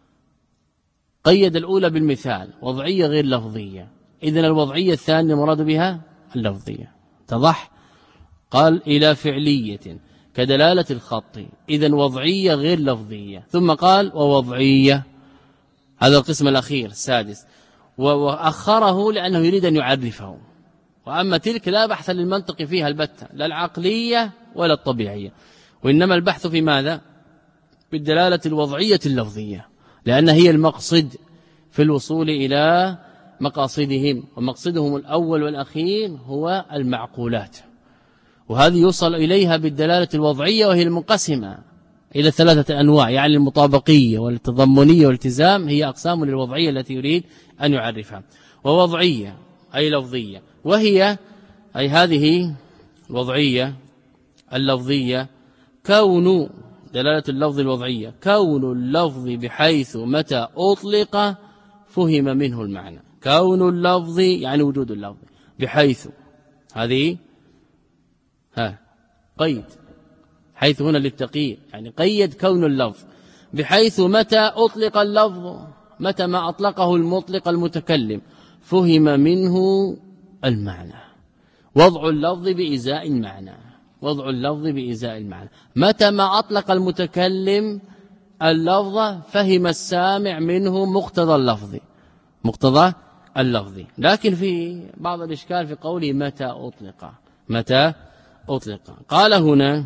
Speaker 1: قيد الأولى بالمثال، وضعية غير لفظية، إذن الوضعية الثانية مراد بها اللفظية. اتضح؟ قال إلى فعلية كدلالة الخط، إذن وضعية غير لفظية، ثم قال ووضعية، هذا القسم الأخير السادس، وأخره لأنه يريد أن يعرفه. وأما تلك لا بحث للمنطق فيها البتة، لا العقلية ولا الطبيعية، وإنما البحث في ماذا؟ بالدلالة الوضعية اللفظية، لأن هي المقصد في الوصول إلى مقاصدهم، ومقصدهم الأول والأخير هو المعقولات، وهذه يوصل إليها بالدلالة الوضعية، وهي المنقسمة إلى ثلاثة أنواع، يعني المطابقية والتضمنية والالتزام، هي أقسام للوضعية التي يريد أن يعرفها. ووضعية أي لفظية، وهي أي هذه الوضعية اللفظية كون دلالة اللفظ الوضعية كون اللفظ بحيث متى أطلق فهم منه المعنى، كون اللفظ يعني وجود اللفظ، بحيث هذه ها قيد، حيث هنا للتقييد، يعني قيد كون اللفظ بحيث متى أطلق اللفظ، متى ما أطلقه المطلق المتكلم فهم منه المعنى. وضع اللفظ بإزاء المعنى، وضع اللفظ بإزاء المعنى، متى ما أطلق المتكلم اللفظ فهم السامع منه مقتضى اللفظ، مقتضى اللفظ. لكن في بعض الإشكال في قوله متى أطلق، متى أطلق، قال هنا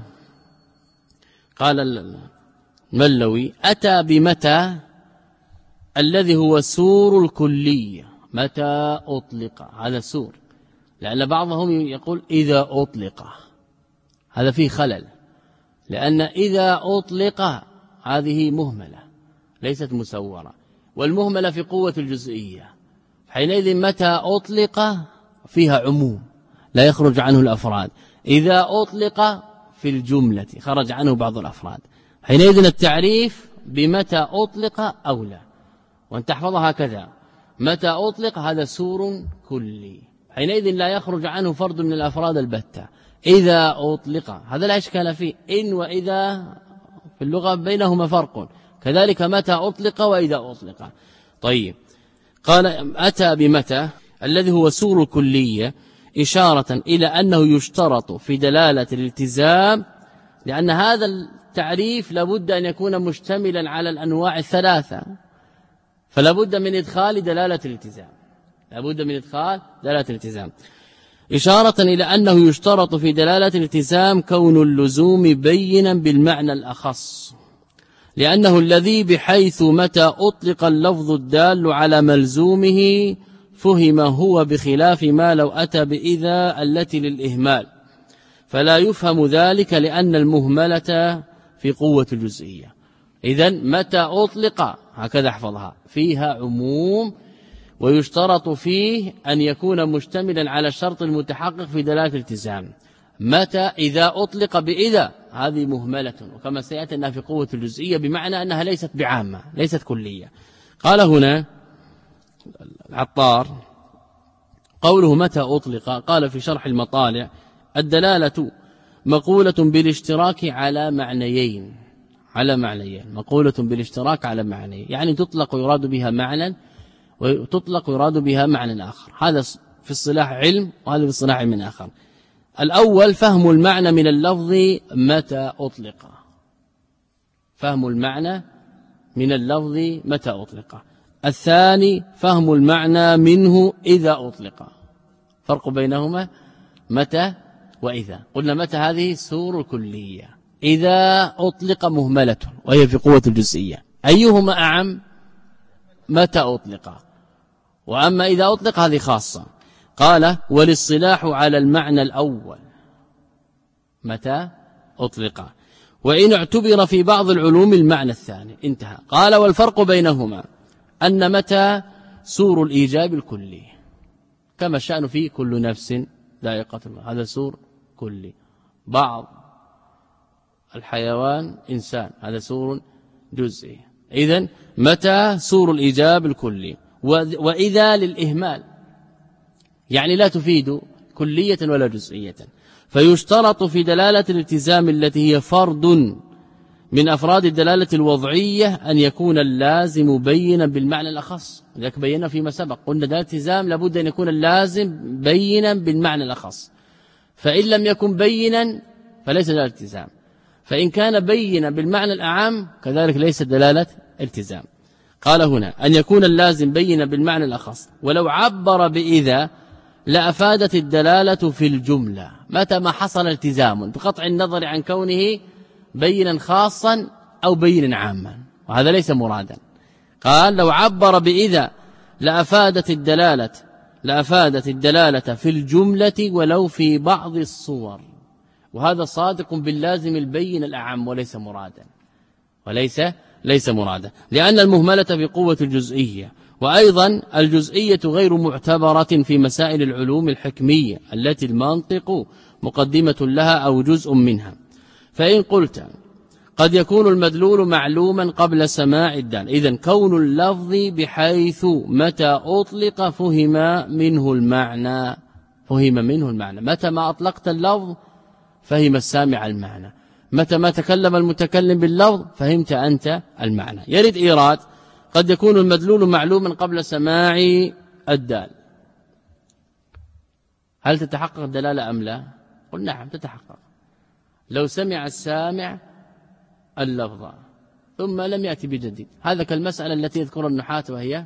Speaker 1: قال الملوي أتى بمتى الذي هو سور الكلية، متى أطلق هذا سور، لأن بعضهم يقول إذا أطلق، هذا فيه خلل، لأن إذا أطلق هذه مهملة ليست مسورة، والمهملة في قوة الجزئية، حينئذ متى أطلق فيها عموم لا يخرج عنه الأفراد، إذا أطلق في الجملة خرج عنه بعض الأفراد، حينئذ التعريف بمتى أطلق أولى، وأن تحفظها هكذا، متى أطلق هذا سور كلي، حينئذ لا يخرج عنه فرد من الأفراد البتة. إذا أطلق هذا لا إشكال فيه، إن وإذا في اللغة بينهما فرق، كذلك متى أطلق وإذا أطلق. طيب، قال أتى بمتى الذي هو سور كلية إشارة إلى أنه يشترط في دلالة الالتزام، لأن هذا التعريف لابد أن يكون مشتملا على الأنواع الثلاثة، فلا بد من إدخال دلالة الالتزام، لا بد من إدخال دلالة الالتزام، إشارة إلى أنه يشترط في دلالة الالتزام كون اللزوم بينا بالمعنى الأخص، لأنه الذي بحيث متى أطلق اللفظ الدال على ملزومه فهم هو، بخلاف ما لو أتى بإذا التي للإهمال، فلا يفهم ذلك لأن المهملة في قوة الجزئية. إذن متى أطلق هكذا احفظها، فيها عموم، ويشترط فيه أن يكون مشتملا على الشرط المتحقق في دلالة الالتزام. متى إذا أطلق بإذا هذه مهملة، وكما سيأتي أنها في قوة الجزئية، بمعنى أنها ليست بعامة ليست كلية. قال هنا العطار قوله متى أطلق، قال في شرح المطالع الدلالة مقولة بالاشتراك على معنيين، على معنيين مقولة بالاشتراك على معنيين، يعني تطلق ويراد بها معنى، وتطلق ويراد بها معنى آخر، هذا في الصلاح علم، وهذا في الصلاح علم آخر. الأول فهم المعنى من اللفظ متى أطلق، فهم المعنى من اللفظ متى أطلق. الثاني فهم المعنى منه إذا أطلق، فرق بينهما متى وإذا. قلنا متى هذه سور كلية، إذا أطلق مهملة وهي في قوة الجزئية، أيهما أعم؟ متى أطلق، وأما إذا أطلق هذه خاصة. قال والاصطلاح على المعنى الأول متى أطلق، وإن اعتبر في بعض العلوم المعنى الثاني، انتهى. قال والفرق بينهما أن متى سور الإيجاب الكلي، كما الشأن في كل نفس ذائقة الموت، هذا سور كلي. بعض الحيوان إنسان، هذا سور جزئي. إذن متى سور الإيجاب الكلي، وإذا للإهمال، يعني لا تفيد كلية ولا جزئية. فيشترط في دلالة الالتزام التي هي فرد من أفراد الدلالة الوضعية أن يكون اللازم بينا بالمعنى الأخص. لذلك بينا فيما سبق قلنا دلالة التزام لابد أن يكون اللازم بينا بالمعنى الأخص، فإن لم يكن بينا فليس دلالة التزام، فإن كان بينا بالمعنى الأعم كذلك ليس دلالة التزام. قال هنا أن يكون اللازم بينا بالمعنى الأخص، ولو عبر بإذا لأفادت الدلالة في الجملة متى ما حصل التزام بقطع النظر عن كونه بينا خاصا أو بينا عاما، وهذا ليس مرادا. قال لو عبر بإذا لأفادت الدلالة لأفادت الدلالة في الجملة ولو في بعض الصور، وهذا صادق باللازم البين الأعم وليس مرادا وليس ليس مرادا لأن المهملة بقوة الجزئية، وأيضا الجزئية غير معتبرة في مسائل العلوم الحكمية التي المنطق مقدمة لها أو جزء منها. فإن قلت قد يكون المدلول معلوما قبل سماع الدال، إذن كون اللفظ بحيث متى أطلق فهم منه المعنى فهم منه المعنى متى ما أطلقت اللفظ فهم السامع المعنى، متى ما تكلم المتكلم باللفظ فهمت أنت المعنى. يرد إيراد قد يكون المدلول معلوما قبل سماع الدال، هل تتحقق الدلالة أم لا؟ قل نعم تتحقق. لو سمع السامع اللفظ ثم لم يأتي بجديد، هذا كالمسألة التي يذكر النحاة وهي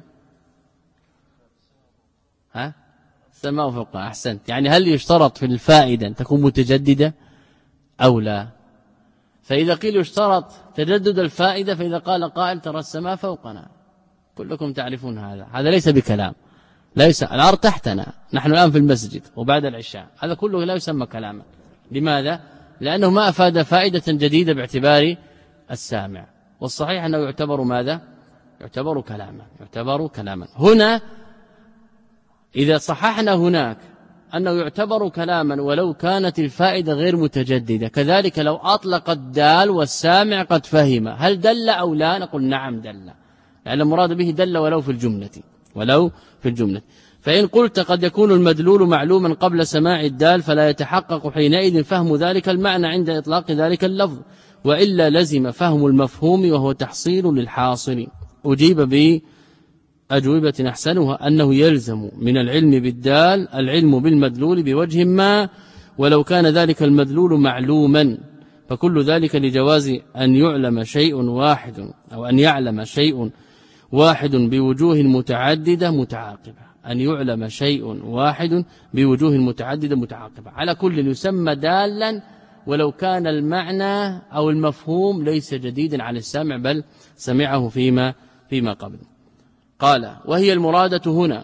Speaker 1: ها السماء فوق. أحسنت، يعني هل يشترط في الفائدة أن تكون متجددة أو لا؟ فإذا قيل يشترط تجدد الفائدة، فإذا قال قائل ترى السماء فوقنا، كلكم تعرفون هذا، هذا ليس بكلام، ليس الأرض تحتنا، نحن الآن في المسجد وبعد العشاء، هذا كله لا يسمى كلاما. لماذا؟ لأنه ما أفاد فائدة جديدة باعتبار السامع، والصحيح أنه يعتبر ماذا؟ يعتبر كلاما يعتبر كلاما هنا إذا صححنا هناك أنه يعتبر كلاما ولو كانت الفائدة غير متجددة، كذلك لو أطلق الدال والسامع قد فهم هل دل أو لا؟ نقول نعم دل، لأن المراد به دل ولو في الجملة ولو في الجملة. فإن قلت قد يكون المدلول معلوما قبل سماع الدال فلا يتحقق حينئذ فهم ذلك المعنى عند إطلاق ذلك اللفظ، وإلا لزم فهم المفهوم وهو تحصيل للحاصل. أجيب بأجوبة أحسنها أنه يلزم من العلم بالدال العلم بالمدلول بوجه ما، ولو كان ذلك المدلول معلوما فكل ذلك لجواز أن يعلم شيء واحد أو أن يعلم شيء واحد بوجوه متعددة متعاقبة، أن يعلم شيء واحد بوجوه متعددة متعاقبة، على كل يسمى دالا ولو كان المعنى أو المفهوم ليس جديدا على السامع بل سمعه فيما فيما قبل. قال وهي المرادة هنا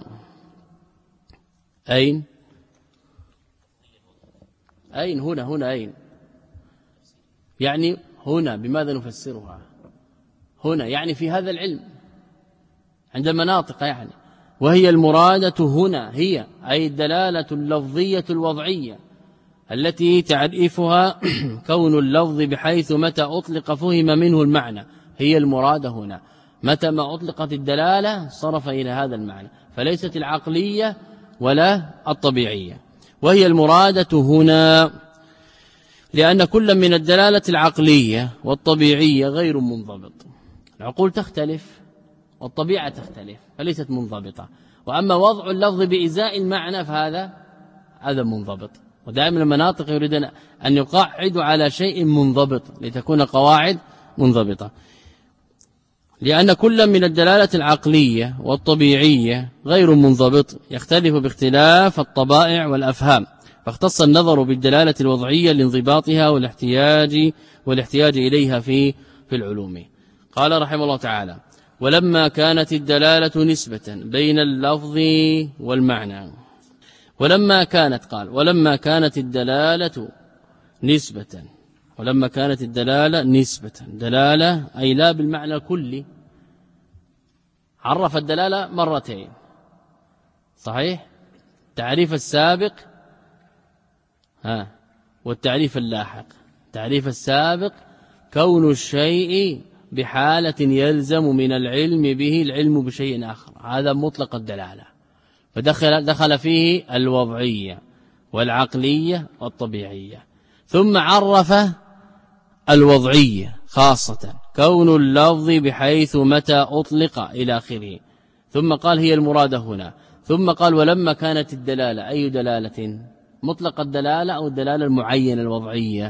Speaker 1: أين أين هنا هنا أين يعني هنا بماذا نفسرها؟ هنا يعني في هذا العلم عند المناطق، يعني وهي المرادة هنا هي أي الدلالة اللفظية الوضعية التي تعريفها كون اللفظ بحيث متى أطلق فهم منه المعنى، هي المرادة هنا متى ما أطلقت الدلالة صرف إلى هذا المعنى، فليست العقلية ولا الطبيعية. وهي المرادة هنا لأن كل من الدلالة العقلية والطبيعية غير منضبط، العقول تختلف والطبيعة تختلف فليست منضبطة، وأما وضع اللفظ بإزاء المعنى فهذا هذا منضبط. ودائما المناطق يريدون أن يقعدوا على شيء منضبط لتكون قواعد منضبطة، لأن كل من الدلالة العقلية والطبيعية غير منضبط يختلف باختلاف الطبائع والأفهام، فاختص النظر بالدلالة الوضعية لانضباطها والاحتياج والاحتياج إليها في في العلوم. قال رحمه الله تعالى ولما كانت الدلالة نسبة بين اللفظ والمعنى ولما كانت قال ولما كانت الدلالة نسبة ولما كانت الدلالة نسبة دلالة أي لا بالمعنى الكلي، عرف الدلالة مرتين صحيح، تعريف السابق ها والتعريف اللاحق. تعريف السابق كون الشيء بحالة يلزم من العلم به العلم بشيء آخر، هذا مطلق الدلالة، فدخل دخل فيه الوضعية والعقلية والطبيعية. ثم عرف الوضعية خاصة كون اللفظ بحيث متى أطلق إلى آخره. ثم قال هي المرادة هنا. ثم قال ولما كانت الدلالة أي دلالة؟ مطلق الدلالة أو الدلالة المعينة الوضعية؟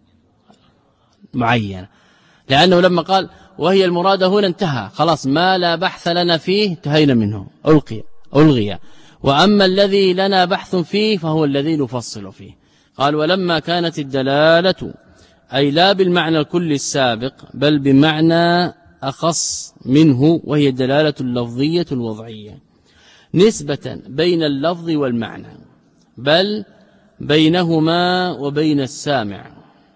Speaker 1: معينة، لأنه لما قال وهي المرادة هنا انتهى خلاص، ما لا بحث لنا فيه انتهينا منه، ألقي ألغي. وأما الذي لنا بحث فيه فهو الذي نفصل فيه. قال ولما كانت الدلالة أي لا بالمعنى الكلي السابق بل بمعنى أخص منه، وهي الدلالة اللفظية الوضعية نسبة بين اللفظ والمعنى بل بينهما وبين السامع،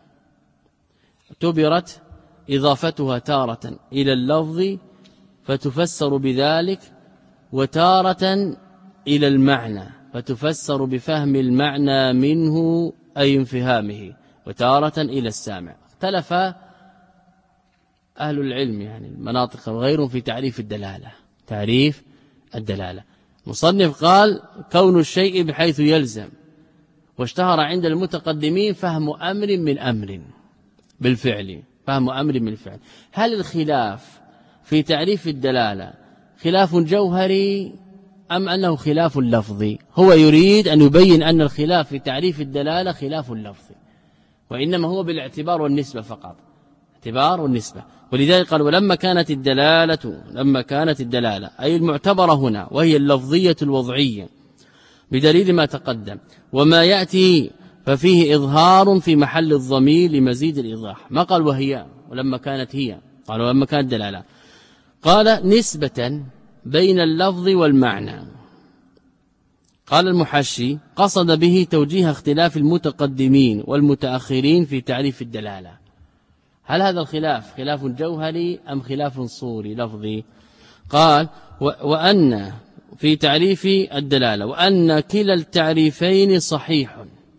Speaker 1: اعتبرت إضافتها تارة إلى اللفظ فتفسر بذلك، وتارة إلى المعنى فتفسر بفهم المعنى منه أي انفهامه، وتارة إلى السامع. اختلف أهل العلم يعني المناطق وغيرهم في تعريف الدلالة. تعريف الدلالة مصنف قال كون الشيء بحيث يلزم، واشتهر عند المتقدمين فهم أمر من أمر بالفعل، فهم أمر من الفعل. هل الخلاف في تعريف الدلالة خلاف جوهري أم أنه خلاف لفظي؟ هو يريد أن يبين أن الخلاف في تعريف الدلالة خلاف لفظي، وإنما هو بالاعتبار والنسبة فقط، اعتبار والنسبة. ولذلك قال ولما كانت الدلالة لما كانت الدلالة أي المعتبرة هنا وهي اللفظية الوضعية بدليل ما تقدم، وما يأتي ففيه إظهار في محل الضمير لمزيد الإيضاح. ما قال وهي ولما كانت هي، قال ولما كانت دلالة، قال نسبة بين اللفظ والمعنى. قال المحشي قصد به توجيه اختلاف المتقدمين والمتأخرين في تعريف الدلالة. هل هذا الخلاف خلاف جوهري أم خلاف صوري لفظي؟ قال وأن في تعريف الدلالة وأن كلا التعريفين صحيح،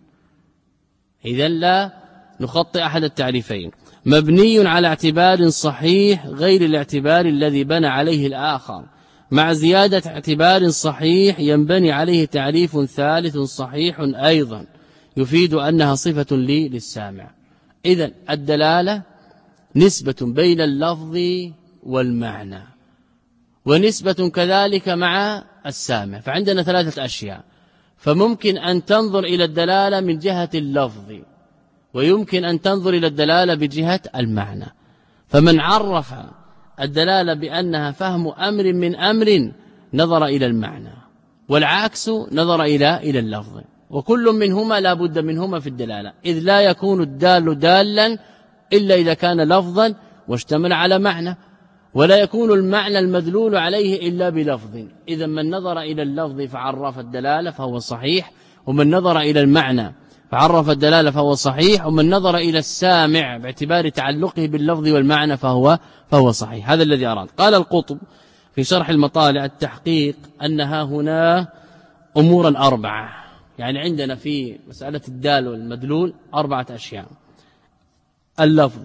Speaker 1: إذن لا نخطئ أحد التعريفين، مبني على اعتبار صحيح غير الاعتبار الذي بنى عليه الآخر، مع زيادة اعتبار صحيح ينبني عليه تعريف ثالث صحيح أيضا يفيد أنها صفة لي للسامع. إذن الدلالة نسبة بين اللفظ والمعنى، ونسبة كذلك مع السامع. فعندنا ثلاثة أشياء، فممكن أن تنظر إلى الدلالة من جهة اللفظ، ويمكن أن تنظر إلى الدلالة بجهة المعنى. فمن عرف الدلالة بأنها فهم أمر من أمر نظر إلى المعنى، والعكس نظر إلى إلى اللفظ، وكل منهما لا بد منهما في الدلالة، إذ لا يكون الدال دالا إلا إذا كان لفظا واشتمل على معنى، ولا يكون المعنى المدلول عليه إلا بلفظ. إذا من نظر إلى اللفظ فعرف الدلالة فهو صحيح، ومن نظر إلى المعنى فعرف الدلالة فهو صحيح، ومن نظر إلى السامع باعتبار تعلقه باللفظ والمعنى فهو فهو صحيح. هذا الذي أراد. قال القطب في شرح المطالع التحقيق أنها هنا أمورا أربعة، يعني عندنا في مسألة الدال والمدلول أربعة أشياء: اللفظ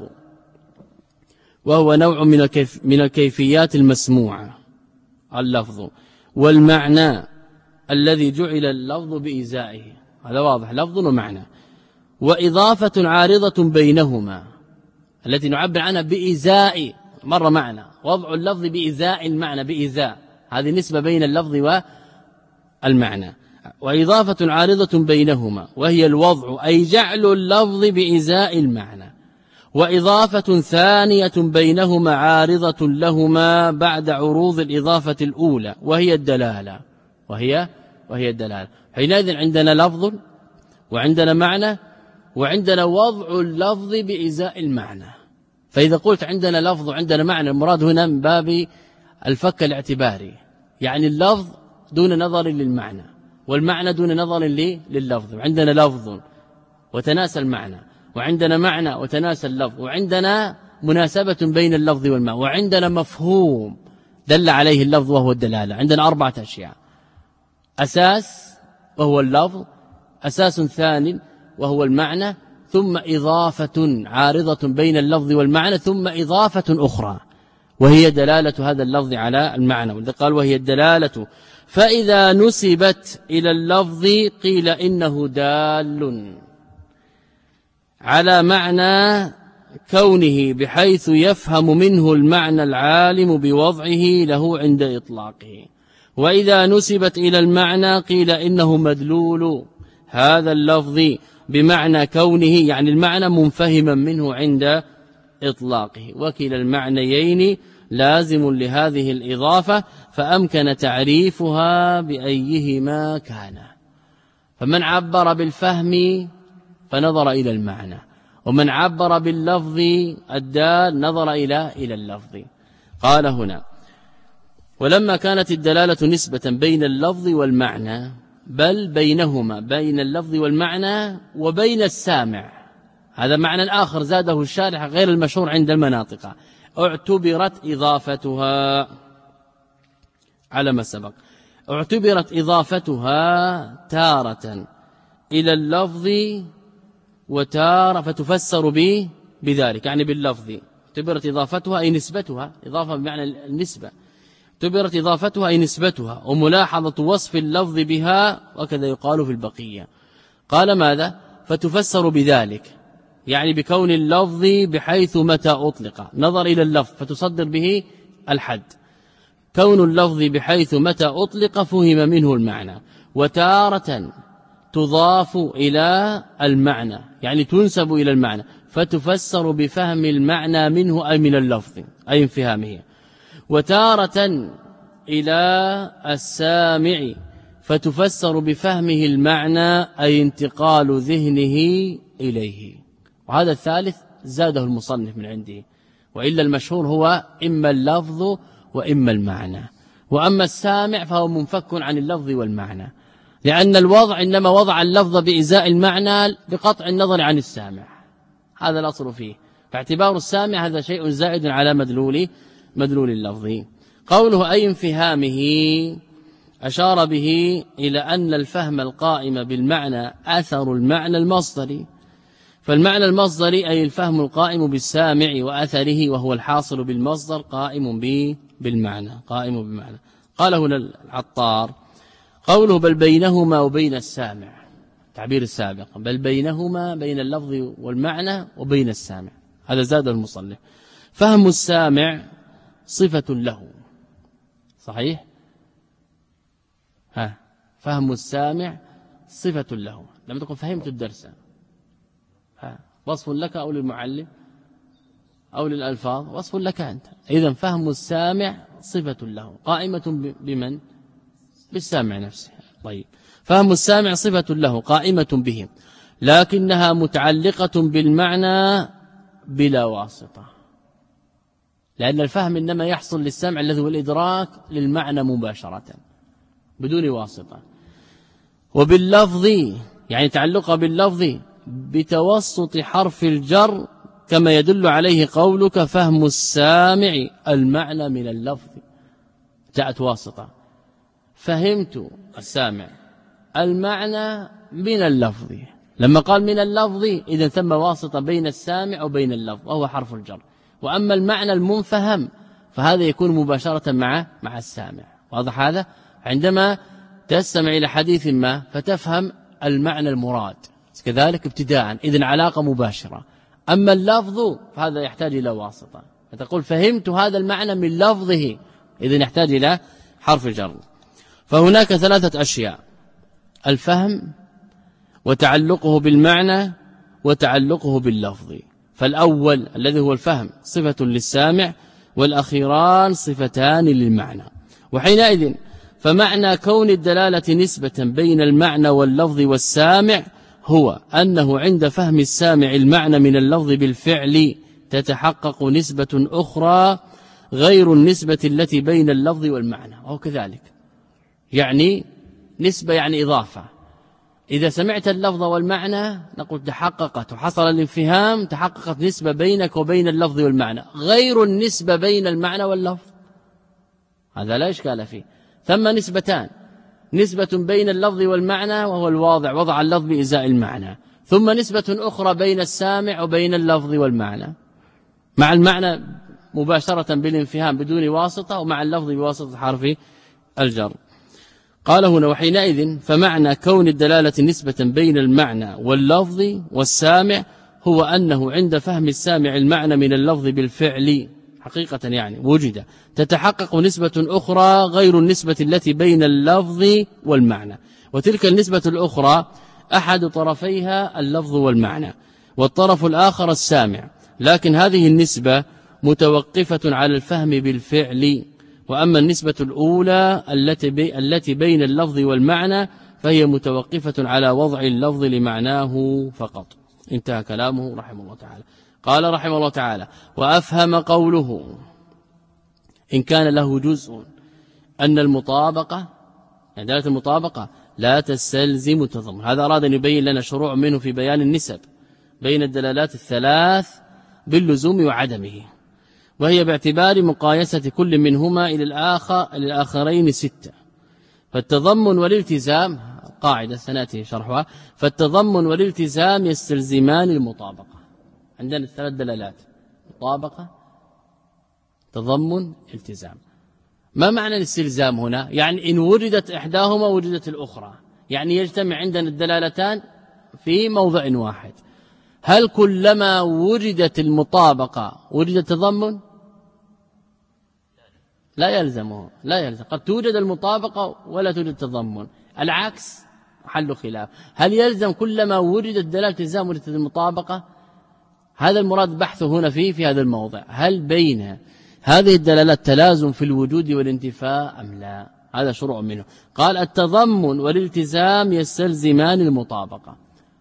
Speaker 1: وهو نوع من الكيف من الكيفيات المسموعة، اللفظ، والمعنى الذي جعل اللفظ بإزائه، هذا واضح، لفظ ومعنى، وإضافة عارضة بينهما التي نعبر عنها بإزاء، مرة معنى، وضع اللفظ بإزاء المعنى، بإزاء، هذه نسبة بين اللفظ والمعنى، وإضافة عارضة بينهما وهي الوضع أي جعل اللفظ بإزاء المعنى، وإضافة ثانية بينهما عارضة لهما بعد عروض الإضافة الأولى وهي الدلالة، وهي وهي الدلالة. حينئذ عندنا لفظ وعندنا معنى وعندنا وضع اللفظ بإزاء المعنى. فإذا قلت عندنا لفظ وعندنا معنى، المراد هنا من باب الفك الاعتباري، يعني اللفظ دون نظر للمعنى والمعنى دون نظر لللفظ. عندنا لفظ وتناسى المعنى، وعندنا معنى وتناسى اللفظ، وعندنا مناسبة بين اللفظ والمعنى، وعندنا مفهوم دل عليه اللفظ وهو الدلالة. عندنا أربعة أشياء: أساس وهو اللفظ، أساس ثاني وهو المعنى، ثم إضافة عارضة بين اللفظ والمعنى، ثم إضافة أخرى وهي دلالة هذا اللفظ على المعنى. وإذا قال وهي الدلالة فإذا نسبت إلى اللفظ قيل إنه دال على معنى كونه بحيث يفهم منه المعنى العالم بوضعه له عند إطلاقه. وإذا نسبت إلى المعنى قيل إنه مدلول هذا اللفظ بمعنى كونه، يعني المعنى منفهما منه عند إطلاقه. وكلا المعنيين لازم لهذه الإضافة، فأمكن تعريفها بأيهما كان. فمن عبر بالفهم فنظر إلى المعنى، ومن عبر باللفظ الدال نظر إلى إلى اللفظ. قال هنا: ولما كانت الدلالة نسبة بين اللفظ والمعنى، بل بينهما، بين اللفظ والمعنى وبين السامع، هذا معنى آخر زاده الشارح غير المشهور عند المناطق، اعتبرت إضافتها على ما سبق، اعتبرت إضافتها تارة إلى اللفظ وتارة فتفسر به بذلك، يعني باللفظ. اعتبرت إضافتها أي نسبتها، إضافة بمعنى النسبة، اعتبرت إضافتها أي نسبتها، وملاحظة وصف اللفظ بها، وكذا يقال في البقية. قال ماذا؟ فتفسر بذلك، يعني بكون اللفظ بحيث متى أطلق، نظر إلى اللفظ فتصدر به الحد. كون اللفظ بحيث متى أطلق فهم منه المعنى، وتارة تضاف إلى المعنى، يعني تنسب إلى المعنى فتفسر بفهم المعنى منه أي من اللفظ أي انفهامه، وتارة إلى السامع فتفسر بفهمه المعنى أي انتقال ذهنه إليه. وهذا الثالث زاده المصنف من عنده، وإلا المشهور هو إما اللفظ وإما المعنى. وأما السامع فهو منفك عن اللفظ والمعنى، لأن الوضع إنما وضع اللفظ بإزاء المعنى بقطع النظر عن السامع، هذا الأصل فيه، فاعتبار السامع هذا شيء زائد على مدلول مدلول اللفظ. قوله أي انفهامه أشار به إلى أن الفهم القائم بالمعنى أثر المعنى المصدري، فالمعنى المصدري أي الفهم القائم بالسامع وأثره، وهو الحاصل بالمصدر قائم به بالمعنى، قائم بالمعنى. قال هنا العطار: قوله بل بينهما وبين السامع، تعبير السابق، بل بينهما بين اللفظ والمعنى وبين السامع، هذا زاد المصنف. فهم السامع صفة له، صحيح؟ ها، فهم السامع صفة له. لما تقول فهمت الدرس، ها، وصف لك أو للمعلم أو للألفاظ؟ وصف لك أنت. إذن فهم السامع صفة له قائمة بمن؟ بالسامع نفسه. طيب، فهم السامع صفة له قائمة به، لكنها متعلقة بالمعنى بلا واسطة، لأن الفهم إنما يحصل للسمع الذي هو الإدراك للمعنى مباشرة بدون واسطة. وباللفظ يعني تعلقها باللفظ بتوسط حرف الجر، كما يدل عليه قولك فهم السامع المعنى من اللفظ، جاءت واسطة، فهمت السامع المعنى من اللفظ. لما قال من اللفظ إذن ثم واسطة بين السامع وبين اللفظ وهو حرف الجر. وأما المعنى المنفهم فهذا يكون مباشرة مع مع السامع. واضح هذا؟ عندما تستمع إلى حديث ما فتفهم المعنى المراد كذلك ابتداء، إذن علاقة مباشرة. أما اللفظ فهذا يحتاج إلى واسطة، فتقول فهمت هذا المعنى من لفظه، إذن يحتاج إلى حرف الجر. فهناك ثلاثة أشياء: الفهم وتعلقه بالمعنى وتعلقه باللفظ. فالأول الذي هو الفهم صفة للسامع، والأخيران صفتان للمعنى. وحينئذ فمعنى كون الدلالة نسبة بين المعنى واللفظ والسامع هو أنه عند فهم السامع المعنى من اللفظ بالفعل تتحقق نسبة أخرى غير النسبة التي بين اللفظ والمعنى، وهو كذلك، يعني نسبة يعني إضافة. إذا سمعت اللفظ والمعنى نقول تحققت وحصل الانفهام، تحققت نسبة بينك وبين اللفظ والمعنى غير النسبة بين المعنى واللفظ، هذا لا إشكال فيه. ثم نسبتان: نسبة بين اللفظ والمعنى وهو الواضع وضع اللفظ بإزاء المعنى، ثم نسبة أخرى بين السامع وبين اللفظ والمعنى، مع المعنى مباشرة بالانفهام بدون واسطة، ومع اللفظ بواسطة حرف الجر. قال هنا وحينئذ فمعنى كون الدلالة نسبة بين المعنى واللفظ والسامع هو أنه عند فهم السامع المعنى من اللفظ بالفعل حقيقة يعني وجد تتحقق نسبة أخرى غير النسبة التي بين اللفظ والمعنى، وتلك النسبة الأخرى أحد طرفيها اللفظ والمعنى والطرف الآخر السامع، لكن هذه النسبة متوقفة على الفهم بالفعل، وأما النسبة الأولى التي بي التي بين اللفظ والمعنى فهي متوقفة على وضع اللفظ لمعناه فقط. انتهى كلامه رحمه الله تعالى. قال رحمه الله تعالى: وأفهم قوله إن كان له جزء أن المطابقة يعني دلالة المطابقة لا تستلزم التضمن. هذا أراد أن يبين لنا شروع منه في بيان النسب بين الدلالات الثلاث باللزوم وعدمه، وهي باعتبار مقايسة كل منهما إلى الآخر الآخرين ستة. فالتضمن والالتزام قاعدة سنأتي شرحها، فالتضمن والالتزام يستلزمان المطابقة. عندنا الثلاث دلالات: مطابقة، تضمن، التزام. ما معنى الاستلزام هنا؟ يعني إن وجدت إحداهما وجدت الأخرى، يعني يجتمع عندنا الدلالتان في موضع واحد. هل كلما وجدت المطابقة وجد التضمن؟ لا يلزمه، لا يلزم. قد توجد المطابقة ولا توجد التضمن، العكس محل خلاف. هل يلزم كلما وجدت دلالة التزام وجدت المطابقة؟ هذا المراد بحثه هنا فيه في هذا الموضع. هل بين هذه الدلالات تلازم في الوجود والانتفاء أم لا؟ هذا شروع منه. قال: التضمن والالتزام يستلزمان المطابقة.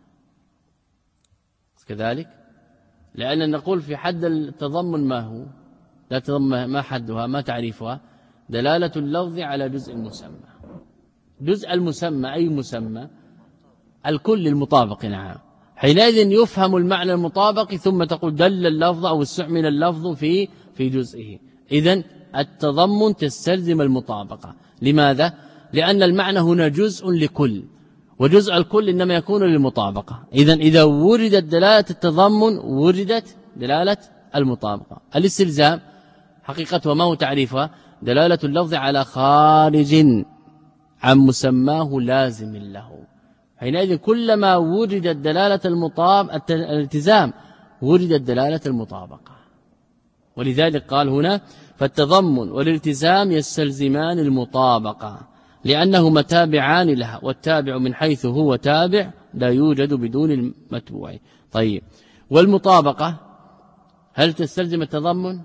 Speaker 1: كذلك لأن نقول في حد التضمن ما هو؟ لا تضمن ما حدها ما تعريفها؟ دلالة اللفظ على جزء المسمى. جزء المسمى أي مسمى؟ الكل المطابق. نعم. حينئذ يفهم المعنى المطابق ثم تقول دل اللفظ أو استعمل اللفظ في في جزئه. إذن التضمن تستلزم المطابقة. لماذا؟ لأن المعنى هنا جزء لكل، وجزء الكل إنما يكون للمطابقة. إذن إذا وردت دلالة التضمن وردت دلالة المطابقة. الاستلزام حقيقتها ما هو تعريفها؟ دلالة اللفظ على خارج عن مسماه لازم له. حينئذ كلما وجدت دلالة المطابقة الالتزام وجدت دلالة المطابقة. ولذلك قال هنا: فالتضمن والالتزام يستلزمان المطابقة لأنهما تابعان لها، والتابع من حيث هو تابع لا يوجد بدون المتبوع. طيب، والمطابقة هل تستلزم التضمن؟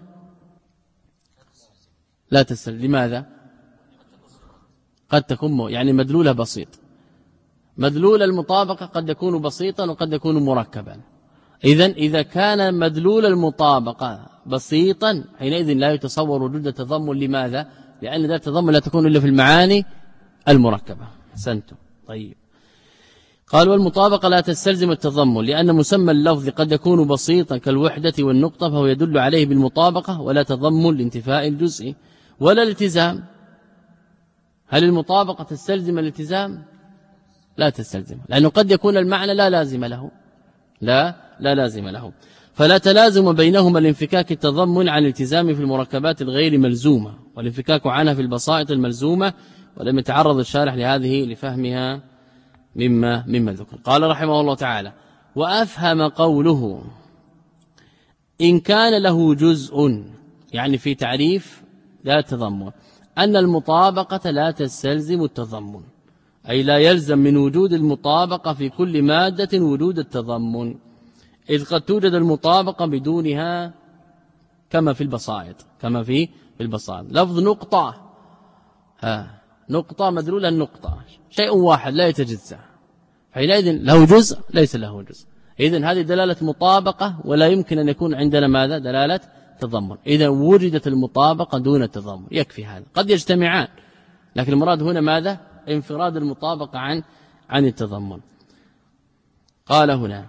Speaker 1: لا تستلزم. لماذا؟ قد تكون يعني مدلولها بسيط. مدلول المطابقة قد يكون بسيطا وقد يكون مركبا. إذن إذا كان مدلول المطابقة بسيطا حينئذ لا يتصور وجود التضمن. لماذا؟ لأن ذات التضمن لا تكون إلا في المعاني المركبة. سنتم. طيب، قال: والمطابقة لا تستلزم التضمن لأن مسمى اللفظ قد يكون بسيطا كالوحدة والنقطة فهو يدل عليه بالمطابقة ولا تضمن لانتفاء الجزء. ولا الالتزام. هل المطابقة تستلزم الالتزام؟ لا تستلزم، لأنه قد يكون المعنى لا لازم له. لا لا لازم له. فلا تلازم بينهما الانفكاك التضمن عن الالتزام في المركبات الغير ملزومة، والانفكاك عنها في البسائط الملزومة، ولم يتعرض الشارح لهذه لفهمها مما مما ذكر. قال رحمه الله تعالى: وأفهم قوله إن كان له جزء، يعني في تعريف لا تضمن، أن المطابقة لا تستلزم التضمن، أي لا يلزم من وجود المطابقة في كل مادة وجود التضمن، إذ قد توجد المطابقة بدونها كما في البسائط كما في البسائط. لفظ نقطة، ها نقطة مدلولة النقطة شيء واحد لا يتجزأ، حينئذ له جزء ليس له جزء. إذن هذه دلالة مطابقة ولا يمكن أن يكون عندنا ماذا؟ دلالة تضمن. إذا وجدت المطابقة دون التضمن يكفي هذا. قد يجتمعان لكن المراد هنا ماذا؟ انفراد المطابقة عن عن التضمن. قال هنا: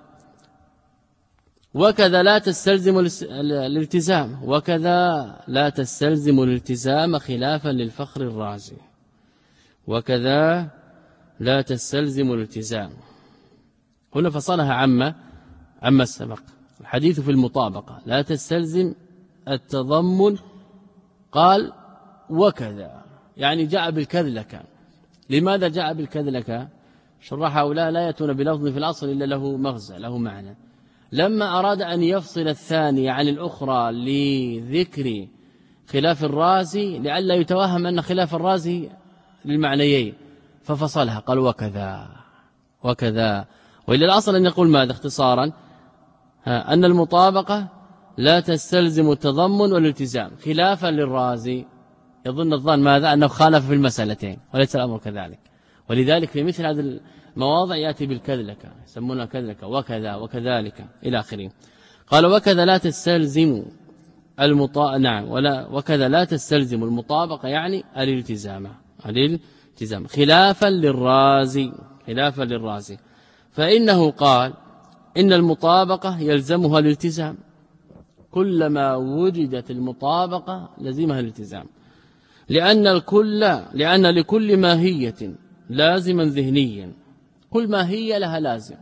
Speaker 1: وكذا لا تستلزم الالتزام، وكذا لا تستلزم الالتزام خلافا للفخر الرازي. وكذا لا تستلزم الالتزام هنا فصلها عما عما السبق. الحديث في المطابقة لا تستلزم التضمن. قال: وكذا يعني جاء بالكذلك. لماذا جاء بالكذلك؟ شرح هؤلاء لا يأتون بلفظ في الأصل إلا له مغزى له معنى. لما أراد أن يفصل الثانية عن الأخرى لذكر خلاف الرازي لئلا يتوهم أن خلاف الرازي للمعنيين ففصلها قال وكذا وكذا. وإلى الأصل أن يقول ماذا اختصارا أن المطابقة لا تستلزم التضمن والالتزام خلافا للرازي. يظن الظن ماذا أنه خالف في المسألتين وليس الأمر كذلك. ولذلك في مثل هذه المواضع يأتي بالكذلكة يسمونها كذلكة وكذا وكذلك إلى آخره. قال وكذا لا تستلزم المطا... نعم ولا وكذا لا تستلزم المطابقة يعني الالتزام الالتزام خلافا للرازي خلافا للرازي فإنه قال إن المطابقة يلزمها الالتزام كلما وجدت المطابقة لزمها الالتزام لأن الكل لأن لكل ماهية لازما ذهنيا كل ماهية لها لازم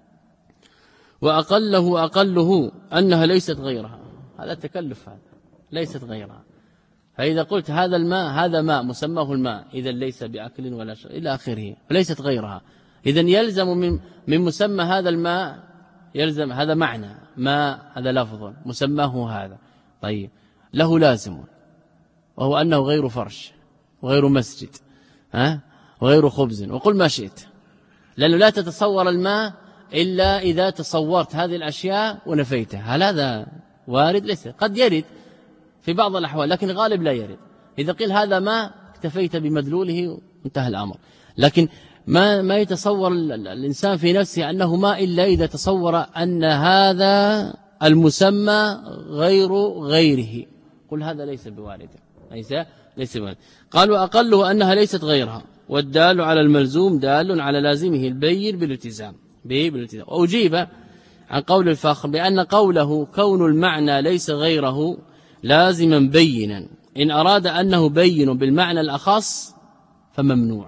Speaker 1: وأقله أقله أنها ليست غيرها. هذا التكلف هذا ليست غيرها. فإذا قلت هذا الماء هذا ماء مسماه الماء إذا ليس بأكل ولا شيء إلى آخره وليست غيرها. إذا يلزم من من مسمى هذا الماء يلزم هذا معنى ماء هذا لفظ مسماه هذا طيب له لازم وهو أنه غير فرش وغير مسجد ها وغير خبز وقل ما شئت لأنه لا تتصور الماء إلا إذا تصورت هذه الأشياء ونفيتها. هل هذا وارد؟ ليس. قد يرد في بعض الأحوال لكن غالب لا يرد. إذا قيل هذا ماء اكتفيت بمدلوله وانتهى الأمر. لكن ما ما يتصور الإنسان في نفسه أنه ماء إلا إذا تصور أن هذا المسمى غير غيره. قل هذا ليس بوارد ليس ليس بوارد. قالوا أقله أنها ليست غيرها والدال على الملزوم دال على لازمه البين بالالتزام بالالتزام. وأجيب عن قول الفخر بأن قوله كون المعنى ليس غيره لازما بينا إن أراد أنه بين بالمعنى الأخص فممنوع.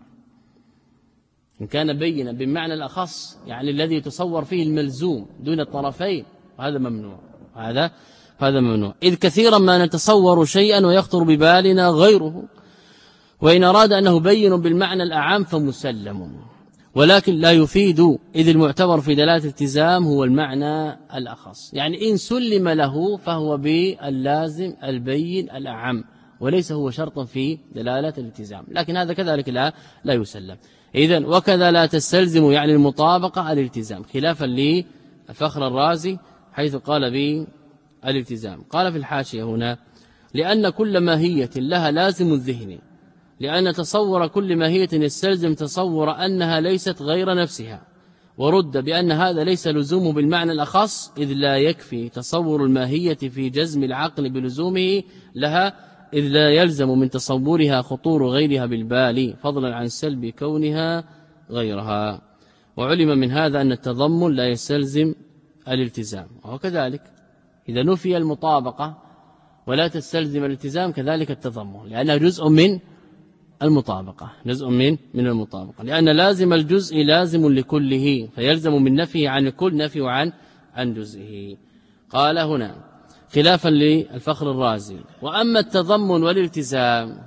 Speaker 1: إن كان بينا بالمعنى الأخص يعني الذي يتصور فيه الملزوم دون الطرفين هذا ممنوع هذا هذا ممنوع إذ كثيرا ما نتصور شيئا ويخطر ببالنا غيره وإن أراد أنه بين بالمعنى الأعام فمسلم ولكن لا يفيد إذ المعتبر في دلالة الالتزام هو المعنى الأخص. يعني إن سلم له فهو باللازم البين الأعم وليس هو شرط في دلالة الالتزام لكن هذا كذلك لا لا يسلم. إذن وكذا لا تستلزم يعني المطابقة الالتزام خلافا للفخر الرازي حيث قال بالالتزام. قال في الحاشية هنا لأن كل ماهية لها لازم الذهن لأن تصور كل ماهية يستلزم تصور أنها ليست غير نفسها ورد بأن هذا ليس لزومه بالمعنى الأخص إذ لا يكفي تصور الماهية في جزم العقل بلزومه لها إذ لا يلزم من تصورها خطور غيرها بالبال فضلا عن سلب كونها غيرها. وعلم من هذا أن التضمن لا يستلزم الالتزام وكذلك إذا نفي المطابقة ولا تستلزم الالتزام كذلك التضمن لأنه جزء من المطابقة جزء من من المطابقة لأن لازم الجزء لازم لكله فيلزم من نفيه عن الكل نفي عن عن جزئه. قال هنا خلافا للفخر الرازي وأما التضمن والالتزام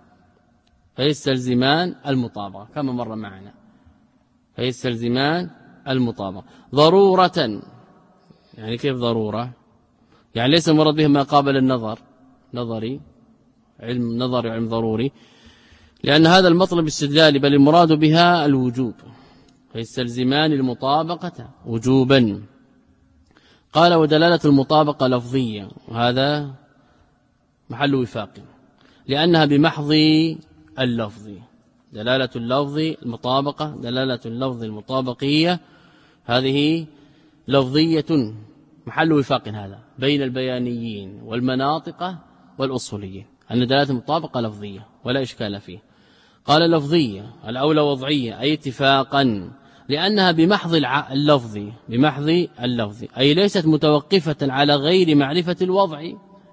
Speaker 1: فيستلزمان المطابقة كما مر معنا فيستلزمان المطابقة ضرورة. يعني كيف ضرورة؟ يعني ليس المراد به ما قابل النظر نظري علم نظري علم ضروري لأن هذا المطلب استدلالي بل المراد بها الوجوب فيستلزمان المطابقة وجوبا. قال ودلالة المطابقة لفظية وهذا محل وفاق لأنها بمحض اللفظ دلالة اللفظ المطابقة دلالة اللفظ المطابقية هذه لفظية محل وفاق هذا بين البيانيين والمناطق والأصوليين أن دلالة المطابقة لفظية ولا إشكال فيه. قال لفظية الأولى وضعية أي اتفاقا لأنها بمحض اللفظ بمحض اللفظ أي ليست متوقفة على غير معرفة الوضع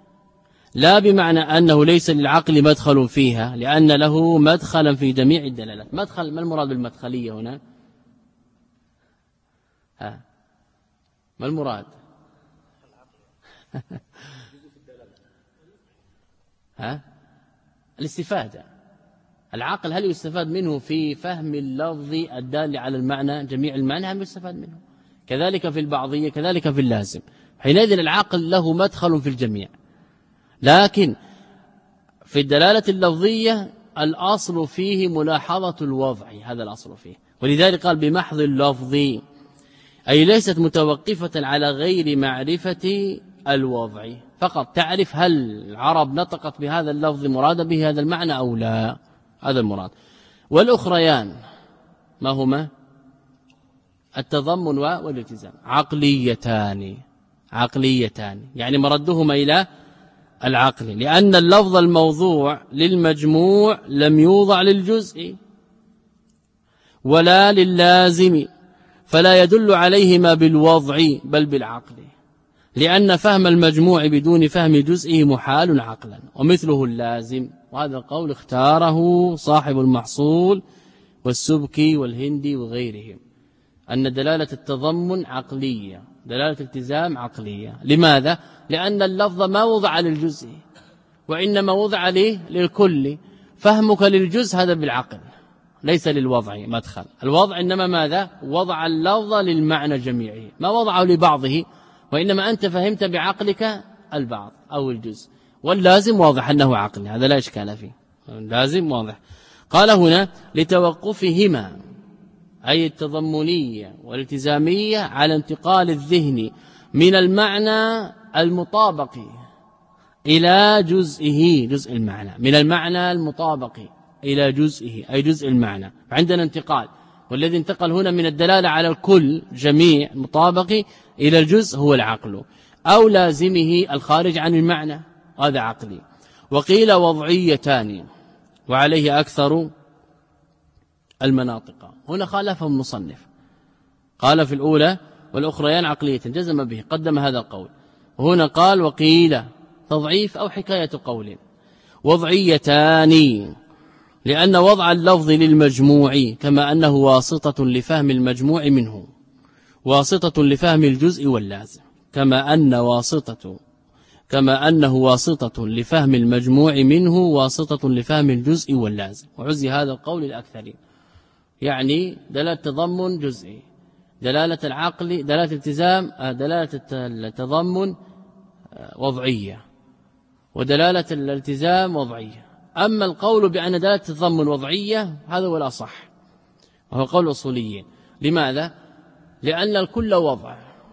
Speaker 1: لا بمعنى أنه ليس للعقل مدخل فيها لأن له مدخلا في جميع الدلالات. مدخل ما المراد بالمدخلية هنا؟ ها ما المراد؟ ها الاستفادة. العقل هل يستفاد منه في فهم اللفظ الدال على المعنى جميع المعنى هل يستفاد منه كذلك في البعضية كذلك في اللازم. حينئذ العقل له مدخل في الجميع، لكن في الدلالة اللفظية الأصل فيه ملاحظة الوضع، هذا الأصل فيه. ولذلك قال بمحض اللفظ، أي ليست متوقفة على غير معرفة الوضع فقط، تعرف هل العرب نطقت بهذا اللفظ مراد به هذا المعنى أو لا، هذا المراد. والأخريان ما هما؟ التضمن والالتزام، عقليتان عقليتان يعني مردهما إلى العقل، لأن اللفظ الموضوع للمجموع لم يوضع للجزء ولا لللازم، فلا يدل عليهما بالوضع بل بالعقل، لأن فهم المجموع بدون فهم جزئه محال عقلا، ومثله اللازم. وهذا القول اختاره صاحب المحصول والسبكي والهندي وغيرهم، أن دلالة التضمن عقلية، دلالة الالتزام عقلية. لماذا؟ لأن اللفظ ما وضع للجزء وإنما وضع له للكل، فهمك للجزء هذا بالعقل ليس للوضع مدخل. الوضع إنما ماذا؟ وضع اللفظ للمعنى جميعه، ما وضعه لبعضه، وإنما أنت فهمت بعقلك البعض أو الجزء. واللازم واضح أنه عقل، هذا لا إشكال فيه، لازم واضح. قال هنا لتوقفهما، أي التضمنية والالتزامية، على انتقال الذهن من المعنى المطابق إلى جزئه، جزء المعنى، من المعنى المطابق إلى جزئه أي جزء المعنى، فعندنا انتقال. والذي انتقل هنا من الدلالة على الكل جميع مطابق إلى الجزء هو العقل، أو لازمه الخارج عن المعنى، هذا عقلي. وقيل وضعيتان، وعليه أكثر المناطق. هنا خالفه المصنف، قال في الأولى والأخريان عقلية، جزم به، قدم هذا القول. وهنا قال وقيل تضعيف أو حكاية قول. وضعيتان لأن وضع اللفظ للمجموع كما أنه واسطة لفهم المجموع منه واسطة لفهم الجزء واللازم، كما أن واسطة كما أنه واسطة لفهم المجموع منه واسطة لفهم الجزء واللازم. وعزي هذا القول الأكثرين، يعني دلالة التضمن جزئي، دلالة العقل دلالة الالتزام، دلالة التضمن وضعية، ودلالة الالتزام وضعية. أما القول بأن دلالة التضمن وضعية هذا هو الأصح، وهو قول الأصوليين. لماذا؟ لأن الكل وضع،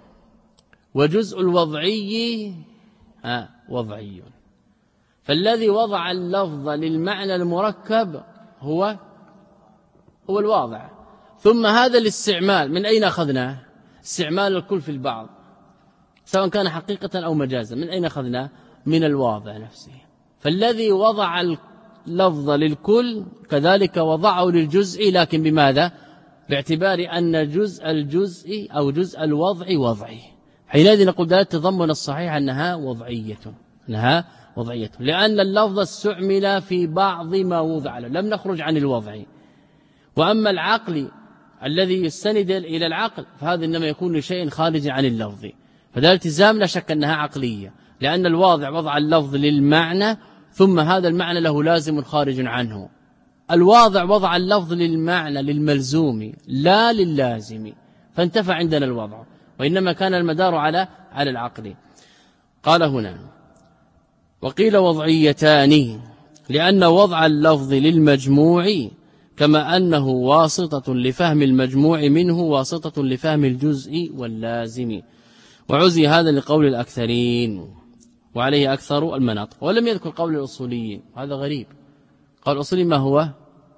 Speaker 1: وجزء الوضعي وضعي، فالذي وضع اللفظ للمعنى المركب هو هو الواضع. ثم هذا الاستعمال من أين أخذناه؟ استعمال الكل في البعض سواء كان حقيقة أو مجازا، من أين أخذناه؟ من الواضع نفسه. فالذي وضع اللفظ للكل كذلك وضعه للجزء، لكن بماذا؟ باعتبار أن جزء الجزء أو جزء الوضع وضعي. حينئذ نقول دلالة التضمن الصحيح أنها وضعية، أنها وضعية، لأن اللفظ استعمل في بعض ما وضع له، لم نخرج عن الوضع. وأما العقل الذي يستند إلى العقل فهذا إنما يكون لشيء خارج عن اللفظ، فدلالة الالتزام لا شك أنها عقلية، لأن الواضع وضع اللفظ للمعنى، ثم هذا المعنى له لازم خارج عنه. الواضع وضع اللفظ للمعنى للملزوم لا لللازم، فانتفى عندنا الوضع، وإنما كان المدار على على العقل. قال هنا وقيل وضعيتان لأن وضع اللفظ للمجموع كما أنه واسطة لفهم المجموع منه واسطة لفهم الجزء واللازم. وعزي هذا لقول الأكثرين، وعليه أكثر المناطق. ولم يذكر قول الأصوليين، هذا غريب. قول الأصولي ما هو؟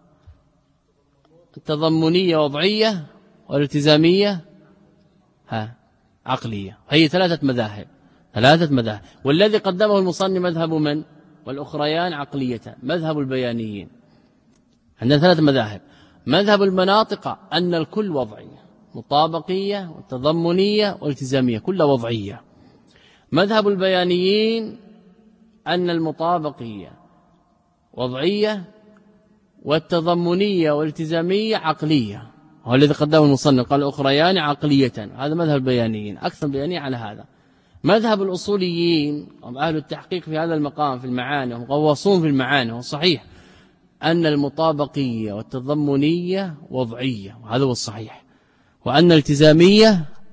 Speaker 1: التضمنية وضعية والالتزامية ها عقلية. هي ثلاثة مذاهب، ثلاثة مذاهب. والذي قدمه المصنف مذهب من؟ والأخريان عقلية، مذهب البيانيين. عندنا ثلاث مذاهب. مذهب المناطق أن الكل وضعية، مطابقية والتضمنية والالتزامية كلها وضعية. مذهب البيانيين أن المطابقية وضعية والتضمنية والالتزامية عقلية، هو الذي قدمه المصنف قال الأخريان عقلية. هذا مذهب البيانيين، أكثر بيانية على هذا. مذهب الأصوليين هم أهل التحقيق في هذا المقام في المعاني، هم غواصون في المعاني، والصحيح أن المطابقية والتضمنية وضعية، وهذا هو الصحيح، وأن الالتزامية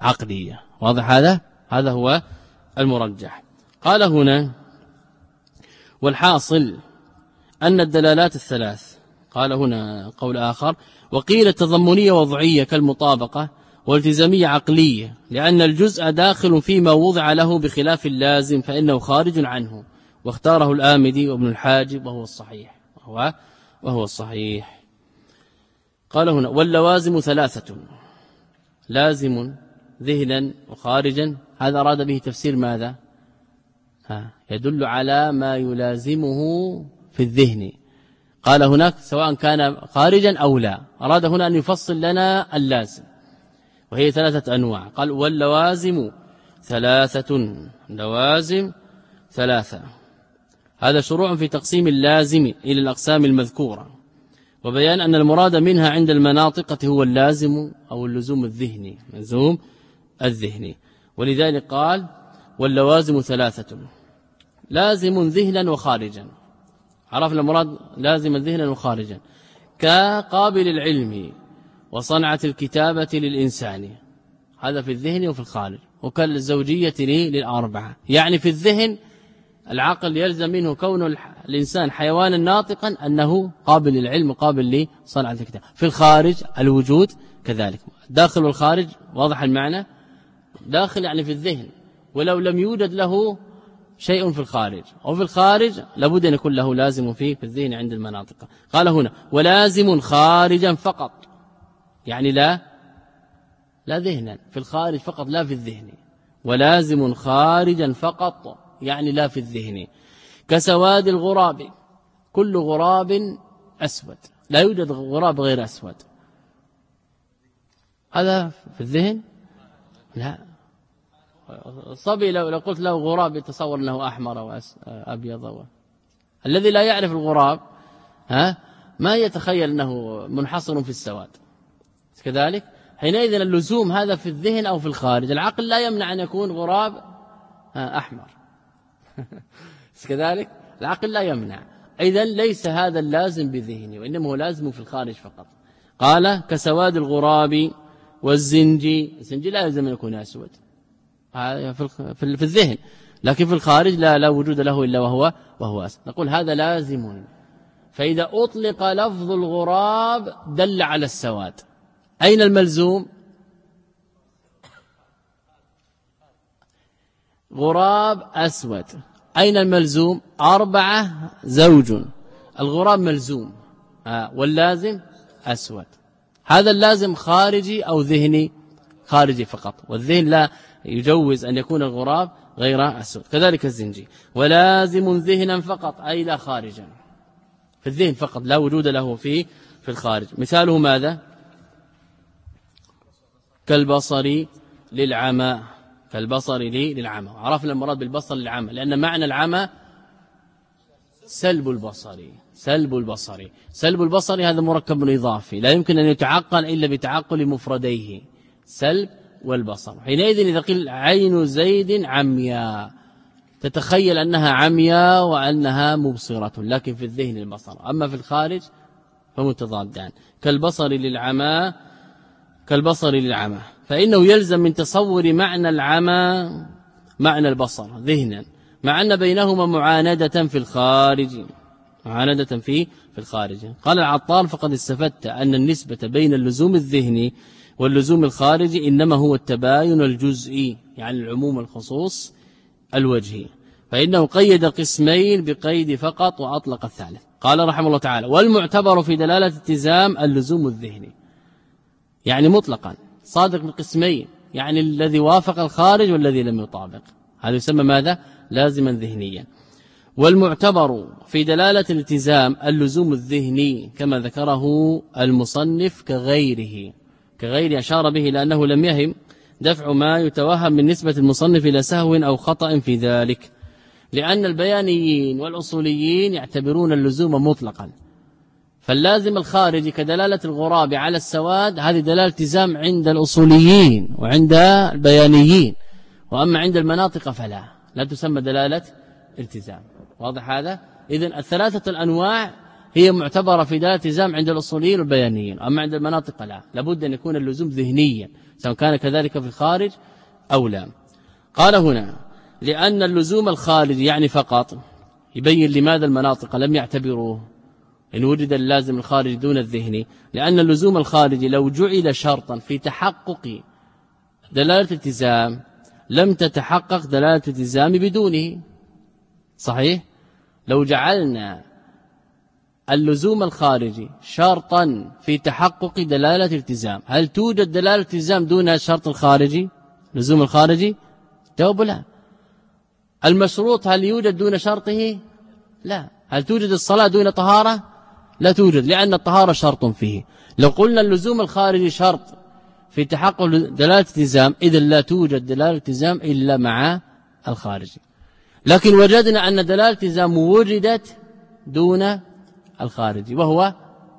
Speaker 1: عقلية. واضح هذا؟ هذا هو المرجح. قال هنا والحاصل أن الدلالات الثلاث، قال هنا قول آخر وقيل تضمنية وضعية كالمطابقة، والتزامية عقلية لأن الجزء داخل فيما وضع له بخلاف اللازم فإنه خارج عنه، واختاره الآمدي وابن الحاجب وهو الصحيح وهو, وهو الصحيح. قال هنا واللوازم ثلاثة، لازم ذهنا وخارجا، هذا أراد به تفسير ماذا؟ ها يدل على ما يلازمه في الذهن. قال هناك سواء كان خارجا أو لا، أراد هنا أن يفصل لنا اللازم، وهي ثلاثة أنواع. قال واللوازم ثلاثة، لوازم ثلاثة. هذا شروع في تقسيم اللازم إلى الأقسام المذكورة، وبيان أن المراد منها عند المناطقة هو اللازم أو اللزوم الذهني، لزوم الذهني. ولذلك قال واللوازم ثلاثة، لازم ذهنا وخارجا. عرفنا المراد لازم ذهنا وخارجا، كقابل العلم وصنعة الكتابة للإنسان، هذا في الذهن وفي الخارج. وكالزوجية للأربعة، يعني في الذهن العقل يلزم منه كون الإنسان حيوانا ناطقا أنه قابل للعلم وقابل لصنعة الكتاب. في الخارج الوجود كذلك، داخل والخارج واضح المعنى، داخل يعني في الذهن ولو لم يوجد له شيء في الخارج، وفي الخارج لابد أن يكون له لازم فيه في الذهن عند المناطق. قال هنا ولازم خارجا فقط، يعني لا لا ذهنا في الخارج فقط لا في الذهن، ولازم خارجا فقط يعني لا في الذهن. كسواد الغراب، كل غراب أسود، لا يوجد غراب غير أسود، هذا في الذهن لا. الصبي لو قلت له غراب يتصور أنه أحمر وأبيض، الذي لا يعرف الغراب ها ما يتخيل أنه منحصر في السواد كذلك. حينئذ اللزوم هذا في الذهن أو في الخارج، العقل لا يمنع أن يكون غراب أحمر كذلك، العقل لا يمنع. إذن ليس هذا اللازم بذهني، وإنما هو لازم في الخارج فقط. قال كسواد الغراب والزنجي، الزنجي لا يلزم أن يكون أسود في الذهن، لكن في الخارج لا لا وجود له إلا وهو وهو أسود. نقول هذا لازم. فإذا أطلق لفظ الغراب دل على السواد، أين الملزوم؟ غراب أسود، أين الملزوم؟ أربعة زوج، الغراب ملزوم واللازم أسود. هذا اللازم خارجي أو ذهني؟ خارجي فقط، والذهن لا يجوز أن يكون الغراب غير أسود. كذلك الزنجي ولازم ذهنا فقط، أي لا خارجا، في الذهن فقط لا وجود له فيه في الخارج. مثاله ماذا؟ كالبصر للعمى، كالبصر للعمى. عرفنا المراد بالبصر للعمى لأن معنى العمى سلب البصر، سلب البصر سلب البصر هذا مركب إضافي لا يمكن أن يتعقل إلا بتعقل مفرديه، سلب والبصر. حينئذ إذا قيل عين زيد عمياء تتخيل أنها عمياء وأنها مبصرة، لكن في الذهن البصر، أما في الخارج فمتضادان. كالبصر للعمى، كالبصر للعمى، فإنه يلزم من تصور معنى العمى معنى البصر ذهنا، مع أن بينهما معاندة في الخارج، معاندة في في الخارج. قال العطار فقد استفدت أن النسبة بين اللزوم الذهني واللزوم الخارجي إنما هو التباين الجزئي، يعني العموم الخصوص الوجهي، فإنه قيد قسمين بقيد فقط وأطلق الثالث. قال رحمه الله تعالى والمعتبر في دلالة التزام اللزوم الذهني، يعني مطلقا صادق بقسمين، يعني الذي وافق الخارج والذي لم يطابق، هذا يسمى ماذا؟ لازما ذهنيا. والمعتبر في دلالة الالتزام اللزوم الذهني كما ذكره المصنف كغيره، كغير أشار به لأنه لم يهم دفع ما يتوهم من نسبة المصنف إلى سهو أو خطأ في ذلك، لأن البيانيين والأصوليين يعتبرون اللزوم مطلقا، فاللازم الخارجي كدلالة الغراب على السواد هذه دلالة التزام عند الأصوليين وعند البيانيين، وأما عند المناطق فلا لا تسمى دلالة التزام. واضح هذا؟ إذن الثلاثة الأنواع هي معتبرة في دلالة التزام عند الأصوليين والبيانيين، أما عند المناطق لا، لابد أن يكون اللزوم ذهنيا سواء كان كذلك في الخارج أو لا. قال هنا لأن اللزوم الخارج يعني فقط، يبين لماذا المناطق لم يعتبروه إن وجد اللازم الخارج دون الذهني، لأن اللزوم الخارجي لو جعل شرطا في تحقق دلالة التزام لم تتحقق دلالة التزام بدونه. صحيح؟ لو جعلنا اللزوم الخارجي شرطا في تحقق دلالة التزام، هل توجد دلالة التزام دون الشرط الخارجي لزوم الخارجي؟ جواب لا. المشروط هل يوجد دون شرطه؟ لا. هل توجد الصلاة دون طهارة؟ لا توجد، لأن الطهارة شرط فيه. لو قلنا اللزوم الخارجي شرط في تحقق دلالة التزام إذن لا توجد دلالة التزام إلا مع الخارجي. لكن وجدنا أن دلالة التزام وجدت دون الخارجي وهو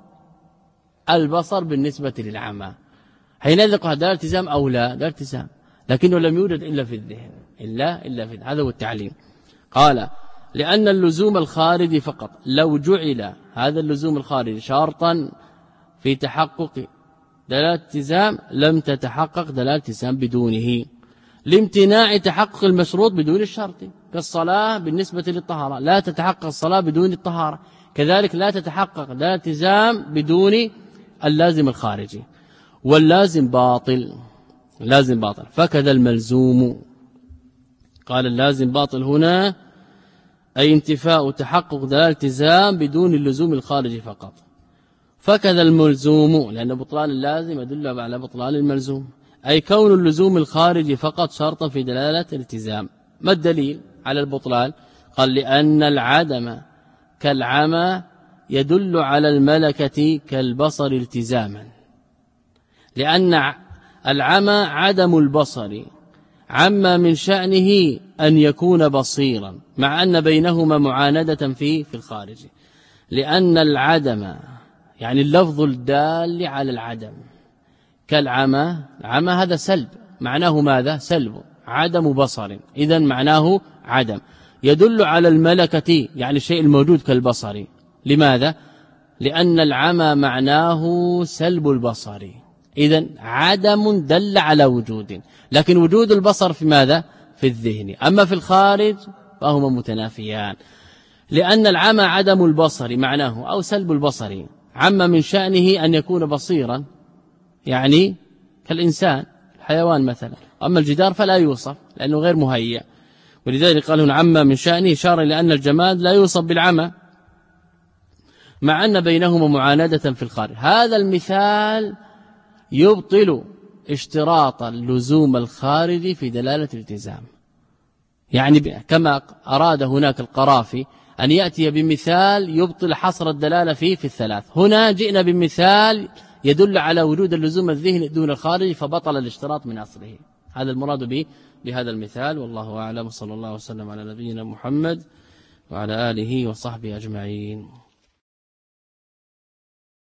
Speaker 1: البصر بالنسبة للعمى، حينئذ قال دلالة التزام أو لا؟ دلالة التزام، لكنه لم يوجد إلا في الذهن، إلا إلا في الذهن. هذا هو التعليم. قال لأن اللزوم الخارجي فقط لو جعل هذا اللزوم الخارجي شرطا في تحقق دلالة التزام لم تتحقق دلالة التزام بدونه، لامتناع تحقق المشروط بدون الشرط، كالصلاة بالنسبة للطهارة لا تتحقق الصلاة بدون الطهارة، كذلك لا تتحقق دلالة التزام بدون اللازم الخارجي. واللازم باطل، لازم باطل فكذا الملزوم. قال اللازم باطل هنا أي انتفاء تحقق دلالة التزام بدون اللزوم الخارجي فقط، فكذا الملزوم، لأن بطلان اللازم يدل على بطلان الملزوم، أي كون اللزوم الخارجي فقط شرطا في دلالة الالتزام. ما الدليل على البطلان؟ قال لأن العدم كالعمى يدل على الملكة كالبصر التزاما، لأن العمى عدم البصر عما من شأنه أن يكون بصيرا مع أن بينهما معاندة في في الخارج، لأن العدم يعني اللفظ الدال على العدم كالعمى، العمى هذا سلب، معناه ماذا؟ سلب، عدم بصر، إذن معناه عدم، يدل على الملكة يعني الشيء الموجود كالبصر. لماذا؟ لأن العمى معناه سلب البصر، إذن عدم دل على وجود، لكن وجود البصر في ماذا؟ في الذهن، أما في الخارج فهما متنافيان، لأن العمى عدم البصر معناه أو سلب البصر عما من شأنه أن يكون بصيرا، يعني كالإنسان الحيوان مثلا، أما الجدار فلا يوصف لأنه غير مهيأ، ولذلك قال هنا عما من شأنه إشارة لأن الجماد لا يوصف بالعمى مع أن بينهما معاندة في الخارج. هذا المثال يبطل اشتراط اللزوم الخارجي في دلالة الالتزام، يعني كما أراد هناك القرافي أن يأتي بمثال يبطل حصر الدلالة فيه في الثلاث، هنا جئنا بمثال يدل على وجود اللزوم الذهني دون الخارج فبطل الاشتراط من أصله. هذا المراد به بهذا المثال، والله أعلم، صلى الله وسلم على نبينا محمد وعلى آله وصحبه أجمعين.